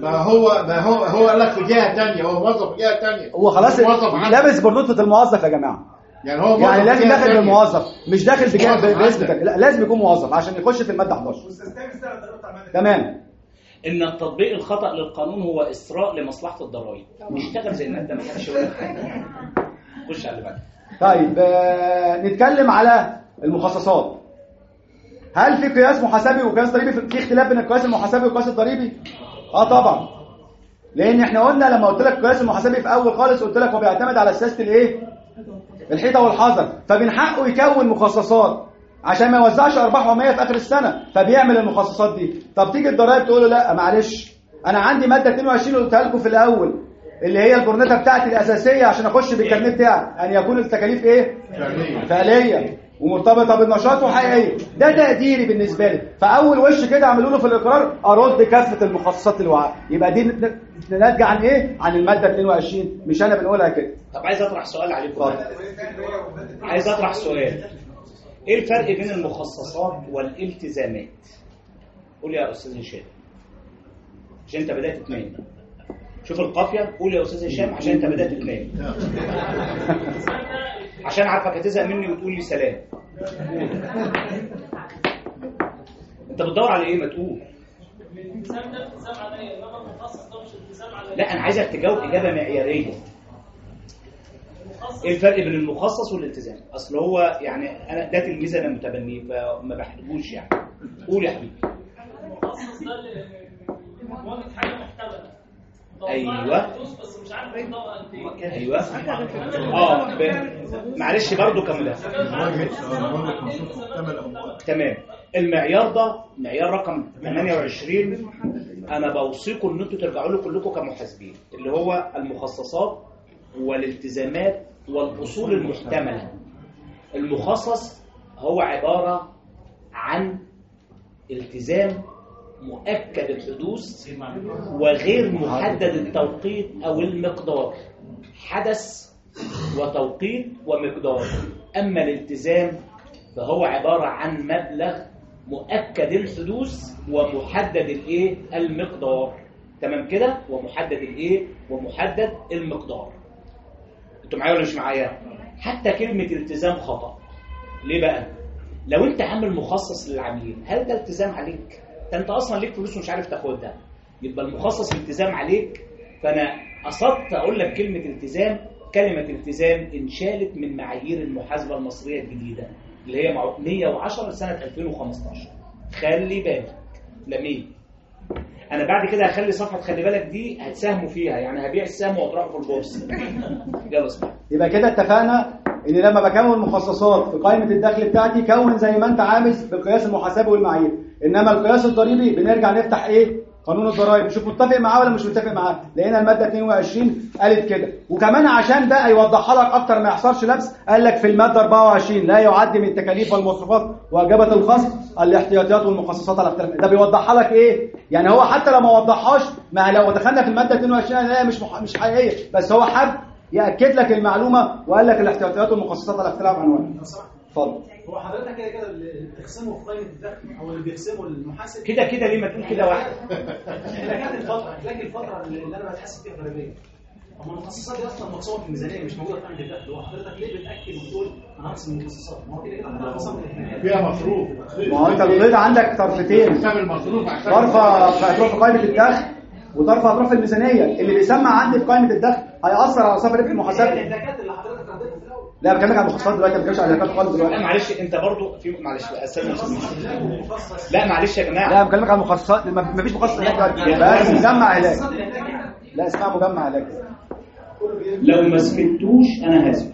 Speaker 10: ما هو ما هو هو قال لك في جهه ثانيه، هو موظف في جهه ثانيه،
Speaker 3: هو خلاص لابس برنوطه الموظف يا جماعه.
Speaker 10: يعني هو
Speaker 3: يعني لازم داخل
Speaker 10: تانية.
Speaker 3: بالموظف، مش داخل بجانب باسم تاني. لا لازم يكون موظف عشان يخش في الماده احد عشر. تمام.
Speaker 16: ان التطبيق الخطا للقانون هو اسراء لمصلحه الضرائب. نشتغل زي الماده، ما حدش يقول لك حاجه. خش على اللي بعده.
Speaker 3: طيب آه نتكلم على المخصصات. هل في قياس محاسبي وقياس ضريبي؟ في اختلاف بين القياس المحاسبي والقياس الضريبي؟ اه طبعا. لان احنا قلنا لما قلت لك القياس المحاسبي في اول خالص قلت لك هو بيعتمد على سياسه الايه؟ الحيطه والحذر، فمن حقه يكون مخصصات عشان ما يوزعش ارباح وهميه في اخر السنه، فبيعمل المخصصات دي. طب تيجي الضرايب تقول له لا معلش انا عندي ماده اتنين وعشرين قلتها لكم في الاول اللي هي البرنته بتاعتي الاساسيه عشان اخش بالكارنيه بتاعي ان يكون التكاليف ايه؟ فعليه ومرتبطه بالنشاط وحقيقيه. ده تقديري بالنسبه لي. فاول وش كده اعملوا له في الاقرار ارد كافه المخصصات الوعاء. يبقى دي ناتجه عن ايه؟ عن الماده اتنين وعشرين، مش انا بنقولها كده.
Speaker 16: طب عايز اطرح سؤال عليكم. عايز اطرح سؤال. ايه الفرق بين المخصصات والالتزامات؟ قول يا استاذ هشام عشان انت بدات تنام. شوف القافيه، قول يا استاذ هشام عشان انت بدات تنام. عشان عارفك هتزهق مني وتقول لي سلام. انت بتدور على ايه؟ ما تقول.
Speaker 9: الالتزام ده التزام عليا، انما المخصص ده مش التزام عليا.
Speaker 16: لا انا عايزك تجاوب اجابه معياريه. ايه الفرق بين المخصص والالتزام؟ اصل هو يعني انا ده تلميذ انا متبنيه فما بحتاجوش يعني. قول يا حبيبي.
Speaker 9: المخصص ده اللي مواجهه حاجه محتمله.
Speaker 16: ايوه
Speaker 9: بس مش عارف ايه طبقه قد ايه.
Speaker 16: ايوه اه ب... معلش برضو كمل. تمام. المعيار ده معيار رقم ثمانية وعشرين. انا بوصيكم ان انتوا ترجعوا له كلكم كمحاسبين، اللي هو المخصصات والالتزامات والاصول المحتمله. المخصص هو عباره عن التزام مؤكد الحدوث وغير محدد التوقيت او المقدار. حدث وتوقيت ومقدار. اما الالتزام فهو عباره عن مبلغ مؤكد الحدوث ومحدد الايه؟ المقدار. تمام كده؟ ومحدد الايه؟ ومحدد المقدار. انتوا معايا ولا مش معايا؟ حتى كلمه التزام خطا. ليه بقى؟ لو انت عامل مخصص للعميل، هل ده التزام عليك؟ ده انت اصلا ليك فلوس ومش عارف تاخدها، يبقى المخصص التزام عليك. فانا قصدت اقول لك كلمه التزام. كلمه التزام انشالت من معايير المحاسبه المصريه الجديده اللي هي مية وعشرة سنه ألفين وخمستاشر. خلي بالك لمين. انا بعد كده هخلي صفحه خلي بالك دي هتساهموا فيها، يعني هبيع السهم واطرحه في البورصه. يلا اسمع.
Speaker 3: يبقى كده اتفقنا ان لما بكون مخصصات في قائمه الدخل بتاعتي كون زي ما انت عامل في القياس المحاسبي والمعايير، انما القياس الضريبي بنرجع نفتح ايه؟ قانون الضرائب. نشوف متفق معاه ولا مش متفق معاه. لقينا الماده اتنين وعشرين قالت كده. وكمان عشان ده يوضحها لك اكتر ما يحصلش لبس، قال لك في الماده أربعة وعشرين لا يعد من التكاليف والمصروفات واجبه الخصم الاحتياطيات والمخصصات على اختلاف. ده بيوضحها لك ايه؟ يعني هو حتى لو ما وضحهاش، ما لو دخلنا في الماده اتنين وعشرين هنلاقيها مش مح... مش حقيقيه، بس هو حب ياكد لك المعلومه وقال لك الاحتياطيات والمخصصات على اختلاف عنوان. اتفضل.
Speaker 12: هو حضرتك كده كده اللي بتقسمه في قائمه الدخل او اللي بيقسمه المحاسب
Speaker 16: كده كده ليه ما تقول كده واحد؟
Speaker 12: اذا كانت الفتره هتلاقي الفتره اللي انا بتحاسب فيها ضريبيه. اما المخصصات دي اصلا مقسومه في الميزانيه مش موجوده في قائمه الدخل. هو حضرتك ليه بتاكد وتقول انا هقسم المخصصات؟ ما هو كده كده حضرتك قسمت
Speaker 10: فيها مصروف.
Speaker 3: ما هو انت بتضيع عندك طرفتين.
Speaker 10: حساب المصروف عشان
Speaker 3: طرفه هتروح في قائمه الدخل وطرفه هتروح في الميزانيه. اللي بيسمع عندي في قائمه الدخل هيأثر على صافي ربح المحاسبه.
Speaker 12: الزكاه اللي حضرتك رديتها في الاول.
Speaker 3: لا بكلمك عن المخصصات دلوقتي، ما بتكلمش عن الزكاه خالص دلوقتي.
Speaker 16: لا معلش انت برضو في معلش استنى. لا معلش يا جماعه.
Speaker 3: لا بكلمك عن المخصصات. ما فيش مخصص هناك دلوقتي، بس مجمع علاج. لا اسمها مجمع علاج.
Speaker 16: لو ما سكتوش انا هسكت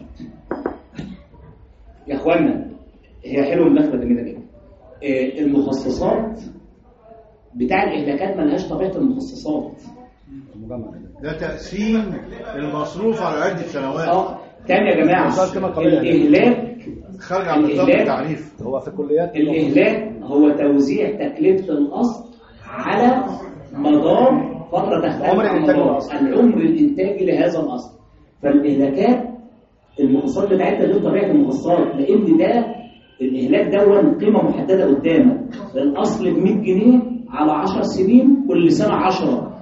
Speaker 16: يا اخوانا. هي حلوه المداخله جميله جدا. المخصصات بتاع الاهلاكات ملهاش طبيعه المخصصات.
Speaker 10: ده تقسيم المصروف على عده سنوات.
Speaker 16: اه تاني يا جماعه. الاهلاك
Speaker 10: خارج عن نطاق التعريف.
Speaker 3: هو في الكليات
Speaker 16: الاهلاك هو توزيع تكلفه الاصل على مدار فتره تختلف
Speaker 3: عمر
Speaker 16: عن
Speaker 3: الانتاج
Speaker 16: مدار العمر الانتاجي لهذا الاصل. فالاهلاكات المخصصات بتاعتها غير طبيعه المخصصات، لان ده الاهلاك ده قيمه محدده قدامك. الاصل ب مية جنيه على عشر سنين، كل سنه عشرة،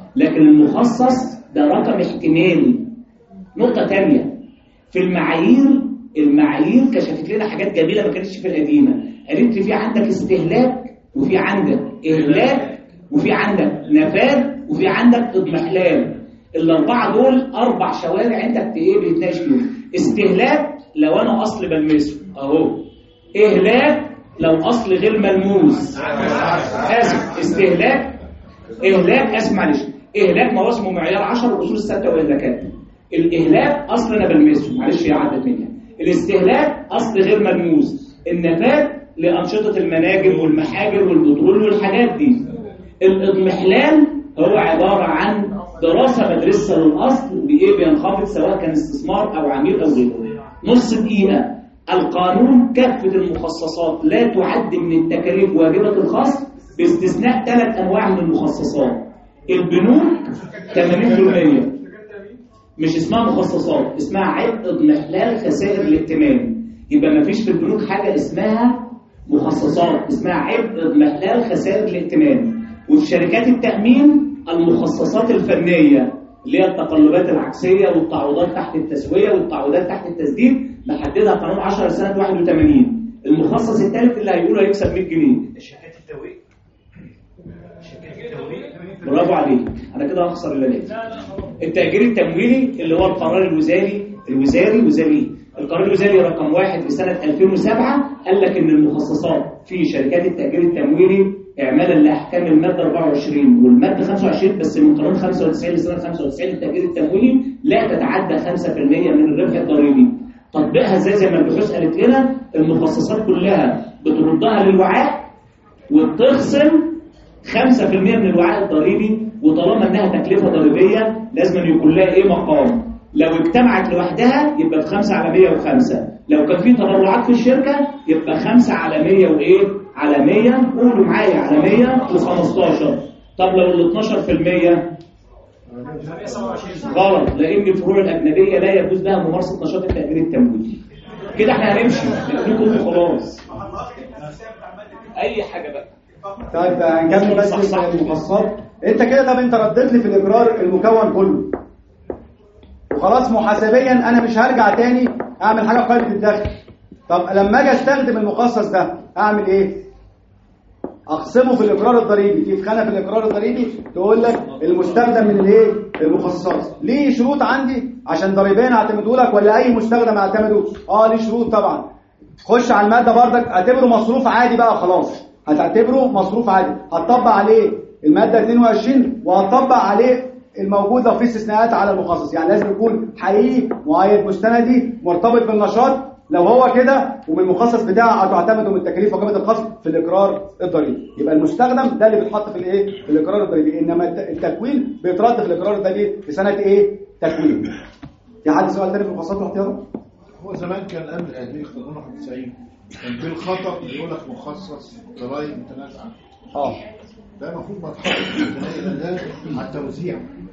Speaker 16: لكن المخصص ده رقم احتمالي. نقطة تانية في المعايير، المعايير كشفت لنا حاجات جميلة ما كانتش في القديمة. قالت لي في عندك استهلاك وفي عندك إهلاك وفي عندك نفاذ وفي عندك اضمحلال. الأربعة دول أربع شوارع أنت إيه بتناقش فيهم. استهلاك لو أنا أصل بلمسه أهو، إهلاك لو أصل غير ملموس. آسف، استهلاك إهلاك آسف معلش إهلاك ما هو اسمه معيار عشرة الأصول الستة وإهلاكات. الإهلاك أصل أنا بلمسه، معلش هي عدت مني. الاستهلاك أصل غير ملموس. النفاذ لأنشطة المناجم والمحاجر والبترول والحاجات دي. الاضمحلال هو عبارة عن دراسة بدرسها للأصل بإيه بينخفض سواء كان استثمار أو عميل أو غيره. نص دقيقة. القانون كافة المخصصات لا تعد من التكاليف واجبة الخصم باستثناء ثلاث أنواع من المخصصات. البنوك ثمانين بالمية مش اسمها مخصصات، اسمها عبء اضمحلال خسائر الائتمان. يبقى ما فيش في البنوك حاجة اسمها مخصصات، اسمها عبء اضمحلال خسائر الائتمان. وفي شركات التأمين المخصصات الفنية اللي هي التقلبات العكسية والتعويضات تحت التسوية والتعويضات تحت التسديد محددها قانون عشرة سنة واحد وثمانين. المخصص الثالث اللي هيقوله هيكسب مية جنيه.
Speaker 8: شركات التمويل. شركات التمويل.
Speaker 16: برافو عليك، انا كده هخسر اللي لازم. التأجير التمويلي اللي هو القرار الوزاري الوزاري وزاري القرار الوزاري رقم واحد لسنة ألفين وسبعة قال لك ان المخصصات في شركات التأجير التمويلي اعمالا لاحكام الماده أربعة وعشرين والماده خمسة وعشرين بس من قانون خمسة وتسعين لسنه خمسة وتسعين التأجير التمويلي لا تتعدى خمسة بالمية من الربح الضريبي. تطبيقها ازاي؟ زي ما البحوث قالت لنا المخصصات كلها بتردها للوعاء وبتخصم خمسة بالمية من الوعاء الضريبي، وطالما انها تكلفه ضريبيه لازم يكون لها ايه مقام. لو اجتمعت لوحدها يبقى بخمسة على مية وخمسة، لو كان في تبرعات في الشركه يبقى خمسة على مية وايه على مية، قولوا معايا على مية وخمستاشر. طب لو ال اتناشر بالمية غلط، لان الفروع الاجنبيه لا يجوز لها ممارسه نشاط التأجير التمويلي. كده احنا هنمشي نقول خلاص اي حاجه بقى.
Speaker 3: طيب هنكمل بس المخصصات. انت كده طب انت رديت لي في الاقرار المكون كله وخلاص محاسبيا انا مش هرجع تاني اعمل حاجه في قائمه الدخل. طب لما اجي استخدم المخصص ده اعمل ايه؟ اقسمه في الاقرار الضريبي. في خانه في الاقرار الضريبي تقول لك المستخدم من الايه؟ المخصصات. ليه شروط عندي عشان ضريبيا اعتمده لك ولا اي مستخدم اعتمده؟ اه ليه شروط طبعا. خش على الماده بردك اعتبره مصروف عادي بقى خلاص، هتعتبره مصروف عادي، هتطبق عليه الماده اتنين وعشرين وهتطبق عليه الموجود لو في استثناءات على المخصص. يعني لازم يكون حقيقي مؤيد مستندي مرتبط بالنشاط. لو هو كده ومن المخصص بتاعه هتعتمده من التكاليف وقيمه الخصم في الاقرار الضريبي. يبقى المستخدم ده اللي بيتحط في الايه؟ في الاقرار الضريبي. انما التكوين بيترد في الاقرار الضريبي في سنه ايه؟ تكوين. في حد سؤال تاني في المخصصات والاحتياطات؟
Speaker 10: هو زمان كان قبل الأهلية قانون واحد وتسعين كان بالخطأ يقول لك مخصص ضرائب متنازعة.
Speaker 3: اه
Speaker 10: ده المفروض ما تحطش ده على التوزيع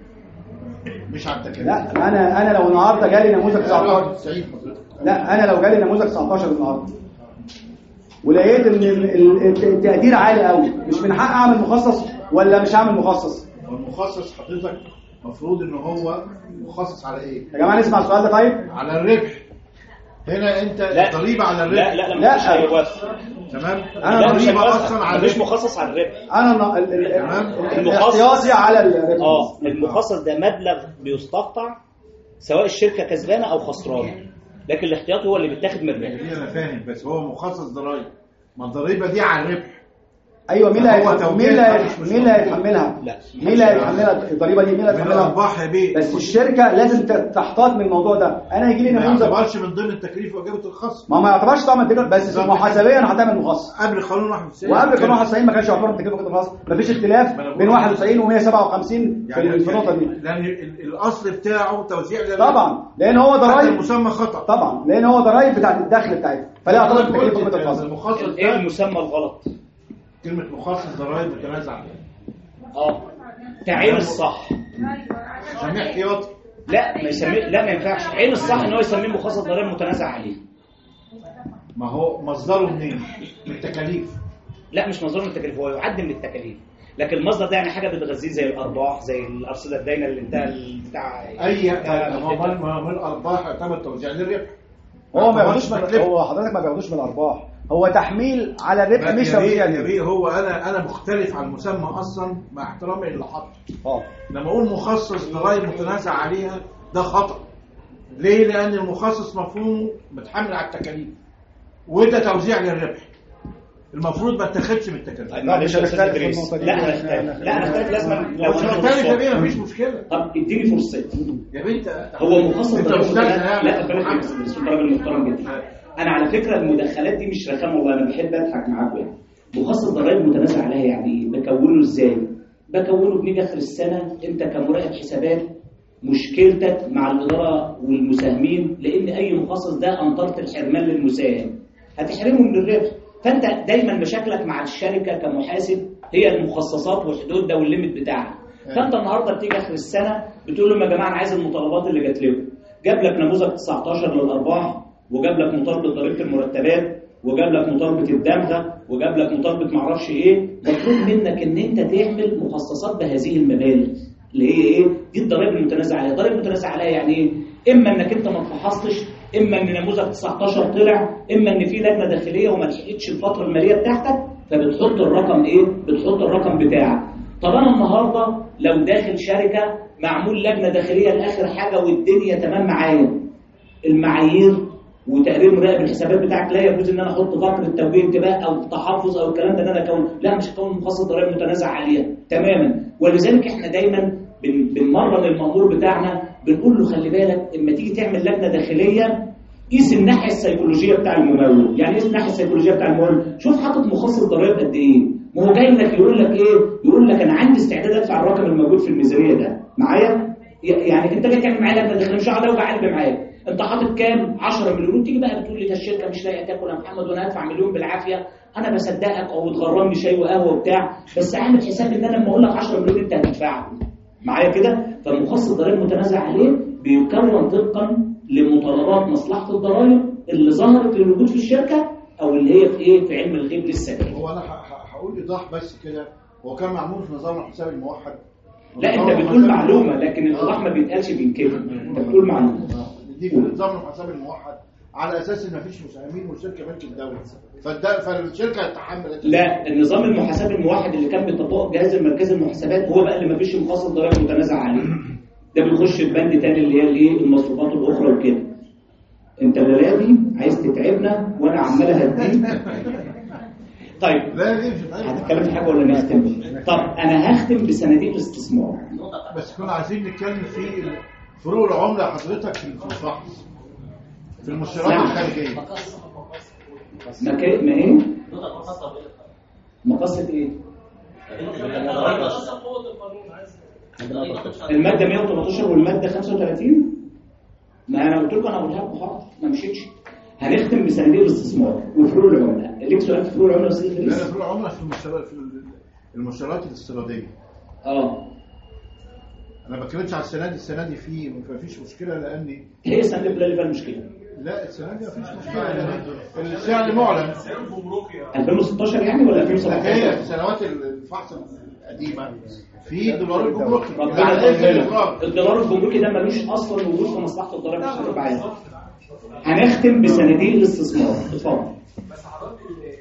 Speaker 10: مش على التكاليف.
Speaker 3: لا انا انا لو النهارده جالي نموذج تسعتاشر لا انا لو جالي نموذج تسعتاشر النهارده ولقيت ان التقدير عالي قوي، مش من حق اعمل مخصص ولا مش هعمل مخصص؟
Speaker 10: المخصص حضرتك المفروض ان هو مخصص على ايه؟
Speaker 3: يا جماعه نسمع السؤال ده طيب؟
Speaker 10: على الربح. هنا انت الضريبه على الربح.
Speaker 16: لا لا لا مش هيوافق.
Speaker 10: تمام.
Speaker 3: انا
Speaker 10: الضريبه اصلا على
Speaker 16: مش مخصص على الربح.
Speaker 3: انا الاحتياطي على الربح.
Speaker 16: اه المخصص ده مبلغ بيستقطع سواء الشركه كسبانه او خسرانه، لكن الاحتياطي هو اللي بيتاخد من الربح.
Speaker 10: دي انا فاهم، بس هو مخصص ضرائب، ما الضريبه دي على الربح.
Speaker 3: ايوه مين اللي مين اللي مين اللي هيتحملها؟
Speaker 16: لا
Speaker 3: مين اللي هيتحملها الضريبه دي؟ مين اللي هيتحملها؟
Speaker 10: الارباح يا بيه.
Speaker 3: بس الشركه لازم تحتاط من الموضوع ده. انا هيجي لي نموذج
Speaker 10: ما يعتبرش من ضمن التكليف واجبه الخصم.
Speaker 3: ما ما يعتبرش طبعا التكليف، بس محاسبيا هتعمل مخصص.
Speaker 10: قبل قانون واحد وتسعين
Speaker 3: وقبل قانون واحد وتسعين ما كانش يعتبر التكليف واجبه الخصم. مفيش اختلاف بين واحد وتسعين و مية وسبعة وخمسين في النقطه دي.
Speaker 10: لان الاصل بتاعه توزيع
Speaker 3: طبعا لان هو ضرايب
Speaker 10: المسمى خطا.
Speaker 3: طبعا لان هو ضرايب بتاعت الدخل بتاعتها فلا يعتبر التكليف واجبه الخصم.
Speaker 16: ايه المسمى الغلط؟
Speaker 10: كلمة مخصص ضرائب متنازعة.
Speaker 16: اه تعين الصح.
Speaker 10: سميه احتياطي.
Speaker 16: لا ما يسميه، لا ما ينفعش. عين الصح ان هو يسميه مخصص ضرائب متنازع عليه.
Speaker 10: ما هو مصدره منين؟ من التكاليف.
Speaker 16: لا مش مصدره من التكاليف، هو يعد من التكاليف. لكن المصدر ده يعني حاجه بتغذيه زي الارباح، زي الارصده الداينه اللي انتهى بتاع
Speaker 10: اي هو ما من الارباح يعتمد توزيع للربح.
Speaker 3: هو ما بياخدوش من هو حضرتك ما بياخدوش من الارباح، هو تحميل على الربح مش توزيع.
Speaker 10: يا بيه هو انا انا مختلف عن المسمى اصلا مع احترامي اللي حاطه.
Speaker 3: اه
Speaker 10: لما اقول مخصص ضرائب متنازع عليها ده خطا. ليه؟ لان المخصص مفهومه متحمل على التكاليف وده توزيع للربح، المفروض ما تاخدش من التكاليف.
Speaker 16: لا مش هنختلف في النقطه دي. لا هنختلف لا هنختلف لازم
Speaker 10: لو هنختلف يا بيه مفيش مشكله.
Speaker 16: طب اديني فرصتي
Speaker 10: يا بنت.
Speaker 16: هو مخصص ضرائب متنازع. لا بالك بس راجل محترم جدا. انا على فكره المداخلات دي مش رخامه والله، انا بحب اضحك معاكم يعني. مخصص ضرائب متنازع عليها يعني ايه؟ بكونه ازاي؟ بكونه بنيجي اخر السنه انت كمراقب حسابات مشكلتك مع الاداره والمساهمين، لان اي مخصص ده انطره الحرمان للمساهم هتحرمه من الربح. فانت دايما مشاكلك مع الشركه كمحاسب هي المخصصات وحدود ده والليمت بتاعها. فانت النهارده بتيجي اخر السنه بتقول لهم يا جماعه انا عايز المطالبات اللي جات لكم. جاب لك نموذج تسعتاشر للارباح، وجاب لك مطالبه ضريبه المرتبات، وجاب لك مطالبه الدمغه، وجاب لك مطالبه معرفش ايه. مطلوب منك ان انت تعمل مخصصات بهذه المبالغ اللي هي ايه؟ دي الضرائب المتنازع عليها. الضرائب المتنازع عليها يعني ايه؟ اما انك انت ما تفحصتش، اما ان نموذج تسعتاشر طلع، اما ان في لجنه داخليه وما لحقتش الفتره الماليه بتاعتك فبتحط الرقم ايه؟ بتحط الرقم بتاعك. طب انا النهارده لو داخل شركه معمول لجنه داخليه لاخر حاجه والدنيا تمام معايا، المعايير وتقرير مراقب الحسابات بتاعك لا يجوز ان انا احط فقره توجيه انتباه او تحفظ او الكلام ده ان انا اكون، لا مش هكون مخصص ضرائب متنازع عليها تماما. ولذلك احنا دايما بنمرن المأمور بتاعنا بنقول له خلي بالك اما تيجي تعمل لجنه داخليه قيس الناحيه السيكولوجيه بتاع الممول. يعني ايه الناحيه السيكولوجيه بتاع الممول؟ شوف حاطط مخصص ضرائب قد ايه. ما هو جاي لك يقول لك ايه؟ يقول لك انا عندي استعداد ادفع الرقم الموجود في الميزانيه ده معايا. يعني انت جاي تعمل معايا لجنه داخليه مش هقعد اوجع قلبي معاك. انت حاطط كام؟ عشرة مليون. تيجي بقى بتقول لي ده الشركه مش لاقيه تاكل يا محمد وانا هدفع مليون بالعافيه. انا بصدقك او بتغرمني شاي وقهوه وبتاع، بس عامل حساب ان انا لما اقول لك عشرة مليون انت هتدفعهم معايا كده. فالمخصص الضرائب المتنازع عليه بيكون طبقا لمتطلبات مصلحه الضرائب اللي ظهرت للوجود في الشركه او اللي هي في ايه؟ في علم الغيب لسه.
Speaker 10: هو انا هقول ايضاح بس كده، هو كان معمول في نظام الحساب الموحد.
Speaker 16: لا انت بتقول معلومه لكن الايضاح ما بيتقالش بينكده. انت بتقول معلومه
Speaker 10: دي في نظام الحساب الموحد على اساس ان مفيش مساهمين والشركه ملك الدوله، فالشركه تحملت.
Speaker 16: لا النظام المحاسبي الموحد اللي كان بيطبقه الجهاز المركزي للمحاسبات هو بقى اللي مفيش مخصص ضرائب متنازع عليه. ده بيخش في بند تاني اللي هي الايه؟ المصروفات الاخرى وكده. انت الليله دي عايز تتعبنا وانا عمال اهديك. طيب هتتكلم في حاجه ولا نختم؟ طب انا هختم بصناديق الاستثمار.
Speaker 10: بس كنا عايزين نتكلم في فروق العمله حضرتك في الفحص في المشتريات
Speaker 16: نعم.
Speaker 10: الخارجيه.
Speaker 16: مكا... ما ايه؟ مقصة ايه؟ المادة مية وتلتاشر والمادة خمسة وتلاتين. ما انا قلت لكم انا قلتها لكم خلاص ما مشيتش. هنختم بصناديق الاستثمار وفروق العملة. ليك سؤال في فروق العملة وسيله
Speaker 10: لا فروق العملة في المشتريات في المشتريات الاستيرادية.
Speaker 16: اه
Speaker 10: انا ما بتكلمش على السنه دي، السنه دي في ما فيش مشكله لان
Speaker 16: هي السنه اللي فيها المشكله.
Speaker 10: لا السنه دي ما فيش مشكله لان السعر معلن
Speaker 16: ألفين وستاشر يعني ولا ألفين وسبعتاشر؟
Speaker 10: هي في سنوات الفحص القديمه في دولار الجمركي.
Speaker 16: الدولار الجمركي ده ملوش اصلا وجود في مصلحه الضرائب عشان تبقى عارف. هنختم بصناديق الاستثمار. اتفضل.
Speaker 11: بس حضرتك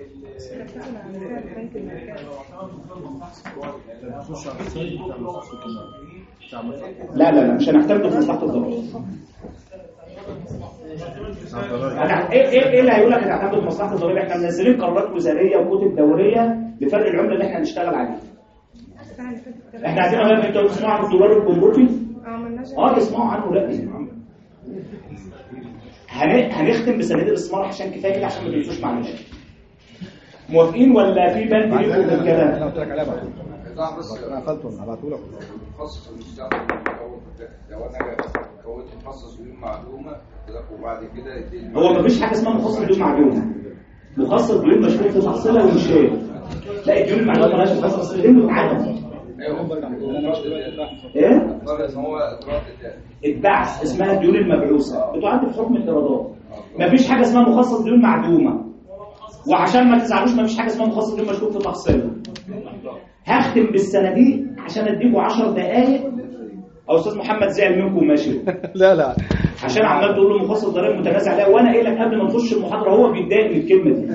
Speaker 16: لا لا لا مش هنعتمد في مصلحه الضرائب. انا ايه ايه ايه اللي هيقول لك هنعتمد في مصلحه الضرائب؟ احنا منزلين قرارات وزاريه وكتب دوريه لفرق العمله اللي احنا هنشتغل عليه. احنا عايزين نعرف انتوا تسمعوا عن الدولار الجمركي؟ اه اسمعوا عنه. لا هنختم بصناديق الاستثمار عشان كفايه كده عشان ما تنسوش معلش. موافقين ولا في بند ليكم كده؟
Speaker 3: انا قلت لك عليها بعد كده. انا قفلته هبعته لك.
Speaker 18: مخصص المستقبل لو انا كونت مخصص بدون معلومه وبعد كده
Speaker 16: هو مفيش حاجه اسمها مخصص بدون معلومه. مخصص بدون مشروع في تحصيلها ومشاه. لا الديون المعلومه مالهاش مخصص لانه عدم. ايه؟ البعث اسمها الديون المبعوثه بتعد في حكم الايرادات. مفيش حاجه اسمها مخصص ديون معدومه. وعشان ما تزعلوش مفيش حاجه اسمها مخصص ديون مشكوك في تحصيلها. هختم بالصناديق عشان اديكم عشر دقائق. او استاذ محمد زعل منكم ماشي؟
Speaker 3: لا لا
Speaker 16: عشان عمال تقول له مخصص ضرائب متنازع عليها، وانا قايل لك قبل ما نخش المحاضره هو بيتضايق من الكلمه دي.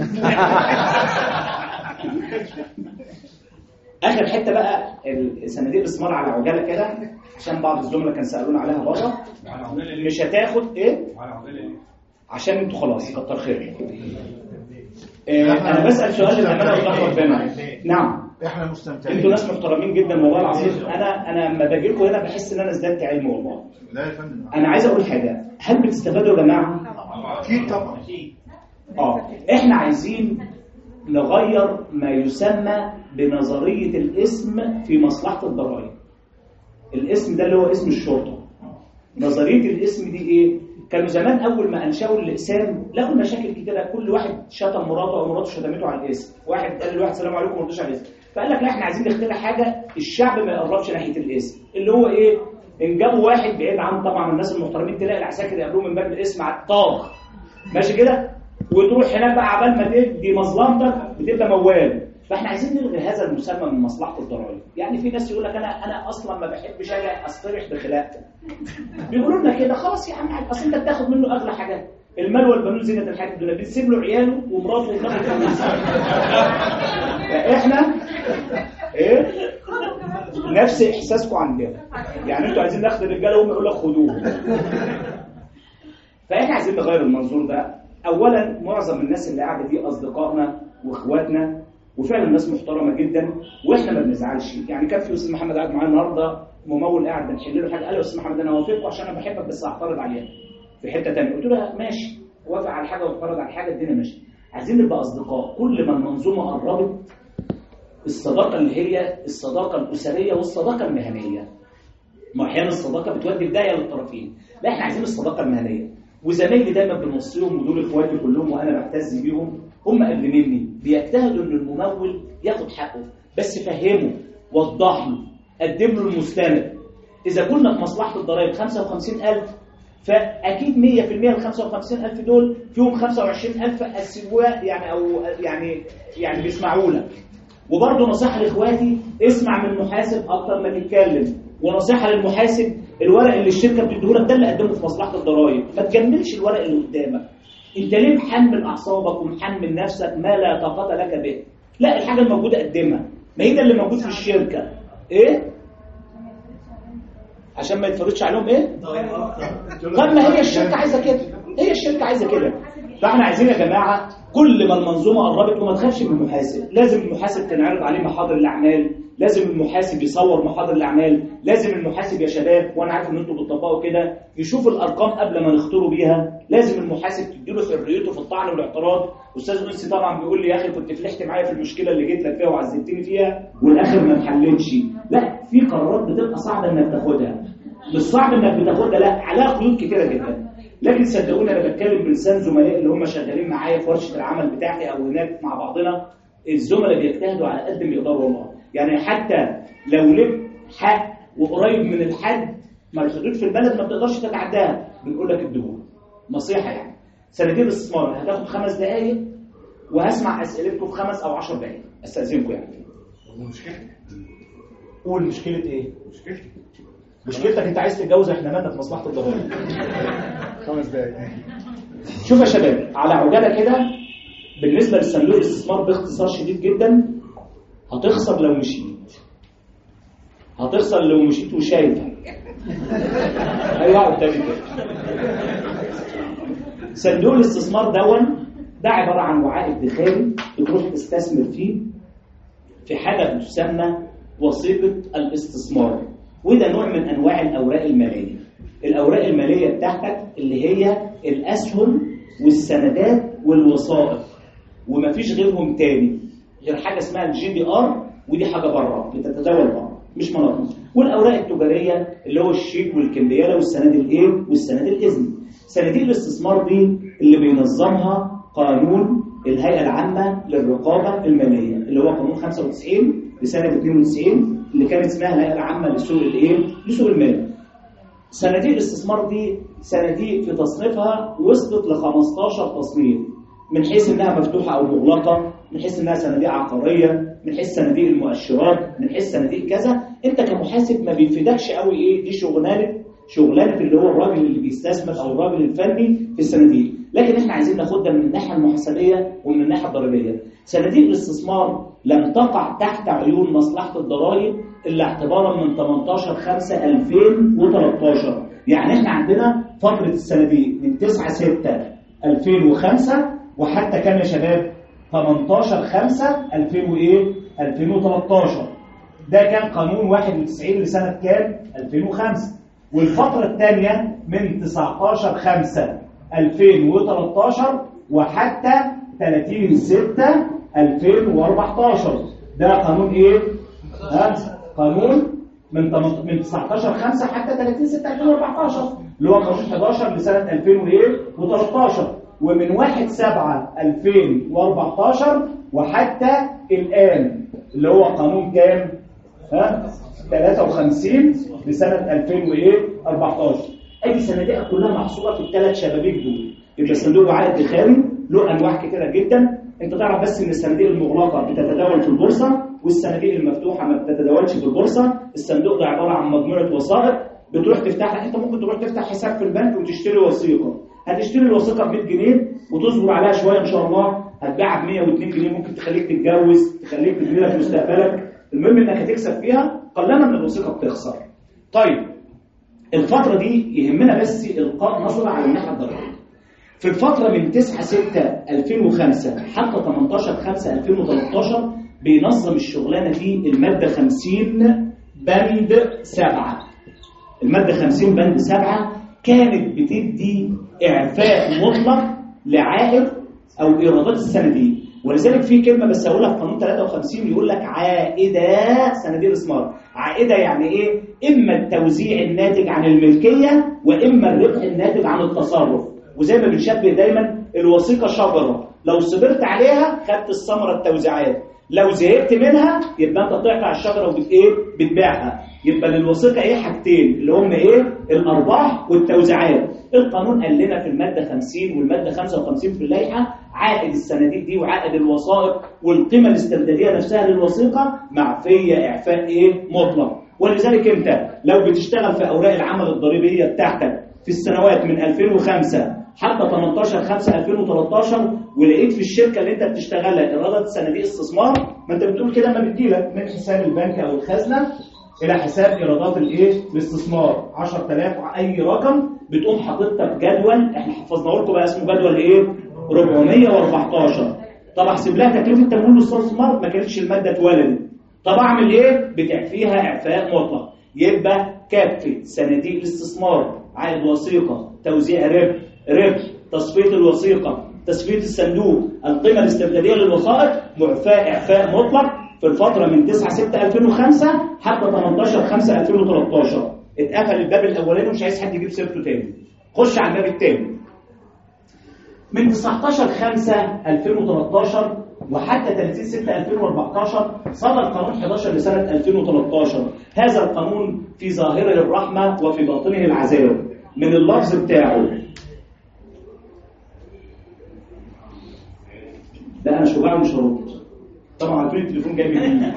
Speaker 16: اخر حته بقى الصناديق الاستثمار على عجاله كده، عشان بعض الزملاء كانوا سالونا عليها بره. مش هتاخد ايه؟ عشان انتوا خلاص كتر خير. إيه انا بسال سؤال للامانه والله ربنا. نعم
Speaker 10: احنا مستمتعين.
Speaker 16: انتوا ناس محترمين جدا والله العظيم. انا انا لما باجي لكم هنا بحس ان انا ازددت علم والله.
Speaker 10: لا يا فندم.
Speaker 16: انا عايز اقول حاجه، هل بتستفادوا يا جماعه؟
Speaker 10: اكيد طبعا.
Speaker 16: اه احنا عايزين نغير ما يسمى بنظريه الاسم في مصلحه الضرائب. الاسم ده اللي هو اسم الشرطه. نظريه الاسم دي ايه؟ كانوا زمان اول ما انشأوا الاقسام لقوا مشاكل كتيره، كل واحد شتم مراته او مراته شتمته على الاسم، واحد قال لواحد السلام عليكم ما رضيش على الاسم، فقال لك لا احنا عايزين نخترع حاجه الشعب ما يقربش ناحيه الاسم، اللي هو ايه؟ ان جابوا واحد بعيد عن طبعا الناس المحترمين تلاقي العساكر يقابلوه من باب الاسم على الطاغ ماشي كده، وتروح هناك بقى عبال ما تدي مظلمتك بتبقى موال. فاحنا عايزين نلغي هذا المسمى من مصلحه الضرائب. يعني في ناس يقول لك انا انا اصلا ما بحبش اجي اصطلح بخلاقتك، بيقولوا لنا كده خلاص يا عم اصل انت بتاخد منه اغلى حاجات، المال والبنون زينه الحياه الدنيا، بتسيب له عياله ومراته وبناته فلوس. احنا ايه نفس احساسكم عندنا، يعني انتوا عايزين ناخد الرجاله وهم يقول لك خدوه. فاحنا عايزين نغير المنظور ده. اولا معظم الناس اللي قاعده دي اصدقائنا واخواتنا وفعلا ناس محترمه جدا واحنا ما بنزعلش. يعني كان في استاذ محمد قاعد معايا النهارده ممول قاعد بنحل له حاجه، قال له يا استاذ محمد انا وافقك عشان انا بحبك بس هعترض عليها في حته ثانيه. قلت له ماشي، وافق على حاجه واعترض على حاجه، الدنيا ماشيه. عايزين نبقى اصدقاء. كل ما المنظومه قربت الصداقه اللي هي الصداقه الاسريه والصداقه المهنيه، ما احيانا الصداقه بتودي بدايه للطرفين، لا احنا عايزين الصداقه المهنيه. وزمايلي دايما بنوصيهم ودول اخواتي كلهم وانا بعتز بيهم، هم قبل مني بيجتهدوا ان الممول ياخد حقه، بس فهمه وضح له قدم له المستند. اذا كنا في مصلحه الضرائب خمسة وخمسين ألف فاكيد مية في المية ال خمسة وخمسين ألف دول فيهم خمسة وعشرين ألف اسواق يعني او يعني يعني بيسمعوا لك. وبرضه نصيحه لاخواتي، اسمع من المحاسب اكتر ما تتكلم. ونصيحه للمحاسب، الورق اللي الشركه بتديهولك ده اللي قدمه في مصلحه الضرائب، ما تجملش الورق اللي قدامك. انت ليه محمل اعصابك ومحمل نفسك ما لا طاقه لك به؟ لا الحاجه الموجوده قدمها، ما هي ده اللي موجود في الشركه. ايه عشان ما يتفرضش عليهم ايه؟ طب ما هي الشركه عايزه كده، هي الشركه عايزه كده. فاحنا عايزين يا جماعه كل ما المنظومه قربت، وما تخافش من المحاسب، لازم المحاسب تنعرض عليه محاضر الاعمال، لازم المحاسب يصور محاضر الاعمال، لازم المحاسب يا شباب وانا عارف ان انتوا بتطبقوا كده يشوف الارقام قبل ما نختاروا بيها، لازم المحاسب تديله حريته في الطعن والاعتراض. استاذ انسي طبعا بيقول لي يا اخي كنت فلحت معايا في المشكله اللي جيت لك فيها وعزمتني فيها والاخر ما اتحلتش. لا في قرارات بتبقى صعبه انك تاخدها، مش صعب انك بتاخدها، لا عليها قيود كتيره جدا. لكن صدقوني انا بتكلم بلسان زملائي اللي هم شغالين معايا في ورشه العمل بتاعتي او هناك مع بعضنا، الزملاء بيجتهدوا على قد ما يقدروا والله. يعني حتى لو لك حق وقريب من الحد، ما الحدود في البلد ما بتقدرش تتعداها، بنقول لك الدهون نصيحه. يعني صناديق الاستثمار هتاخد خمس دقائق وهسمع اسئلتكم في خمس او عشر دقائق، استاذنكم. يعني
Speaker 2: مشكلتي
Speaker 16: قول مشكله ايه؟
Speaker 2: مشكلتي
Speaker 16: مشكلتك انت عايز تتجوز، احنا مالنا في مصلحه الضرائب.
Speaker 3: خمس دقائق.
Speaker 16: شوف يا شباب على عجاله كده، بالنسبه للصندوق الاستثمار باختصار شديد جدا، هتخسر لو مشيت، هتخسر لو مشيت وشايفك. ايوه قدامي كده. صندوق الاستثمار دون ده عباره عن وعاء ادخاري بتروح تستثمر فيه في حاجه تسمى وثيقه الاستثمار، وده نوع من انواع الاوراق الماليه. الاوراق الماليه بتاعتك اللي هي الاسهم والسندات والوثائق، ومفيش غيرهم تاني غير حاجه اسمها الجي دي ار، ودي حاجه بره بتتداول بره مش مناطق. والاوراق التجاريه اللي هو الشيك والكمبياله والسند الايه والسند الاذني. صناديق الاستثمار دي اللي بينظمها قانون الهيئه العامه للرقابه الماليه اللي هو قانون خمسة وتسعين لسنه اثنين وتسعين اللي كانت اسمها الهيئه العامه لسوق الايه لسوق المال. صناديق الاستثمار دي صناديق في تصنيفها وصلت ل خمستاشر تصنيف، من حيث انها مفتوحه او مغلقه من حيث انها صناديق عقاريه، من حيث صناديق المؤشرات، من حيث صناديق كذا. انت كمحاسب ما بيفيدكش قوي ايه دي شغلانه شغلانه اللي هو الراجل اللي بيستثمر او الراجل الفني في الصناديق، لكن احنا عايزين ناخدها من الناحيه المحاسبيه ومن الناحيه الضريبيه. صناديق الاستثمار لم تقع تحت عيون مصلحه الضرائب الا اعتبارا من ثمانية عشر خمسة ألفين وثلاثة عشر. يعني احنا عندنا فتره الصناديق من تسعة ستة ألفين وخمسة وحتى كام يا شباب؟ ثمانية عشر خمسة ألفين وايه؟ ألفين وثلاثة عشر. ده كان قانون واحد وتسعين لسنه كام؟ ألفين وخمسة. والفتره الثانيه من تسعة عشر خمسة ألفين وثلاثة عشر وحتى ثلاثين ستة ألفين وأربعة عشر. ده قانون ايه؟ ها؟ قانون من من تسعة عشر خمسة حتى ثلاثين ستة ألفين وأربعة عشر اللي هو قانون إحدى عشر لسنه ألفين وثلاثة عشر. ومن واحد سبعة ألفين وأربعة عشر وحتى الآن اللي هو قانون كام؟ ها؟ ثلاثة وخمسين لسنة ألفين وأربعة عشر. أي صناديق كلها محصورة في الثلاث شبابيك دول. يبقى صندوق عائد ادخاري له أنواع كتيرة جدا. أنت تعرف بس إن الصناديق المغلقة بتتداول في البورصة والصناديق المفتوحة ما بتتداولش في البورصة. الصندوق ده عبارة عن مجموعة وثائق بتروح تفتحها. أنت ممكن تروح تفتح حساب في البنك وتشتري وثيقة. هتشتري الوثيقه ب مية جنيه وتصبر عليها شويه ان شاء الله هتبيعها ب مية واتنين جنيه، ممكن تخليك تتجوز، تخليك تبني لك مستقبلك. المهم انك هتكسب فيها، قلما من الوثيقه بتخسر. طيب الفتره دي يهمنا بس القاء نظره على الناحيه الضريبيه. في الفتره من تسعة ستة ألفين وخمسة حتى ثمانية عشر خمسة ألفين وثلاثة عشر بينظم الشغلانه دي الماده خمسين بند سبعة. الماده خمسين بند سبعة كانت بتدي إعفاء مطلق لعائد أو إيرادات الصناديق، ولذلك في كلمة بس أقولها في قانون ثلاثة وخمسين يقول لك عائدة صناديق الاستثمار. عائدة يعني إيه؟ إما التوزيع الناتج عن الملكية وإما الربح الناتج عن التصرف. وزي ما بنشبه دايما الوثيقة شجرة، لو صبرت عليها خدت الثمرة التوزيعات، لو زهقت منها يبقى أنت تقطع الشجرة وبت إيه؟ بتبيعها. يبقى للوثيقة إيه حاجتين اللي هم إيه؟ الأرباح والتوزيعات. القانون قال لنا في المادة خمسين والمادة خمسة وخمسين في اللائحة عائد الصناديق دي وعائد الوثائق والقيمة الاستردادية نفسها للوثيقة معفية إعفاء إيه؟ مطلق. ولذلك أنت لو بتشتغل في أوراق العمل الضريبية بتاعتك في السنوات من ألفين وخمسة حتى ثمانية عشر خمسة ألفين وثلاثة عشر ولقيت في الشركة اللي أنت بتشتغلها إيرادات صناديق استثمار، ما أنت بتقول كده لما بتجيلك من حساب البنك أو الخزنة الى حساب ايرادات الايه الاستثمار عشرة آلاف اي رقم بتقوم حاططها في جدول احنا حفظناه لكم بقى اسمه جدول ايه أربعمية وأربعة عشر. طب احسب لها تكلفه تمويل الاستثمار ما كانتش الماده اتولدت. طب اعمل ايه؟ بتعفيها اعفاء مطلق. يبقى كافه صناديق الاستثمار عائد وثيقه توزيع ربح ربح تصفيه الوثيقه تصفيه الصندوق القيمه الاسترداديه للوثائق معفاء اعفاء مطلق في الفترة من تسعة ستة ألفين وخمسة حتى ثمانية عشر خمسة ألفين وثلاثة عشر. اتقفل الباب الأولاني ومش عايز حد يجيب سيرته تاني. خش على الباب التاني. من تسعة عشر خمسة ألفين وثلاثة عشر وحتى ثلاثين ستة ألفين وأربعة عشر صدر قانون إحدى عشر لسنة ألفين وثلاثة عشر. هذا القانون في ظاهره الرحمة وفي باطنه العذاب. من اللفظ بتاعه ده أنا شجاع مش هرد. طبعا عارفين التليفون جاي منين.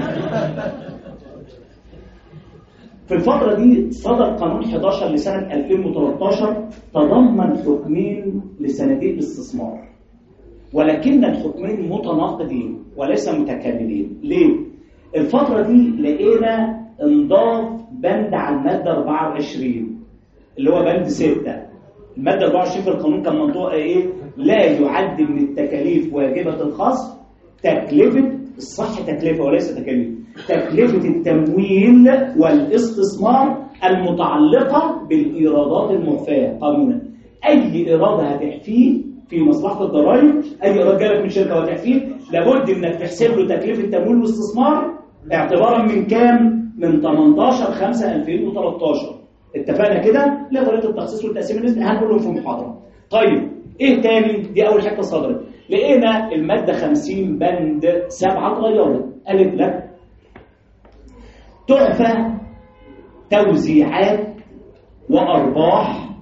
Speaker 16: في الفترة دي صدر قانون إحدى عشر لسنة ألفين وثلاثة عشر تضمن حكمين لصناديق الاستثمار، ولكن الحكمين متناقضين وليس متكاملين. ليه؟ الفترة دي لقينا انضاف بند على المادة أربعة وعشرين اللي هو بند ستة. المادة أربعة وعشرين في القانون كان منطوقة ايه؟ لا يعد من التكاليف واجبة الخصم تكلفة الصح تكلفة وليس تكاليف تكلفة التمويل والاستثمار المتعلقة بالإيرادات المعفاة قانونا. أي إيراد هتعفيه في مصلحة الضرائب، أي إيراد جالك من شركة وهتعفيه لابد إنك تحسب له تكلفة تمويل واستثمار اعتبارا من كام؟ من ثمانية عشر خمسة ألفين وثلاثة عشر. اتفقنا كده؟ لغاية التخصيص والتقسيم النسبي هنقولهم في محاضرة. طيب ايه تاني؟ دي اول حته صدرت. لقينا الماده خمسين بند سبعة اتغيرت. قالت لك تعفى توزيعات وارباح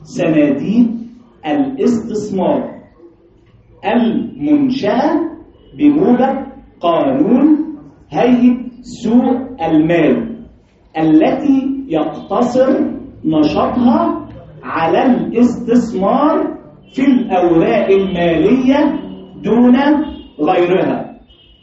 Speaker 16: صناديق الاستثمار المنشاه بموجب قانون هيئة سوق المال التي يقتصر نشاطها على الاستثمار في الأوراق المالية دون غيرها.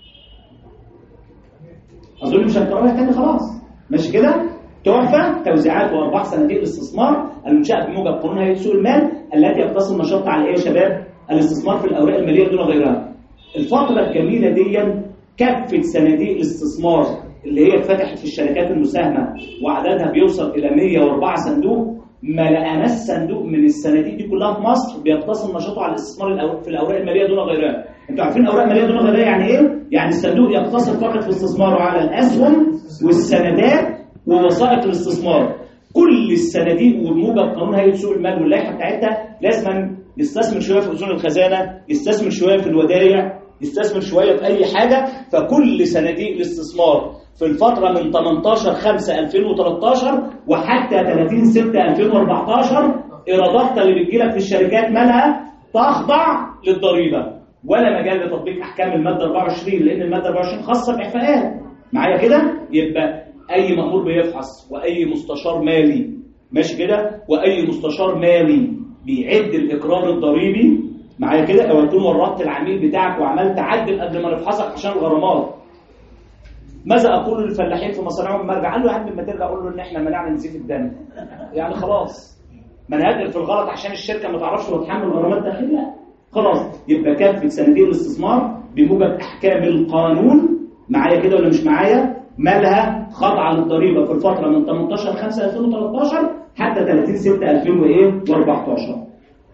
Speaker 16: أظن مش هنكررها تاني خلاص، ماشي كده؟ تحفة توزيعات وأرباح صناديق الاستثمار المنشأة بموجب قانون هيئة سوق المال التي يقتصر نشاطها على إيه يا شباب؟ الاستثمار في الأوراق المالية دون غيرها. الفترة الجميلة دي كافة صناديق الاستثمار اللي هي اتفتحت في الشركات المساهمة وعددها بيوصل إلى مية وأربعة صندوق، ما لقناش صندوق من الصناديق دي كلها في مصر بيقتصر نشاطه على الاستثمار في الأوراق المالية دون غيرها. انتوا عارفين الأوراق المالية دون غيرها يعني إيه؟ يعني الصندوق يقتصر فقط في استثماره على الأسهم والسندات ووثائق الاستثمار. كل الصناديق وبموجب قانون هيئة سوق المال واللائحة بتاعتها لازم يستثمر شوية في أذون الخزانة، يستثمر شوية في الودائع، يستثمر شوية في أي حاجة. فكل صناديق الاستثمار في الفترة من ثمانية عشر خمسة ألفين وثلاثة عشر وحتى ثلاثين ستة ألفين وأربعة عشر إيراداتها اللي بتجيلك في الشركات مالها تخضع للضريبة، ولا مجال لتطبيق أحكام المادة أربعة وعشرين، لأن المادة أربعة وعشرين خاصة بإعفاءات. معايا كده؟ يبقى أي مأمور بيفحص وأي مستشار مالي ماشي كده، وأي مستشار مالي بيعد الإقرار الضريبي معايا كده، أو يكون ورطت العميل بتاعك وعملت تعدل قبل ما نفحصك عشان الغرامات. ماذا أقول للفلاحين في مصانعهم لما أرجع؟ قال له يا عم ما ترجع أقول له إن إحنا منعنا نزيف الدم، يعني خلاص ما أنا هدخل في الغلط عشان الشركة ما تعرفش وتحمل غرامات داخلية، لا خلاص. يبقى كافة صناديق الاستثمار بموجب أحكام القانون معايا كده ولا مش معايا مالها خاضعة للضريبة في الفترة من ثمانية عشر خمسة ألفين وثلاثة عشر حتى ثلاثين ستة ألفين وأربعة عشر.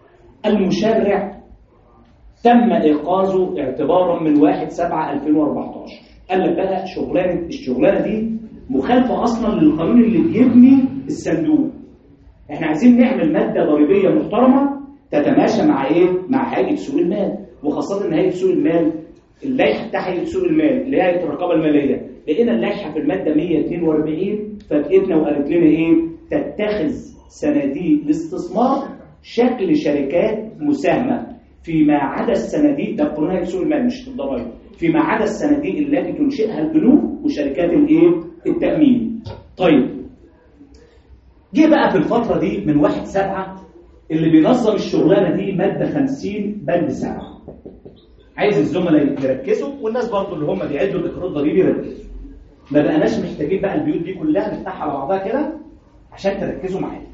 Speaker 16: المشرع تم إيقاظه اعتبارا من واحد سبعة ألفين وأربعة عشر. قال لك بقى شغلانة الشغلانة دي مخالفة أصلا للقانون اللي بيبني الصندوق. احنا عايزين نعمل مادة ضريبية محترمة تتماشى مع ايه؟ مع هيئة سوق المال، وخاصة ان هيئة سوق المال اللائحة بتاع هيئة سوق المال اللي هي هيئة الرقابة المالية، لقينا اللائحة في المادة مية واثنين وأربعين فاجئتنا وقالت لنا ايه؟ تتخذ صناديق الاستثمار شكل شركات مساهمة فيما عدا الصناديق، ده قانون هيئة سوق المال مش الضرائب، فيما عدا الصناديق التي تنشئها البنوك وشركات الايه؟ التأمين. طيب جه بقى في الفترة دي من واحد سبعة اللي بينظم الشغلانة دي مادة خمسين بند سبعة. عايز الزملاء يركزوا والناس برضو اللي هم بيعدوا الإقرار الضريبي يركزوا. ما بقناش محتاجين بقى البيوت دي كلها نفتحها على بعضها كده عشان تركزوا معايا.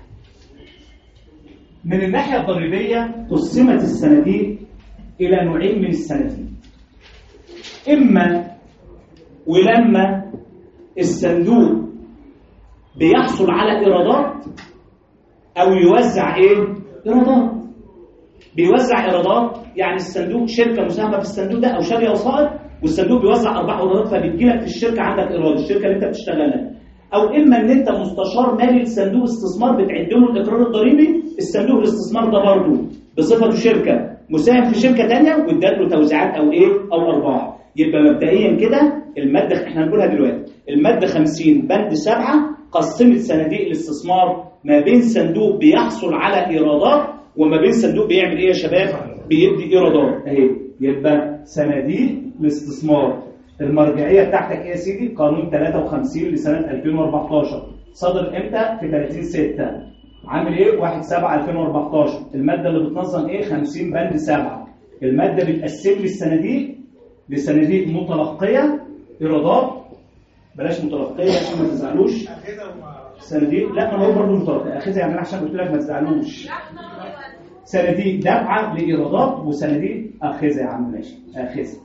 Speaker 16: من الناحية الضريبية قسمت الصناديق إلى نوعين من الصناديق. إما ولما الصندوق بيحصل على إيرادات أو يوزع إيه؟ إيرادات. بيوزع إيرادات يعني الصندوق شركة مساهمة في الصندوق ده أو شارية وسائط والصندوق بيوزع أرباح وإيرادات فبتجيلك في الشركة عندك إيراد الشركة اللي أنت بتشتغلها. أو إما إن أنت مستشار مالي لصندوق استثمار بتعد له الإقرار الضريبي، الصندوق الاستثمار ده برضه بصفته شركة مساهم في شركة تانية وادت له توزيعات أو إيه؟ أو أرباح. يبقى مبدئيا كده المادة إحنا هنقولها دلوقتي المادة خمسين بند سبعة قسمت صناديق الاستثمار ما بين صندوق بيحصل على إيرادات وما بين صندوق بيعمل إيه يا شباب؟ بيدي إيرادات. أهي يبقى صناديق الاستثمار المرجعية بتاعتك إيه يا سيدي؟ قانون ثلاثة وخمسين لسنة ألفين وأربعة عشر صدر إمتى؟ في ثلاثين ستة. عامل إيه؟ واحد سبعة ألفين وأربعة عشر. المادة اللي بتنظم إيه؟ خمسين بند سبعة. المادة بتقسم لي الصناديق لصناديق متلقية إيرادات، بلاش متلقية عشان ما تزعلوش. صناديق لا ما هو برضه متلقية أخذها يعني عشان قلت لك ما تزعلوش. صناديق دفعة لإيرادات وصناديق أخذها يا عم ماشي أخذها.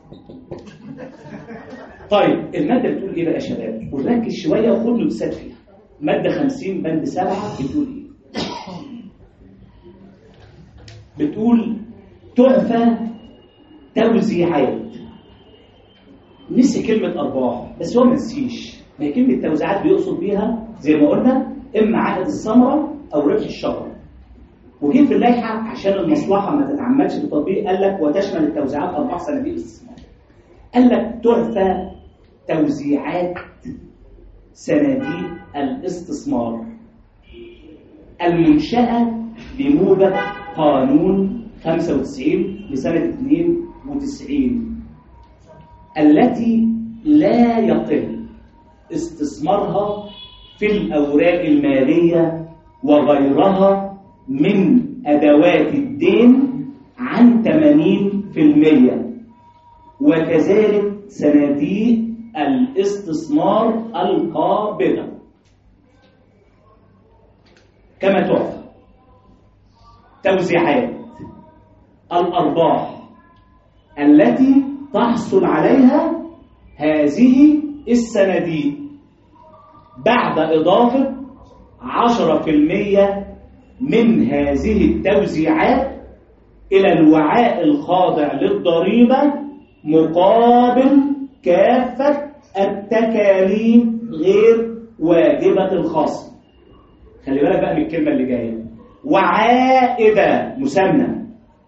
Speaker 16: طيب المادة بتقول إيه بقى يا شباب؟ ونركز شوية وخد له مثال فيها. مادة خمسين بند سبعة بتقول إيه؟ بتقول تحفة توزيعات. نسي كلمة أرباح بس هو ما نسيش، ما هي كلمة توزيعات بيقصد بيها زي ما قلنا إما عائد الثمرة أو ربح الشجرة. وجه في اللائحة عشان المصلحة ما تتعمدش في التطبيق قال لك وتشمل التوزيعات أرباح صناديق الاستثمار. قال لك تحفة توزيعات صناديق الاستثمار المنشأة بموجب قانون خمسة وتسعين لسنة اثنين وتسعين التي لا يقل استثمارها في الأوراق المالية وغيرها من أدوات الدين عن ثمانين بالمئة، وكذلك صناديق الاستثمار القابضة كما تعرف توزيعات الأرباح التي تحصل عليها هذه الصناديق بعد إضافة عشرة بالمئة من هذه التوزيعات إلى الوعاء الخاضع للضريبة مقابل كافة التكاليف غير واجبة الخصم. خلي بالك بقى من الكلمة اللي جاية، وعائدة مسمى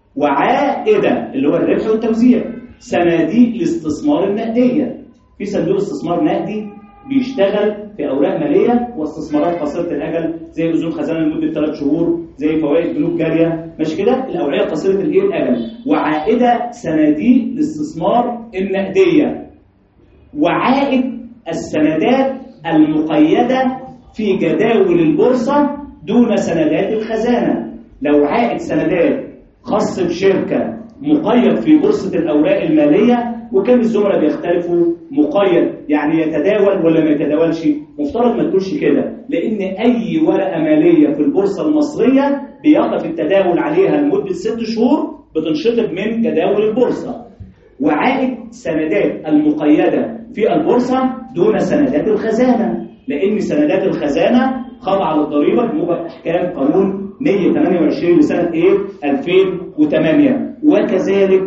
Speaker 16: وعائدة اللي هو الربح والتوزيع. صناديق الاستثمار النقدية، في صندوق استثمار نقدي بيشتغل في أوراق مالية واستثمارات قصيرة الأجل زي أذون خزانة لمدة ثلاث شهور، زي فوائد بنوك جارية، ماشي كده، الأوعية قصيرة الإيه الأجل. وعائدة صناديق الاستثمار النقدية، وعائد السندات المقيدة في جداول البورصة دون سندات الخزانة. لو عائد سندات خاص بشركة مقيد في بورصة الأوراق المالية، وكان الزملاء بيختلفوا مقيد يعني يتداول ولا ما يتداولش، مفترض ما تقولش كده، لأن أي ورقة مالية في البورصة المصرية بيقف التداول عليها لمدة ست شهور بتنشطب من جداول البورصة. وعائد سندات المقيدة في البورصة دون سندات الخزانة، لأن سندات الخزانة خاضعة للضريبة بموجب أحكام قانون مئة وثمانية وعشرين لسنة إيه ألفين وثمانية. وكذلك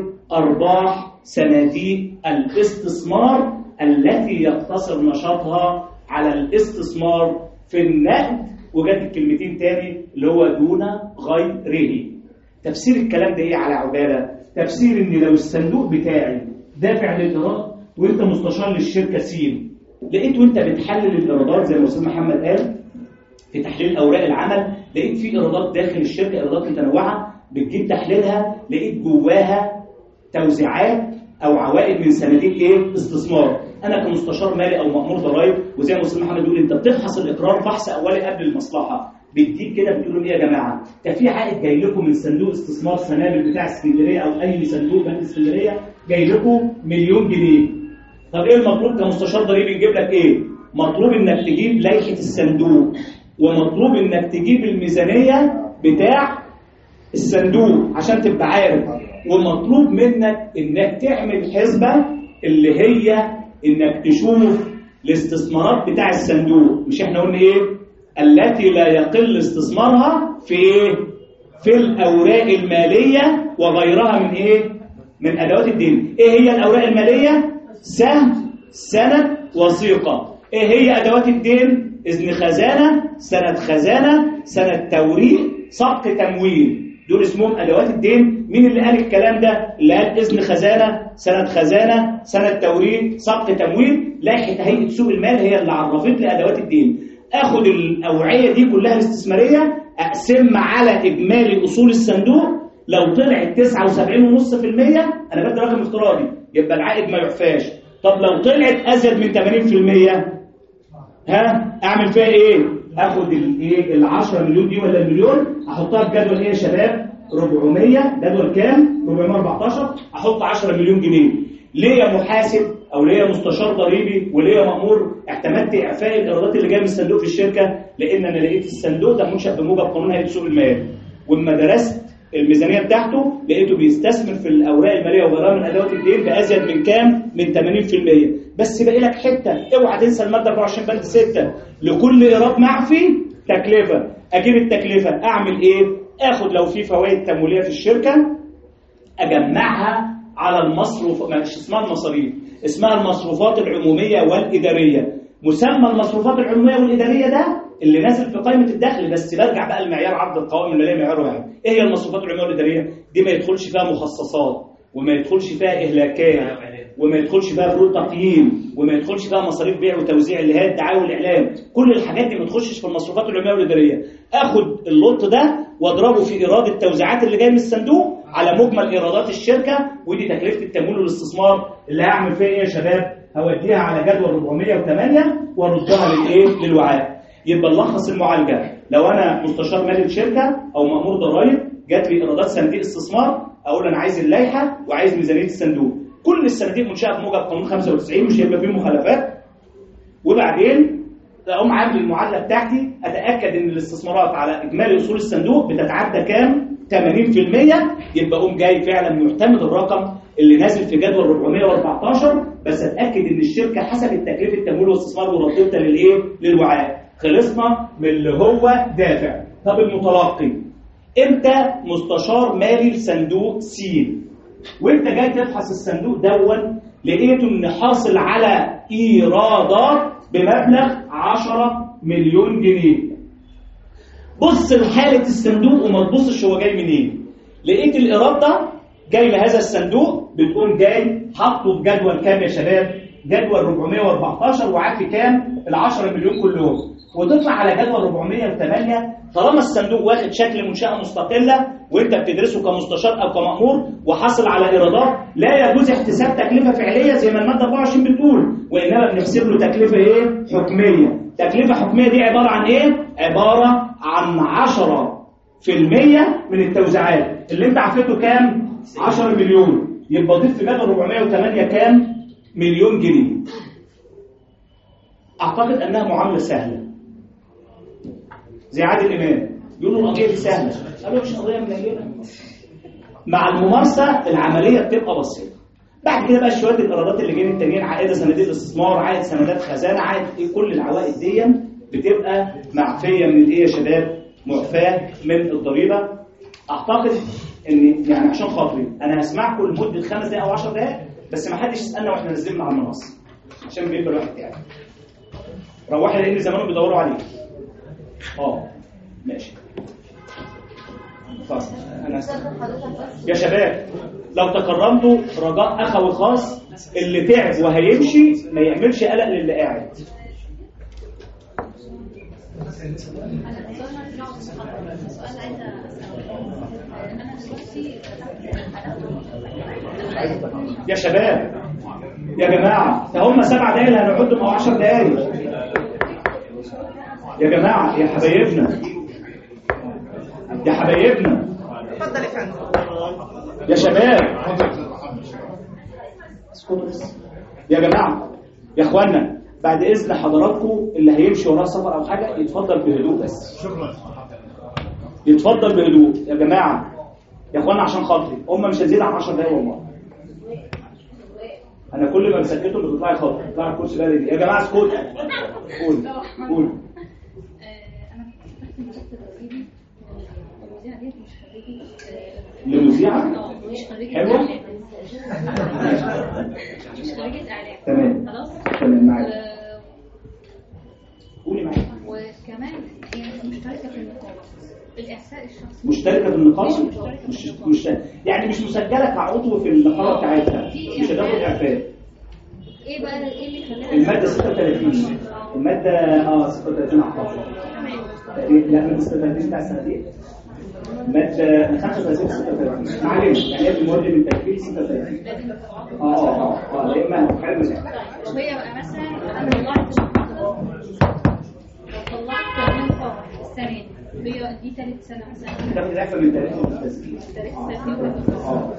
Speaker 16: أرباح صناديق الاستثمار التي يقتصر نشاطها على الاستثمار في النقد، وجات الكلمتين تاني اللي هو دون غيره. تفسير الكلام ده ايه على عبالة؟ تفسير ان لو الصندوق بتاعي دافع للإيراد وانت مستشار للشركة سين، لقيت وانت بتحلل الإيرادات زي ما أستاذ محمد قال في تحليل أوراق العمل، لقيت في إيرادات داخل الشركة، إيرادات متنوعة، بتجيب تحليلها لقيت جواها توزيعات او عوائد من صناديق ايه استثمار. انا كمستشار مالي او مأمور ضرائب، وزي ما استاذ محمد بيقول انت بتفحص الاقرار فحص اولي قبل المصلحه، بتجيب كده بتقولوا ايه يا جماعه، ده في عائد جاي لكم من صندوق استثمار سنابل بتاع اسكندريه او اي صندوق بنك اسكندريه جاي لكم مليون جنيه. طب ايه المطلوب كمستشار ضريبي نجيب لك ايه؟ مطلوب انك تجيب لائحه الصندوق، ومطلوب انك تجيب الميزانيه بتاع الصندوق عشان تبقى عارف، ومطلوب منك انك تعمل حسبة اللي هي انك تشوف الاستثمارات بتاع الصندوق. مش احنا قلنا ايه؟ التي لا يقل استثمارها في ايه؟ في الاوراق المالية وغيرها من ايه؟ من ادوات الدين. ايه هي الاوراق المالية؟ سهم، سند، وثيقة. ايه هي ادوات الدين؟ اذن خزانة، سند خزانة، سند توريق، صك تمويل. دول اسمهم ادوات الدين. مين اللي قال الكلام ده؟ اللي قال اذن خزانه، سند خزانه، سند توريد، صك تمويل. لائحه هيئه سوق المال هي اللي عرفت لي ادوات الدين. اخد الاوعيه دي كلها الاستثماريه اقسم على اجمالي اصول الصندوق، لو طلعت تسعة وسبعين فاصلة خمسة بالمئة انا بدي رقم افتراضي يبقى العائد ما يعفاش. طب لو طلعت ازيد من ثمانين بالمئة ها اعمل فيها ايه؟ اخد الايه ال عشرة مليون دي ولا المليون احطها في جدول ايه يا شباب؟ أربعمية. جدول كام؟ أربعمية وأربعتاشر. احط عشرة مليون جنيه. ليه يا محاسب او ليه يا مستشار ضريبي وليه يا مأمور اعتمدت اعفاء الايرادات اللي جايه من الصندوق في الشركه؟ لان انا لقيت الصندوق ده منشأ بموجب قانون هيئه سوق المال، واما درست الميزانيه بتاعته لقيته بيستثمر في الاوراق الماليه وغيرها من ادوات الدين بازيد من كام؟ من ثمانين بالمئة. بس باقي لك حته، اوعى تنسى الماده أربعة وعشرين بند ستة، لكل ايراد معفي تكلفه. اجيب التكلفه اعمل ايه؟ اخد لو في فوائد تمويليه في الشركه اجمعها على المصروف، مش اسمها المصاريف، اسمها المصروفات العموميه والاداريه. مسمى المصروفات العموميه والاداريه ده اللي نازل في قائمه الدخل، بس برجع بقى المعيار عرض القوائم الماليه معيار واحد. ايه هي المصروفات العموميه والاداريه؟ دي ما يدخلش فيها مخصصات، وما يدخلش فيها اهلاكات، وما يدخلش فيها فروض تقييم، وما يدخلش فيها مصاريف بيع وتوزيع اللي هي الدعايه والاعلان. كل الحاجات دي ما تخشش في المصروفات العموميه والاداريه. اخد اللوت ده واضربه في ايراد التوزيعات اللي جايه من الصندوق على مجمل ايرادات الشركه، ودي تكلفه التمويل والاستثمار اللي هعمل فيها ايه يا شباب؟ هوديها على جدول أربعمية وثمانية واردها للايه؟ للوعاء. يبقى نلخص المعالجه، لو انا مستشار مالي الشركه او مأمور ضرائب جات لي ايرادات صناديق استثمار، اقول انا عايز اللائحه وعايز ميزانيه الصندوق. كل الصناديق منشاه بموجب قانون خمسة وتسعين، مش هيبقى فيه مخالفات. وبعدين اقوم عامل المعادله بتاعتي، اتاكد ان الاستثمارات على اجمالي اصول الصندوق بتتعدى كام؟ ثمانين بالمية. يبقى اقوم جاي فعلا معتمد الرقم اللي نازل في جدول أربعمية وأربعتاشر، بس اتاكد ان الشركه حسبت تكلفه التمويل والاستثمار وردتها للايه؟ للوعاء. خلصنا من اللي هو دافع. طب المتلقي امتى؟ مستشار مالي لصندوق سين، وانت جاي تفحص الصندوق دون لقيته ان حاصل على ايرادات بمبلغ عشرة مليون جنيه. بص لحاله الصندوق وما تبصش هو جاي منين. لقيت الايراد ده جاي لهذا الصندوق، بتقوم جاي حاطه في جدول كام يا شباب؟ جدول أربعمية وأربعتاشر، وعارف كام؟ ال عشرة مليون كلهم، وتطلع على جدول أربعمية وثمانية. طالما الصندوق واخد شكل منشأة مستقلة وانت بتدرسه كمستشار او كمأمور وحصل على ايرادات، لا يجوز احتساب تكلفة فعلية زي ما المادة أربعة وعشرين بتقول، وانما بنحسب له تكلفة ايه؟ حكمية. تكلفة حكمية دي عبارة عن ايه؟ عبارة عن عشرة في المية من التوزيعات اللي انت عفيته كام؟ عشرة مليون. يبقى ضيف في جدول أربعمية وثمانية كام؟ مليون جنيه. اعتقد انها معاملة سهلة. زي عادل امام يقولوا القضيه دي سهله، قالوا مش قضيه منيله. مع الممارسه العمليه بتبقى بسيطه. بعد كده بقى شويه الايرادات اللي جايين التانيين، عائد صناديق الاستثمار، عائد سندات خزانه، عائد ايه، كل العوائد دي بتبقى معفيه من الايه يا شباب؟ معفاه من الضريبه. اعتقد ان يعني عشان خاطري انا هسمعكم لمده خمس دقائق او عشر دقائق، بس ما حدش يسالنا واحنا نازلين على المنصه عشان بيبقى الواحد يعني روحي، لان زمانهم بيدوروا عليك. اه ماشي خلاص. انا يا شباب لو تكرمتوا رجاء اخوي خاص، اللي تعب وهيمشي ما يعملش قلق للي قاعد. يا شباب يا جماعه، ده هم سبع دقايق اللي هنقعدهم او عشر دقايق يا جماعة، يا حبايبنا يا حبايبنا
Speaker 11: اتفضل يا فندم.
Speaker 16: يا شباب يا جماعة يا اخوانا، بعد اذن حضراتكم اللي هيمشي وراه سفر او حاجة يتفضل بهدوء بس. شكرا. يتفضل بهدوء يا جماعة يا اخوانا عشان خاطري، هم مش هزيد عن عشر دقايق والله. انا كل ما مسكتهم بتطلعي خاطر بتطلعي الكرسي بقى دي. يا جماعة اسكتوا. قول قول. لمذيعة؟
Speaker 15: مش خريجة
Speaker 16: حلوة؟
Speaker 15: مش خريجة إعلام.
Speaker 16: تمام.
Speaker 15: خلاص؟
Speaker 16: تمام معاك. قولي معاك.
Speaker 15: وكمان هي مشتركة في النقابة. الإحساء الشخصي.
Speaker 16: مشتركة في النقابة؟ مش مش يعني مش مسجلة كعضو في النقابة بتاعتها. مش هتاخد إعفاء.
Speaker 15: ايه بقى ايه اللي خلاها؟
Speaker 16: المادة ستة وثلاثين. المادة اه ستة وثلاثين اعتقد. لا من ستة وثلاثين بتاع السنتين. مادة خمسة وثلاثين ستة وثلاثين. معلش يعني هي المواد من تكفيل ستة وثلاثين. اه اه اه لا اما حاجة
Speaker 15: وهي بقى مثلا انا طلعت لو طلعت من فرع السنة دي هي دي ثالث سنة مثلا.
Speaker 16: تاخد اعفاء من ثلاثين وتسجيل.
Speaker 15: ثالث سنة.
Speaker 16: اه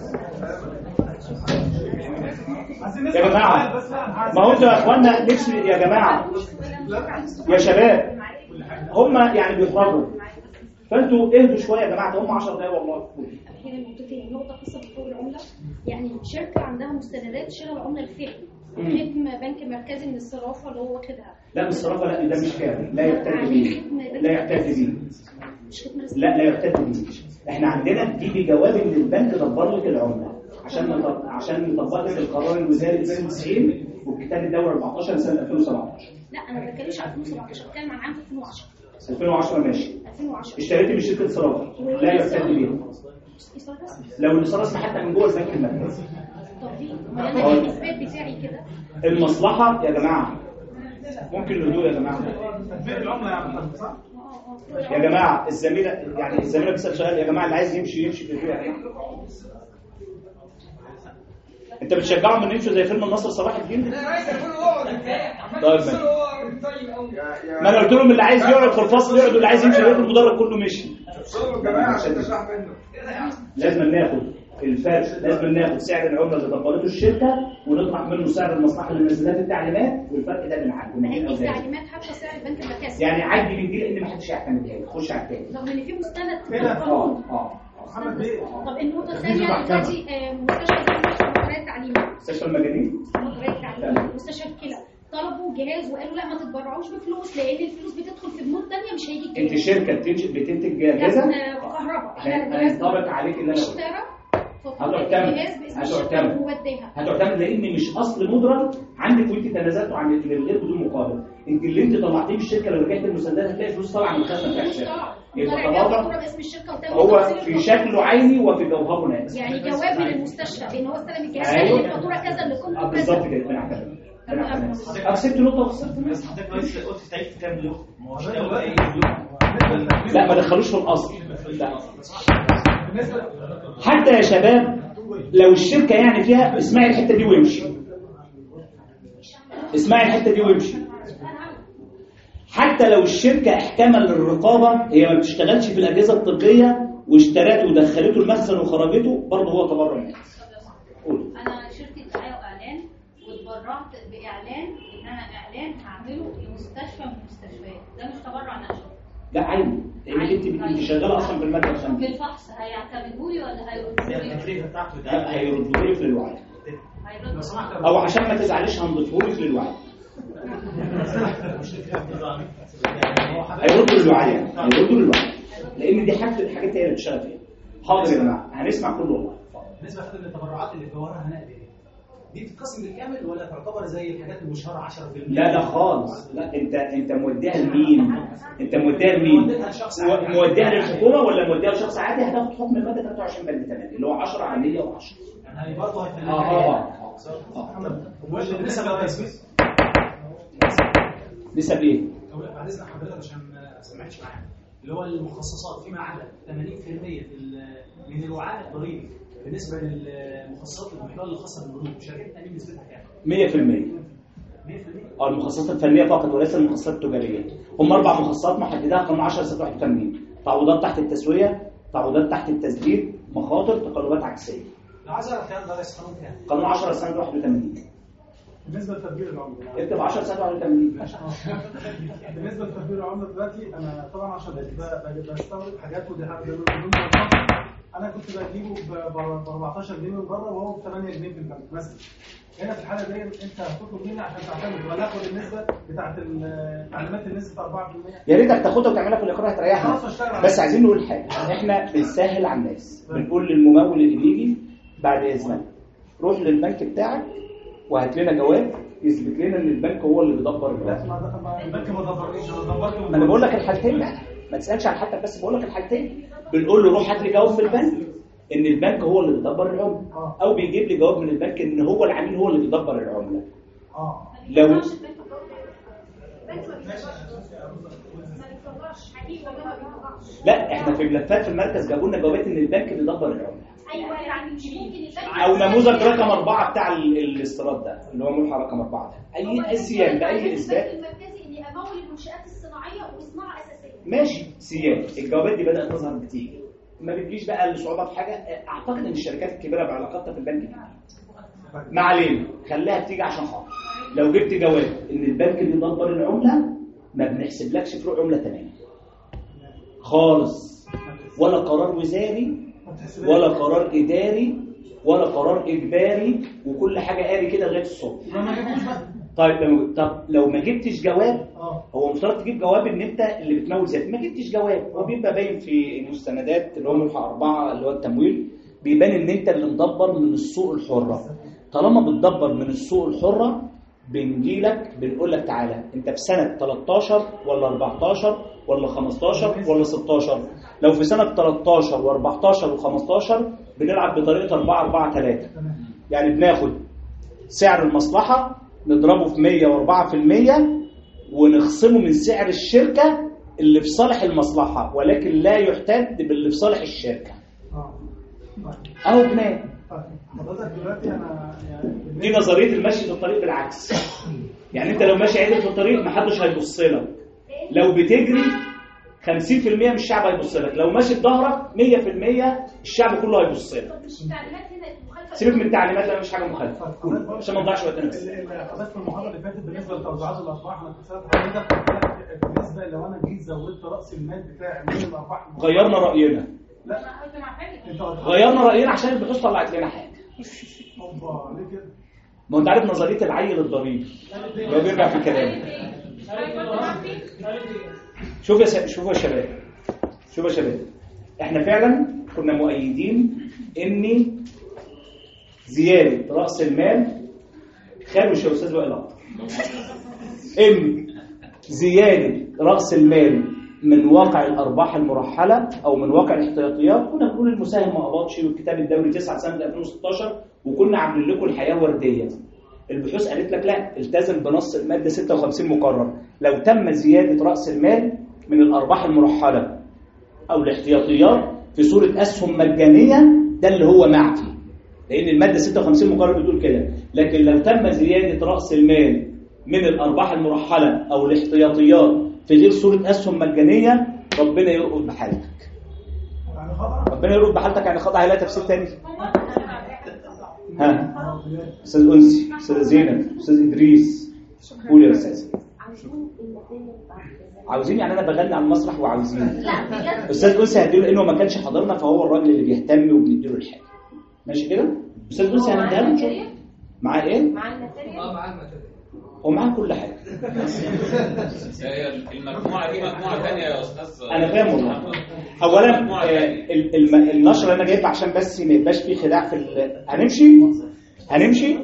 Speaker 16: يا جماعة ما هو انتوا يا اخوانا ليش يا جماعة يا شباب هم يعني بيخرجوا، فانتوا اهدوا شوية يا جماعة، هم عشر دقايق والله.
Speaker 15: هنا نقطتين، نقطة خاصة بحقوق العملة، يعني شركة عندها مستندات شراء العملة الفعلي، ختم بنك مركزي من الصرافة اللي هو واخدها.
Speaker 16: لا من الصرافة لا، ده مش كامل، لا يعتد بيه لا يعتد بيه لا لا يعتد بيه. احنا عندنا دي بجواب ان البنك دبر لك العملة عشان نطبق عشان نطبق لك القرار الوزاري اثنين وتسعين والكتاب الدوري أربعتاشر سنة ألفين وسبعتاشر.
Speaker 15: لا انا ما بتكلمش عن ألفين وسبعتاشر، بتكلم عن عام ألفين وعشرة.
Speaker 16: ألفين وعشرة ماشي.
Speaker 15: ألفين وعشرة
Speaker 16: اشتريتي من شركة صرافة لا يعتد بيها. لو الاصرار اسمه حتى من جوه البنك المركزي.
Speaker 15: طب ليه؟ ما انا الاثبات بتاعي كده.
Speaker 16: المصلحة يا جماعة ممكن الهدوء يا جماعة.
Speaker 12: العمله يا عم صح؟
Speaker 16: يا جماعه الزميله يعني الزميله بتسال سؤال يا جماعه اللي عايز يمشي يمشي في البيئه. انت بتشجعهم ان يمشوا زي فيلم النصر صلاح الدين؟
Speaker 6: انا عايز اقول اقعد
Speaker 16: طيب ماشي. ما انا قلت لهم اللي عايز يقعد في الفصل يقعد واللي عايز يمشي يقعد المدرج كله مشي.
Speaker 18: صوروا الجماعه عشان تشرح منه.
Speaker 16: لازم ناخد الفرق، لازم ناخد سعر العمله اللي دبرته الشركه ونطرح منه سعر المصلحه اللي نزلها في التعليمات والفرق ده بنعدي.
Speaker 15: ما هي دي تعليمات حتى سعر البنك المركزي.
Speaker 16: يعني عدي من دي لان ما حدش يعتمد عليه، خش على التاني.
Speaker 15: رغم ان في مستند في
Speaker 16: اه
Speaker 15: القانون.
Speaker 16: اه
Speaker 15: محمد بيه. طب النقطه الثانيه دلوقتي مستشفى زي مقرات التعليم.
Speaker 16: مستشفى المجانين؟
Speaker 15: مقرات التعليم، مستشفى الكلى. طلبوا جهاز وقالوا لا ما تتبرعوش بفلوس لان الفلوس بتدخل في بنود ثانيه مش هيجي الجهاز.
Speaker 16: انت شركه بتنتج بتنتج اجهزه؟
Speaker 15: كهرباء.
Speaker 16: هينطبق عليك اللي انا
Speaker 15: اشترى
Speaker 16: هتعتمد هتعتمد هتعتمد لان مش اصل مدرج عندك وانت تنازلتوا عن للغير بدون مقابل. انت اللي انت طلعتيه من الشركه لو رجعت المسدات هتلاقي فلوس طالعه من الخزنه بتاع الشركه. يبقى تبرع
Speaker 15: باسم الشركه وتم
Speaker 16: هو في شكله عيني وفي جوهره ناس.
Speaker 15: يعني جواب من المستشفى بان هو استلم الجهاز قال الفاتوره كذا اللي كنت كذا.
Speaker 16: بالظبط كده بنعتمد. اكسبت نقطه وخسرت
Speaker 8: بس حضرتك قلت قلت تعيد كام يوم؟ ما هوش اي
Speaker 16: لا ما دخلوش في الاصل. لا حتى يا شباب لو الشركه يعني فيها اسمعي الحته دي وامشي. اسمعي الحته دي وامشي. حتى لو الشركه احكاما للرقابه هي ما بتشتغلش في الاجهزه الطبيه واشترته ودخلته المخزن وخرجته برضه هو تبرع الناس.
Speaker 20: انا شركه دعايه واعلان واتبرعت باعلان ان انا اعلان هعمله لمستشفى من المستشفيات، ده مش تبرع نشر.
Speaker 16: لا عيني لانك انت انت شغاله اصلا في الماده الخام.
Speaker 20: في الفحص هيعتمدوا لي ولا هيردوا لي؟
Speaker 8: التكلفه بتاعته ده
Speaker 16: لا هيردوا لك للوعي. او عشان ما تزعليش هنضيفه لك للوعي. هيردوا للوعي يعني هيردوا للوعي لان دي حاجه الحاجات هي اللي بتشتغل فيها. حاضر يا جماعه هنسمع كله والله.
Speaker 12: بالنسبه للتبرعات اللي جوهرها نقدي دي بتتقسم بالكامل ولا تعتبر زي الحاجات المشهوره عشرة في المية؟
Speaker 16: لا لا خالص. لا انت انت موديها لمين؟ انت موديها لمين؟ موديها للحكومه ولا موديها لشخص عادي؟ هتاخد حكم الماده ثلاثة وعشرين بند ثمانية اللي هو عشرة على مية وعشرة.
Speaker 12: يعني برضه هيخليها
Speaker 16: اه اه
Speaker 12: اه نسب التسويق
Speaker 16: نسب ايه؟
Speaker 12: بعد اذن حضرتك عشان ما سمعتش معايا اللي هو المخصصات فيما عدا ثمانين في المية من الوعاء الضريبي بالنسبه للمخصصات المحتوى الخاصه بالبنوك شركات التامين نسبتها كام؟
Speaker 16: مية في المية. اه المخصصات الفنيه فقط وليس المخصصات التجاريه. هم اربع مخصصات محددها قانون عشرة سنة واحد وثمانين. تعويضات تحت التسويه، تعويضات تحت التسديد، مخاطر، تقلبات عكسيه.
Speaker 12: لو عايز اعرف كام ده رئيس قانون كام؟
Speaker 16: قانون عشرة سنة واحد وثمانين.
Speaker 17: بالنسبه لتدبير العمله
Speaker 16: اكتب عشرة سنة واحد وثمانين.
Speaker 17: بالنسبه لتدبير العمله دلوقتي انا طبعا عشان بستورد حاجات ودي حاجه بدون انا كنت بجيبه ب أربعتاشر جنيه من بره وهو ب ثمانية جنيه في البنك مثلا. هنا في الحاله دي انت هتطلب مني عشان تعتمد ولا اخد النسبه بتاعت التعليمات النسبه أربعة في المية؟
Speaker 16: يا ريتك تاخدها وتعملها في الاقرار هتريحنا. بس عايزين نقول حاجه احنا بنسهل على الناس. بنقول للممول اللي بيجي بعد اذنك روح للبنك بتاعك وهات لنا جواب يثبت لنا ان البنك هو اللي بيدبر البنك.
Speaker 17: البنك ما دبرنيش انا دبرت.
Speaker 16: ما انا بقول لك الحالتين بقى ما تسالش عن حالتك بس بقول لك الحالتين. بنقول له روح هات لي جواب من البنك ان البنك هو اللي بيدبر العمله او بيجيب لي جواب من البنك ان هو العميل هو اللي بيدبر العمله.
Speaker 17: اه
Speaker 16: لو لا احنا في ملفات في المركز جابوا لنا جوابات ان البنك بيدبر العمله.
Speaker 15: ايوه يعني مش ممكن البنك
Speaker 16: او نموذج رقم أربعة بتاع الاستيراد ده اللي هو ملحق رقم أربعة ده اي اسيان باي اثبات
Speaker 15: المركزي اني امول المنشات الصناعيه وصناعه اساسيه.
Speaker 16: ماشي سيان الجوابات دي بدات تظهر كتير. ما بتجيش بقى الصعوبه في حاجه. اعتقد ان الشركات الكبيره بعلاقاتها في البنك دي ما علينا خليها بتيجي عشان خاطر لو جبت جواب ان البنك بيدبر العمله ما بنحسبلكش فروق عمله تماما خالص ولا قرار وزاري ولا قرار اداري ولا قرار اجباري وكل حاجه قاري كده لغايه الصبح. طيب لو طب لو ما جبتش جواب هو مفترض تجيب جواب ان انت اللي بتمول ذاتك. ما جبتش جواب هو بيبقى باين في المستندات اللي هو ملحق أربعة اللي هو التمويل بيبان ان انت اللي مدبر من السوق الحره. طالما بتدبر من السوق الحره بنجي لك بنقول لك تعالى انت في سنه تلتاشر ولا أربعتاشر ولا خمستاشر ولا ستاشر. لو في سنه تلتاشر وأربعتاشر وخمستاشر بنلعب بطريقه أربعة أربعة ثلاثة. يعني بناخد سعر المصلحه نضربه في مية وأربعة في المية ونخصمه من سعر الشركه اللي في صالح المصلحه، ولكن لا يحتد باللي في صالح الشركه. اهو جنان.
Speaker 5: حضرتك دلوقتي انا يعني
Speaker 16: دي نظريه المشي في الطريق بالعكس. يعني انت لو ماشي عدل في الطريق محدش هيبص لك. لو بتجري خمسين في المية من الشعب هيبص لك، لو ماشي بظهرك مية في المية الشعب كله هيبص لك. سيبك من التعليمات، لا مش حاجه مخالفه عشان ما نضيعش وقتنا. بس
Speaker 5: حضرتك في المحاضره اللي فاتت بالنسبه لتوزيعات الارباح انا اتصلت حضرتك بالنسبه لو انا جيت زودت راس المال بتاعي من الارباح.
Speaker 16: غيرنا راينا.
Speaker 5: لا
Speaker 16: غيرنا راينا عشان البحوث طلعت لنا حاجه.
Speaker 5: اوبا ليه كده؟
Speaker 16: ما انت عارف نظريه العيل الضريبي لو بيرجع في كلامه. شوف يا س... شوف يا شباب شوف يا شباب احنا فعلا كنا مؤيدين ان زياده راس المال خارج يا استاذ وائل اكتر ان زياده راس المال من واقع الارباح المرحله او من واقع الاحتياطيات. كنا بنقول المساهم ما قبضش والكتاب الدوري تسعة سنه ألفين وستاشر وكنا عاملين لكم الحياه ورديه. البحوث قالت لك لا، التزم بنص الماده ستة وخمسين مقرر. لو تم زياده راس المال من الارباح المرحله او الاحتياطيات في صوره اسهم مجانيه ده اللي هو معفي، لان الماده ستة وخمسين مقرر بتقول كده. لكن لو تم زياده راس المال من الارباح المرحله او الاحتياطيات في غير صوره اسهم مجانيه ربنا يرقد بحالتك. ربنا يرقد بحالتك يعني خضع لها تفسير تاني. ها استاذ انسي، استاذ زينب، استاذ ادريس، قول يا استاذ. عاوزين يعني انا بغني على المسرح وعاوزين استاذ انسي هديله لانه ما كانش حاضرنا فهو الراجل اللي بيهتم وبنديله الحاجه. ماشي كده؟ استاذ انسي هنديها له. معاه ايه؟ معاه الماتيريال. اه معاه الماتيريال. هو معاه كل حاجه.
Speaker 21: هي المجموعه دي مجموعه ثانيه يا استاذ.
Speaker 16: انا فاهم والله. اولا النشر اللي انا جايبه عشان بس ما يبقاش فيه خداع في هنمشي هنمشي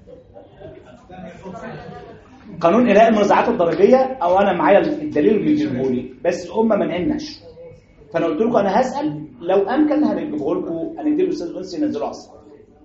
Speaker 16: قانون إلغاء المنازعات الضريبيه. او انا معايا الدليل اللي بيجيبه لي بس هم مانعين نشره. فانا قلت لكم انا هسال لو امكن هنجيبه لكم، هنديله الاستاذ انسي ينزله على الصفحه.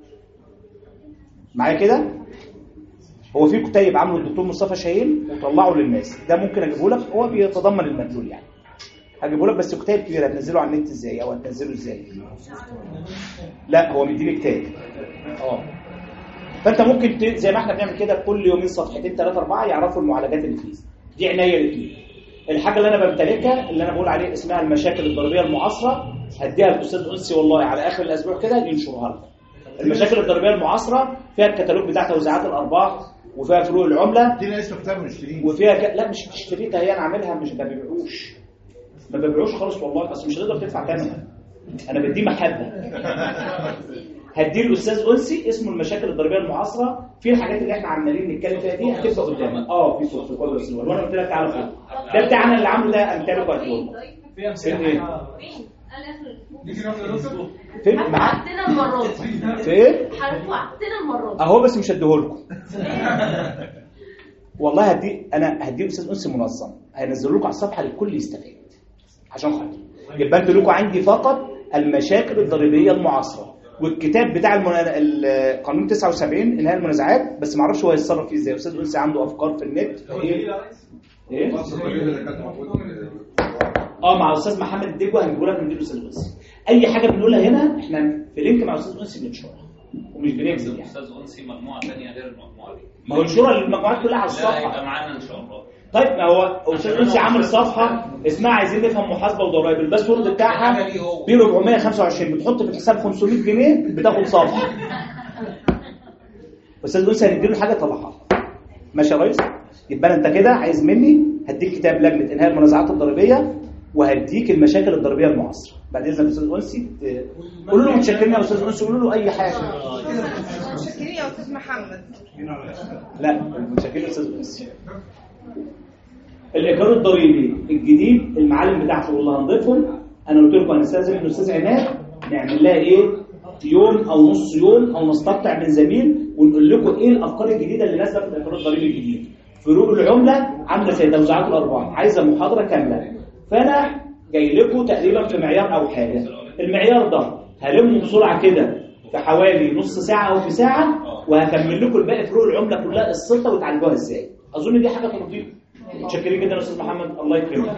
Speaker 16: معايا كده؟ هو في كتيب عامله الدكتور مصطفى شاهين وطلعه للناس، ده ممكن اجيبه لك، هو بيتضمن المدلول يعني. هجيبه لك بس كتيب كبير هتنزله على النت ازاي او هتنزله ازاي؟ لا هو مديني كتاب. اه فانت ممكن ت... زي ما احنا بنعمل كده كل يومين صفحتين ثلاثه اربعه يعرفوا المعالجات اللي فيه. دي عنايه الاثنين. الحاجه اللي انا بمتلكها اللي انا بقول عليه اسمها المشاكل الضريبيه المعاصره، هديها للاستاذ انسي والله على اخر الاسبوع كده ينشرها لك. المشاكل الضريبيه المعاصره فيها الكتالوج بتاع توزيعات الارباح وفيها فروق العمله.
Speaker 10: دي اسمه كتاب ونشتريه.
Speaker 16: وفيها ك... لا مش بتشتريها، هي انا عاملها مش ما ببيعوش ما ببيعوش خالص والله، بس مش هتقدر تدفع ثمنها. انا بديه محبه. هديه الاستاذ انسي اسمه المشاكل الضريبيه المعاصره، في الحاجات اللي احنا عمالين نتكلم فيها دي هتبقى قدامنا. اه في بروتوكول السنوات وانا قلت لك تعالى فوق ده بتاعنا اللي عامله ده امتلكه هتقول
Speaker 9: في امثله
Speaker 16: فين معاك
Speaker 4: عدنا المره دي
Speaker 16: فين
Speaker 4: حرفوا عدنا المره دي
Speaker 16: اهو بس مش هديهولكم والله. هدي انا هديه الاستاذ انسي منظم هينزلوا لكم على الصفحه للكل يستفاد عشان خاطر يبقى انتوا لكم عندي فقط المشاكل الضريبيه المعاصره والكتاب بتاع المنا... القانون تسعة وسبعين انهاء المنازعات، بس ما اعرفش هو هيتصرف فيه ازاي. استاذ انسي عنده افكار في النت ايه ايه اه مع الاستاذ محمد الدجوه هنجيبه لك من الاستاذ انسي. اي حاجه بنقولها هنا احنا في لينك مع الاستاذ انسي بنشرها ومش بنكذب يعني.
Speaker 21: استاذ انسي مجموعه ثانيه غير المجموعه دي
Speaker 16: ما هو ينشرها للمجموعات كلها على الصفحه.
Speaker 21: لا يبقى معانا ان شاء الله.
Speaker 16: طيب ما هو استاذ انسي عامل صفحه اسمها عايزين نفهم محاسبه وضرائب، الباسورد بتاعها ب أربعمية وخمسة وعشرين، بتحط في الحساب خمسمية جنيه بتاخد صفحه. استاذ انسي هنديله حاجه طلعها ماشي يا ريس. يبقى انت كده عايز مني هديك كتاب لجنه انهاء المنازعات الضريبيه وهديك المشاكل الضريبيه المعاصره. بعد اذنك يا استاذ انسي قولوا له متشكرين يا استاذ انسي، قولوا له اي حاجه.
Speaker 11: متشكرين يا استاذ محمد.
Speaker 16: لا متشكرين يا استاذ انسي. الايجار الضريبي الجديد المعالم بتاعته واللي هنضيفهم انا قلت لكم هنستاذن من الاستاذ عماد نعمل لها ايه يوم او نص يوم او نستقطع من زميل ونقول لكم ايه الافكار الجديده اللي نازله في الايجار الضريبي الجديد. فروق العمله عامله زي توزيعات الارباح، عايزه محاضره كامله. فانا جاي لكم تقريبا في معيار او حاجه. المعيار ده هلمه بسرعه كده في حوالي نص ساعه او في ساعه وهكمل لكم الباقي فروق العمله كلها السلطه وتعالجوها ازاي. اظن دي حاجه ترضيكم. متشكرين جدا يا استاذ محمد، الله يكرمك.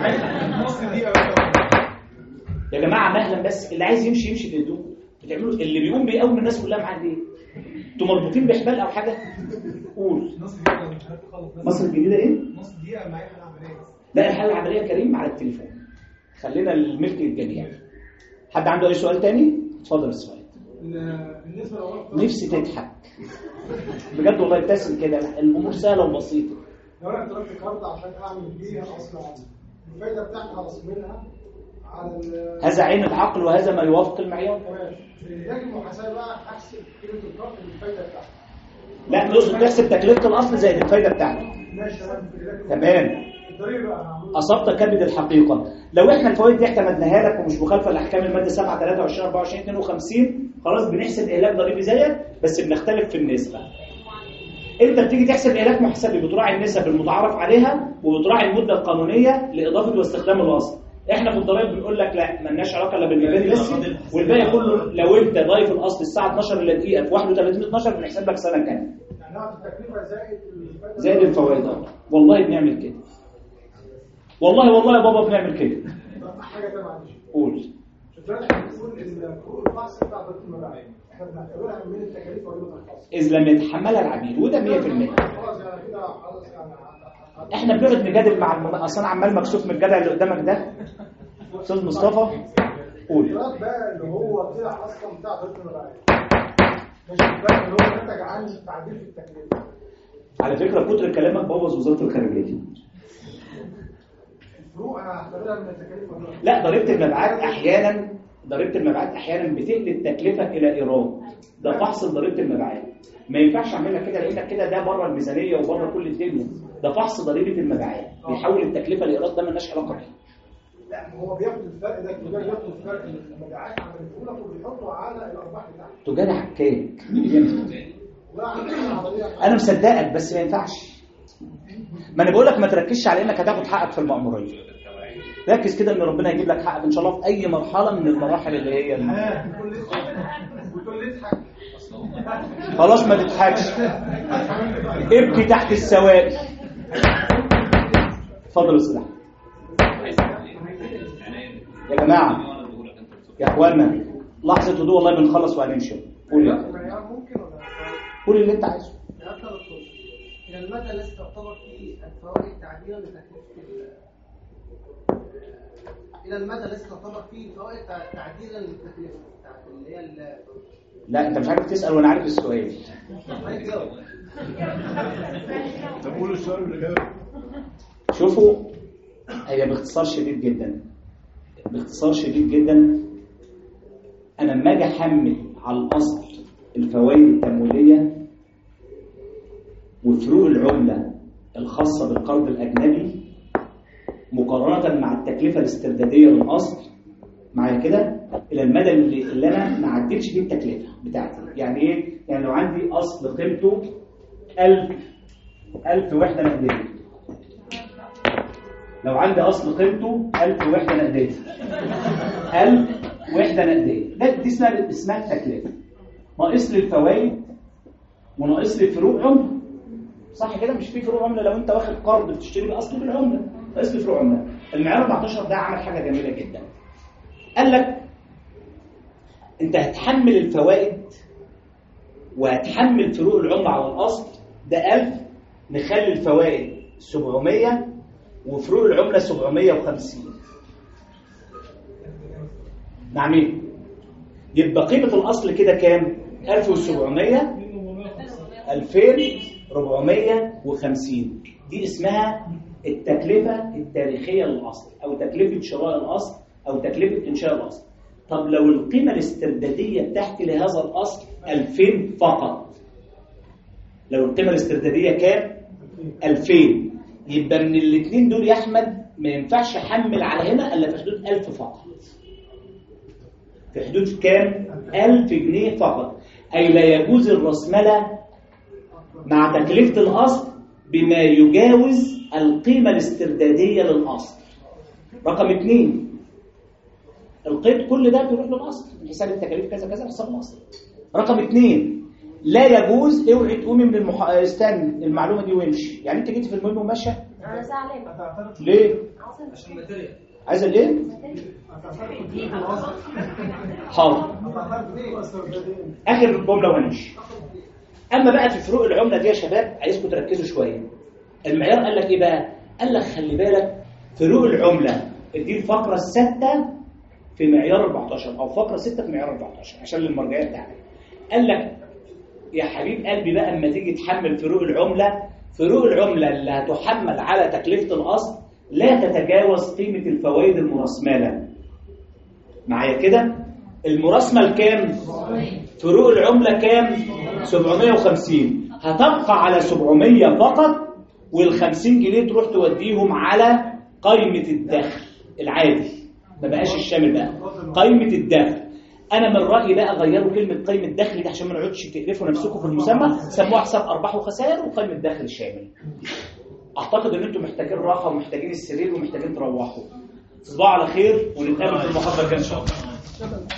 Speaker 16: يا جماعه مهلا، بس اللي عايز يمشي يمشي بهدوء. بتعملوا اللي بيقوم بيقوم الناس كلها معاه ليه؟ انتوا مربوطين بحبال او حاجه؟ قول. مصر الجديده ايه؟
Speaker 19: نص دقيقه معايا حاله عمليه.
Speaker 16: لا الحاله العمليه كريم على التليفون، خلينا الملك للجميع. حد عنده اي سؤال تاني؟ اتفضل السؤال.
Speaker 19: بالنسبه لو
Speaker 16: نفسي تضحك بجد والله، ابتسم كده، الامور سهله وبسيطه.
Speaker 19: لو انا طلبت كارد عشان اعمل بيها اصل عمل، الفايده بتاعتي هرسم منها على
Speaker 16: هذا عين العقل وهذا ما يوافق المعيار.
Speaker 19: تمام. نتاج المحاسبه بقى احسب قيمه الكارد بالفايده بتاعتي.
Speaker 16: لا نقصد تحسب تكلفه الاصل زائد الفايده بتاعته.
Speaker 19: ماشي
Speaker 16: تمام.
Speaker 19: الضريبه بقى
Speaker 16: اصبت كبد الحقيقه. لو احنا الفوائد دي اعتمدناها لك ومش مخالفه لاحكام الماده سبعة ثلاثة وعشرين أربعة وعشرين اثنين وخمسين، خلاص بنحسب اهلاك ضريبي زيك بس بنختلف في النسبه. انت بتيجي تحسب اهلاك محاسبي بتراعي النسب المتعارف عليها وبتراعي المده القانونيه لاضافه واستخدام الاصل. احنا في الضرائب بنقول لك لا مالناش علاقه الا بالمباني بس، والباقي كله لو انت ضايف الاصل الساعه اتناشر الا دقيقه في واحد وثلاثين اتناشر بنحسب لك سنه كامله.
Speaker 19: يعني نقعد التكلفه زائد الفايده
Speaker 16: زائد الفوائد. والله بنعمل كده. والله والله يا بابا بنعمل كده.
Speaker 19: حاجه ثانيه معلش.
Speaker 16: قول.
Speaker 19: دلوقتي احنا بنقول ان فروق الفحص بتاع ضريبه المبيعات احنا بنعتبرها من التكاليف ضريبه الفحص.
Speaker 16: اذا لم يتحملها العميل وده مية في المية.
Speaker 19: خلاص يعني كده خلاص يعني
Speaker 16: احنا بنقعد نجادل مع الم... اصل انا عمال مكسوف من الجدع اللي قدامك ده. استاذ مصطفى قول.
Speaker 19: الفرق بقى اللي هو طلع اصلا بتاع ضريبه المبيعات. مش الفرق اللي هو نتج عن تعديل في التكلفه.
Speaker 16: على فكره كتر كلامك بوظ وزاره الخارجيه.
Speaker 19: الفروق انا هعتبرها من التكاليف ولا
Speaker 16: لا ضريبه المبيعات احيانا ضريبه المبيعات احيانا بتقلب التكلفه الى ايراد. ده فحص ضريبه المبيعات. ما ينفعش اعملها كده لانك كده ده بره الميزانيه وبره كل الدنيا. ده فحص ضريبه المبيعات بيحول التكلفه لايراد، ده مالناش علاقه بيه.
Speaker 19: لا هو بياخد الفرق ده التجار ياخد الفرق المبيعات عن الفولة وبيحطوا على الارباح بتاعته.
Speaker 16: تجار عكاك.
Speaker 19: لا
Speaker 16: انا مصدقك بس ما ينفعش. ما انا بقول لك ما تركزش على انك هتاخد حقك في المأمورية. ركز كده ان ربنا يجيب لك حقك ان شاء الله في اي مرحله من المراحل اللي هي خلاص ما تضحكش، ابكي تحت السوائل. اتفضل يا استاذ. يا جماعه يا اخوانا لحظه هدوء والله بنخلص وهنمشي. قول يا قول اللي انت عايزه.
Speaker 14: الى المدى الذي تعتبر فيه الفوائد تعديلا لتكلفه الى المدى الذي تعتبر فيه الفوائد تعديلا للتكلفه بتاعت اللي هي
Speaker 16: لا انت مش عارف تسال وانا عارف السؤال.
Speaker 19: طب قول السؤال اللي جاي.
Speaker 16: شوفوا هي باختصار شديد جدا باختصار شديد جدا انا لما اجي احمل على الاصل الفوائد التمويليه وفروق العمله الخاصه بالقرض الاجنبي مقارنه مع التكلفه الاسترداديه للاصل معايا كده الى المدى اللي, اللي انا ما عدتش فيه التكلفه بتاعتي. يعني ايه؟ يعني لو عندي اصل قيمته ألف ألف وحده نقديه، لو عندي اصل قيمته ألف وحده نقديه ألف وحده نقديه ده دي اسمها اسمها التكلفه. ناقص لي الفوائد وناقص لي فروق عمله، صح كده؟ مش في فروق عمله لو انت واخد قرض بتشتري باصل بالعمله، ناقص لي فروق عمله. المعيار أربعتاشر ده عمل حاجه جميله جدا، قال لك انت هتحمل الفوائد وهتحمل فروق العمله على الاصل ده ألف، نخلي الفوائد سبعمية وفروق العمله سبعمية وخمسين. نعم ايه؟ يبقى قيمه الاصل كده كام؟ ألف وسبعمية ألفين وأربعمية وخمسين. دي اسمها التكلفه التاريخيه للاصل او تكلفه شراء الاصل او تكلفه انشاء الاصل. طب لو القيمه الاسترداديه بتاعتي لهذا الاصل ألفين فقط، لو القيمه الاسترداديه كام؟ ألفين، يبقى من الاثنين دول يا احمد ما ينفعش احمل على هنا الا في حدود ألف فقط. في حدود كام؟ ألف جنيه فقط. اي لا يجوز الرأسمالة مع تكلفه الاصل بما يجاوز القيمه الاسترداديه للاصل. رقم اثنين، القيد كل ده بيروح للاصل من حساب التكاليف كذا كذا حساب الاصل. رقم اثنين، لا يجوز اوعي تقومي من المح... استني المعلومه دي وامشي. يعني انت جيتي في المهم وماشيه
Speaker 15: انا زعلانه.
Speaker 3: ليه؟
Speaker 12: عشان ماتيريال.
Speaker 3: عايزه الايه؟ حاضر. اخر جمله ونمشي. اما بقى في فروق العمله دي يا شباب عايزكم تركزوا شويه. المعيار قال لك ايه بقى؟ قال لك خلي بالك فروق العمله دي الفقره السادسه في معيار أربعتاشر او فقره ستة في معيار أربعتاشر عشان المرجعيه بتاعتك. قال لك يا حبيب قلبي بقى اما تيجي تحمل فروق العمله، فروق العمله اللي هتحمل على تكلفه الاصل لا تتجاوز قيمه الفوائد المرسمله. معايا كده؟ المرسمل كام؟ فروق العمله كام؟ سبعمية وخمسين. هتبقى على سبعمية فقط، وال50 جنيه تروح توديهم على قيمه الدخل العادي، ما بقاش الشامل بقى، قيمه الدخل. انا من رايي بقى غيروا كلمه قيمه الدخل دي عشان ما نقعدش تقرفوا نفسكم في المسمى، سموها حساب ارباح وخسائر وقيمه دخل شامل. اعتقد ان انتم محتاجين راحه ومحتاجين السرير ومحتاجين تروحوا. تصبحوا على خير ونتقابل في المحاضره الجايه ان شاء الله.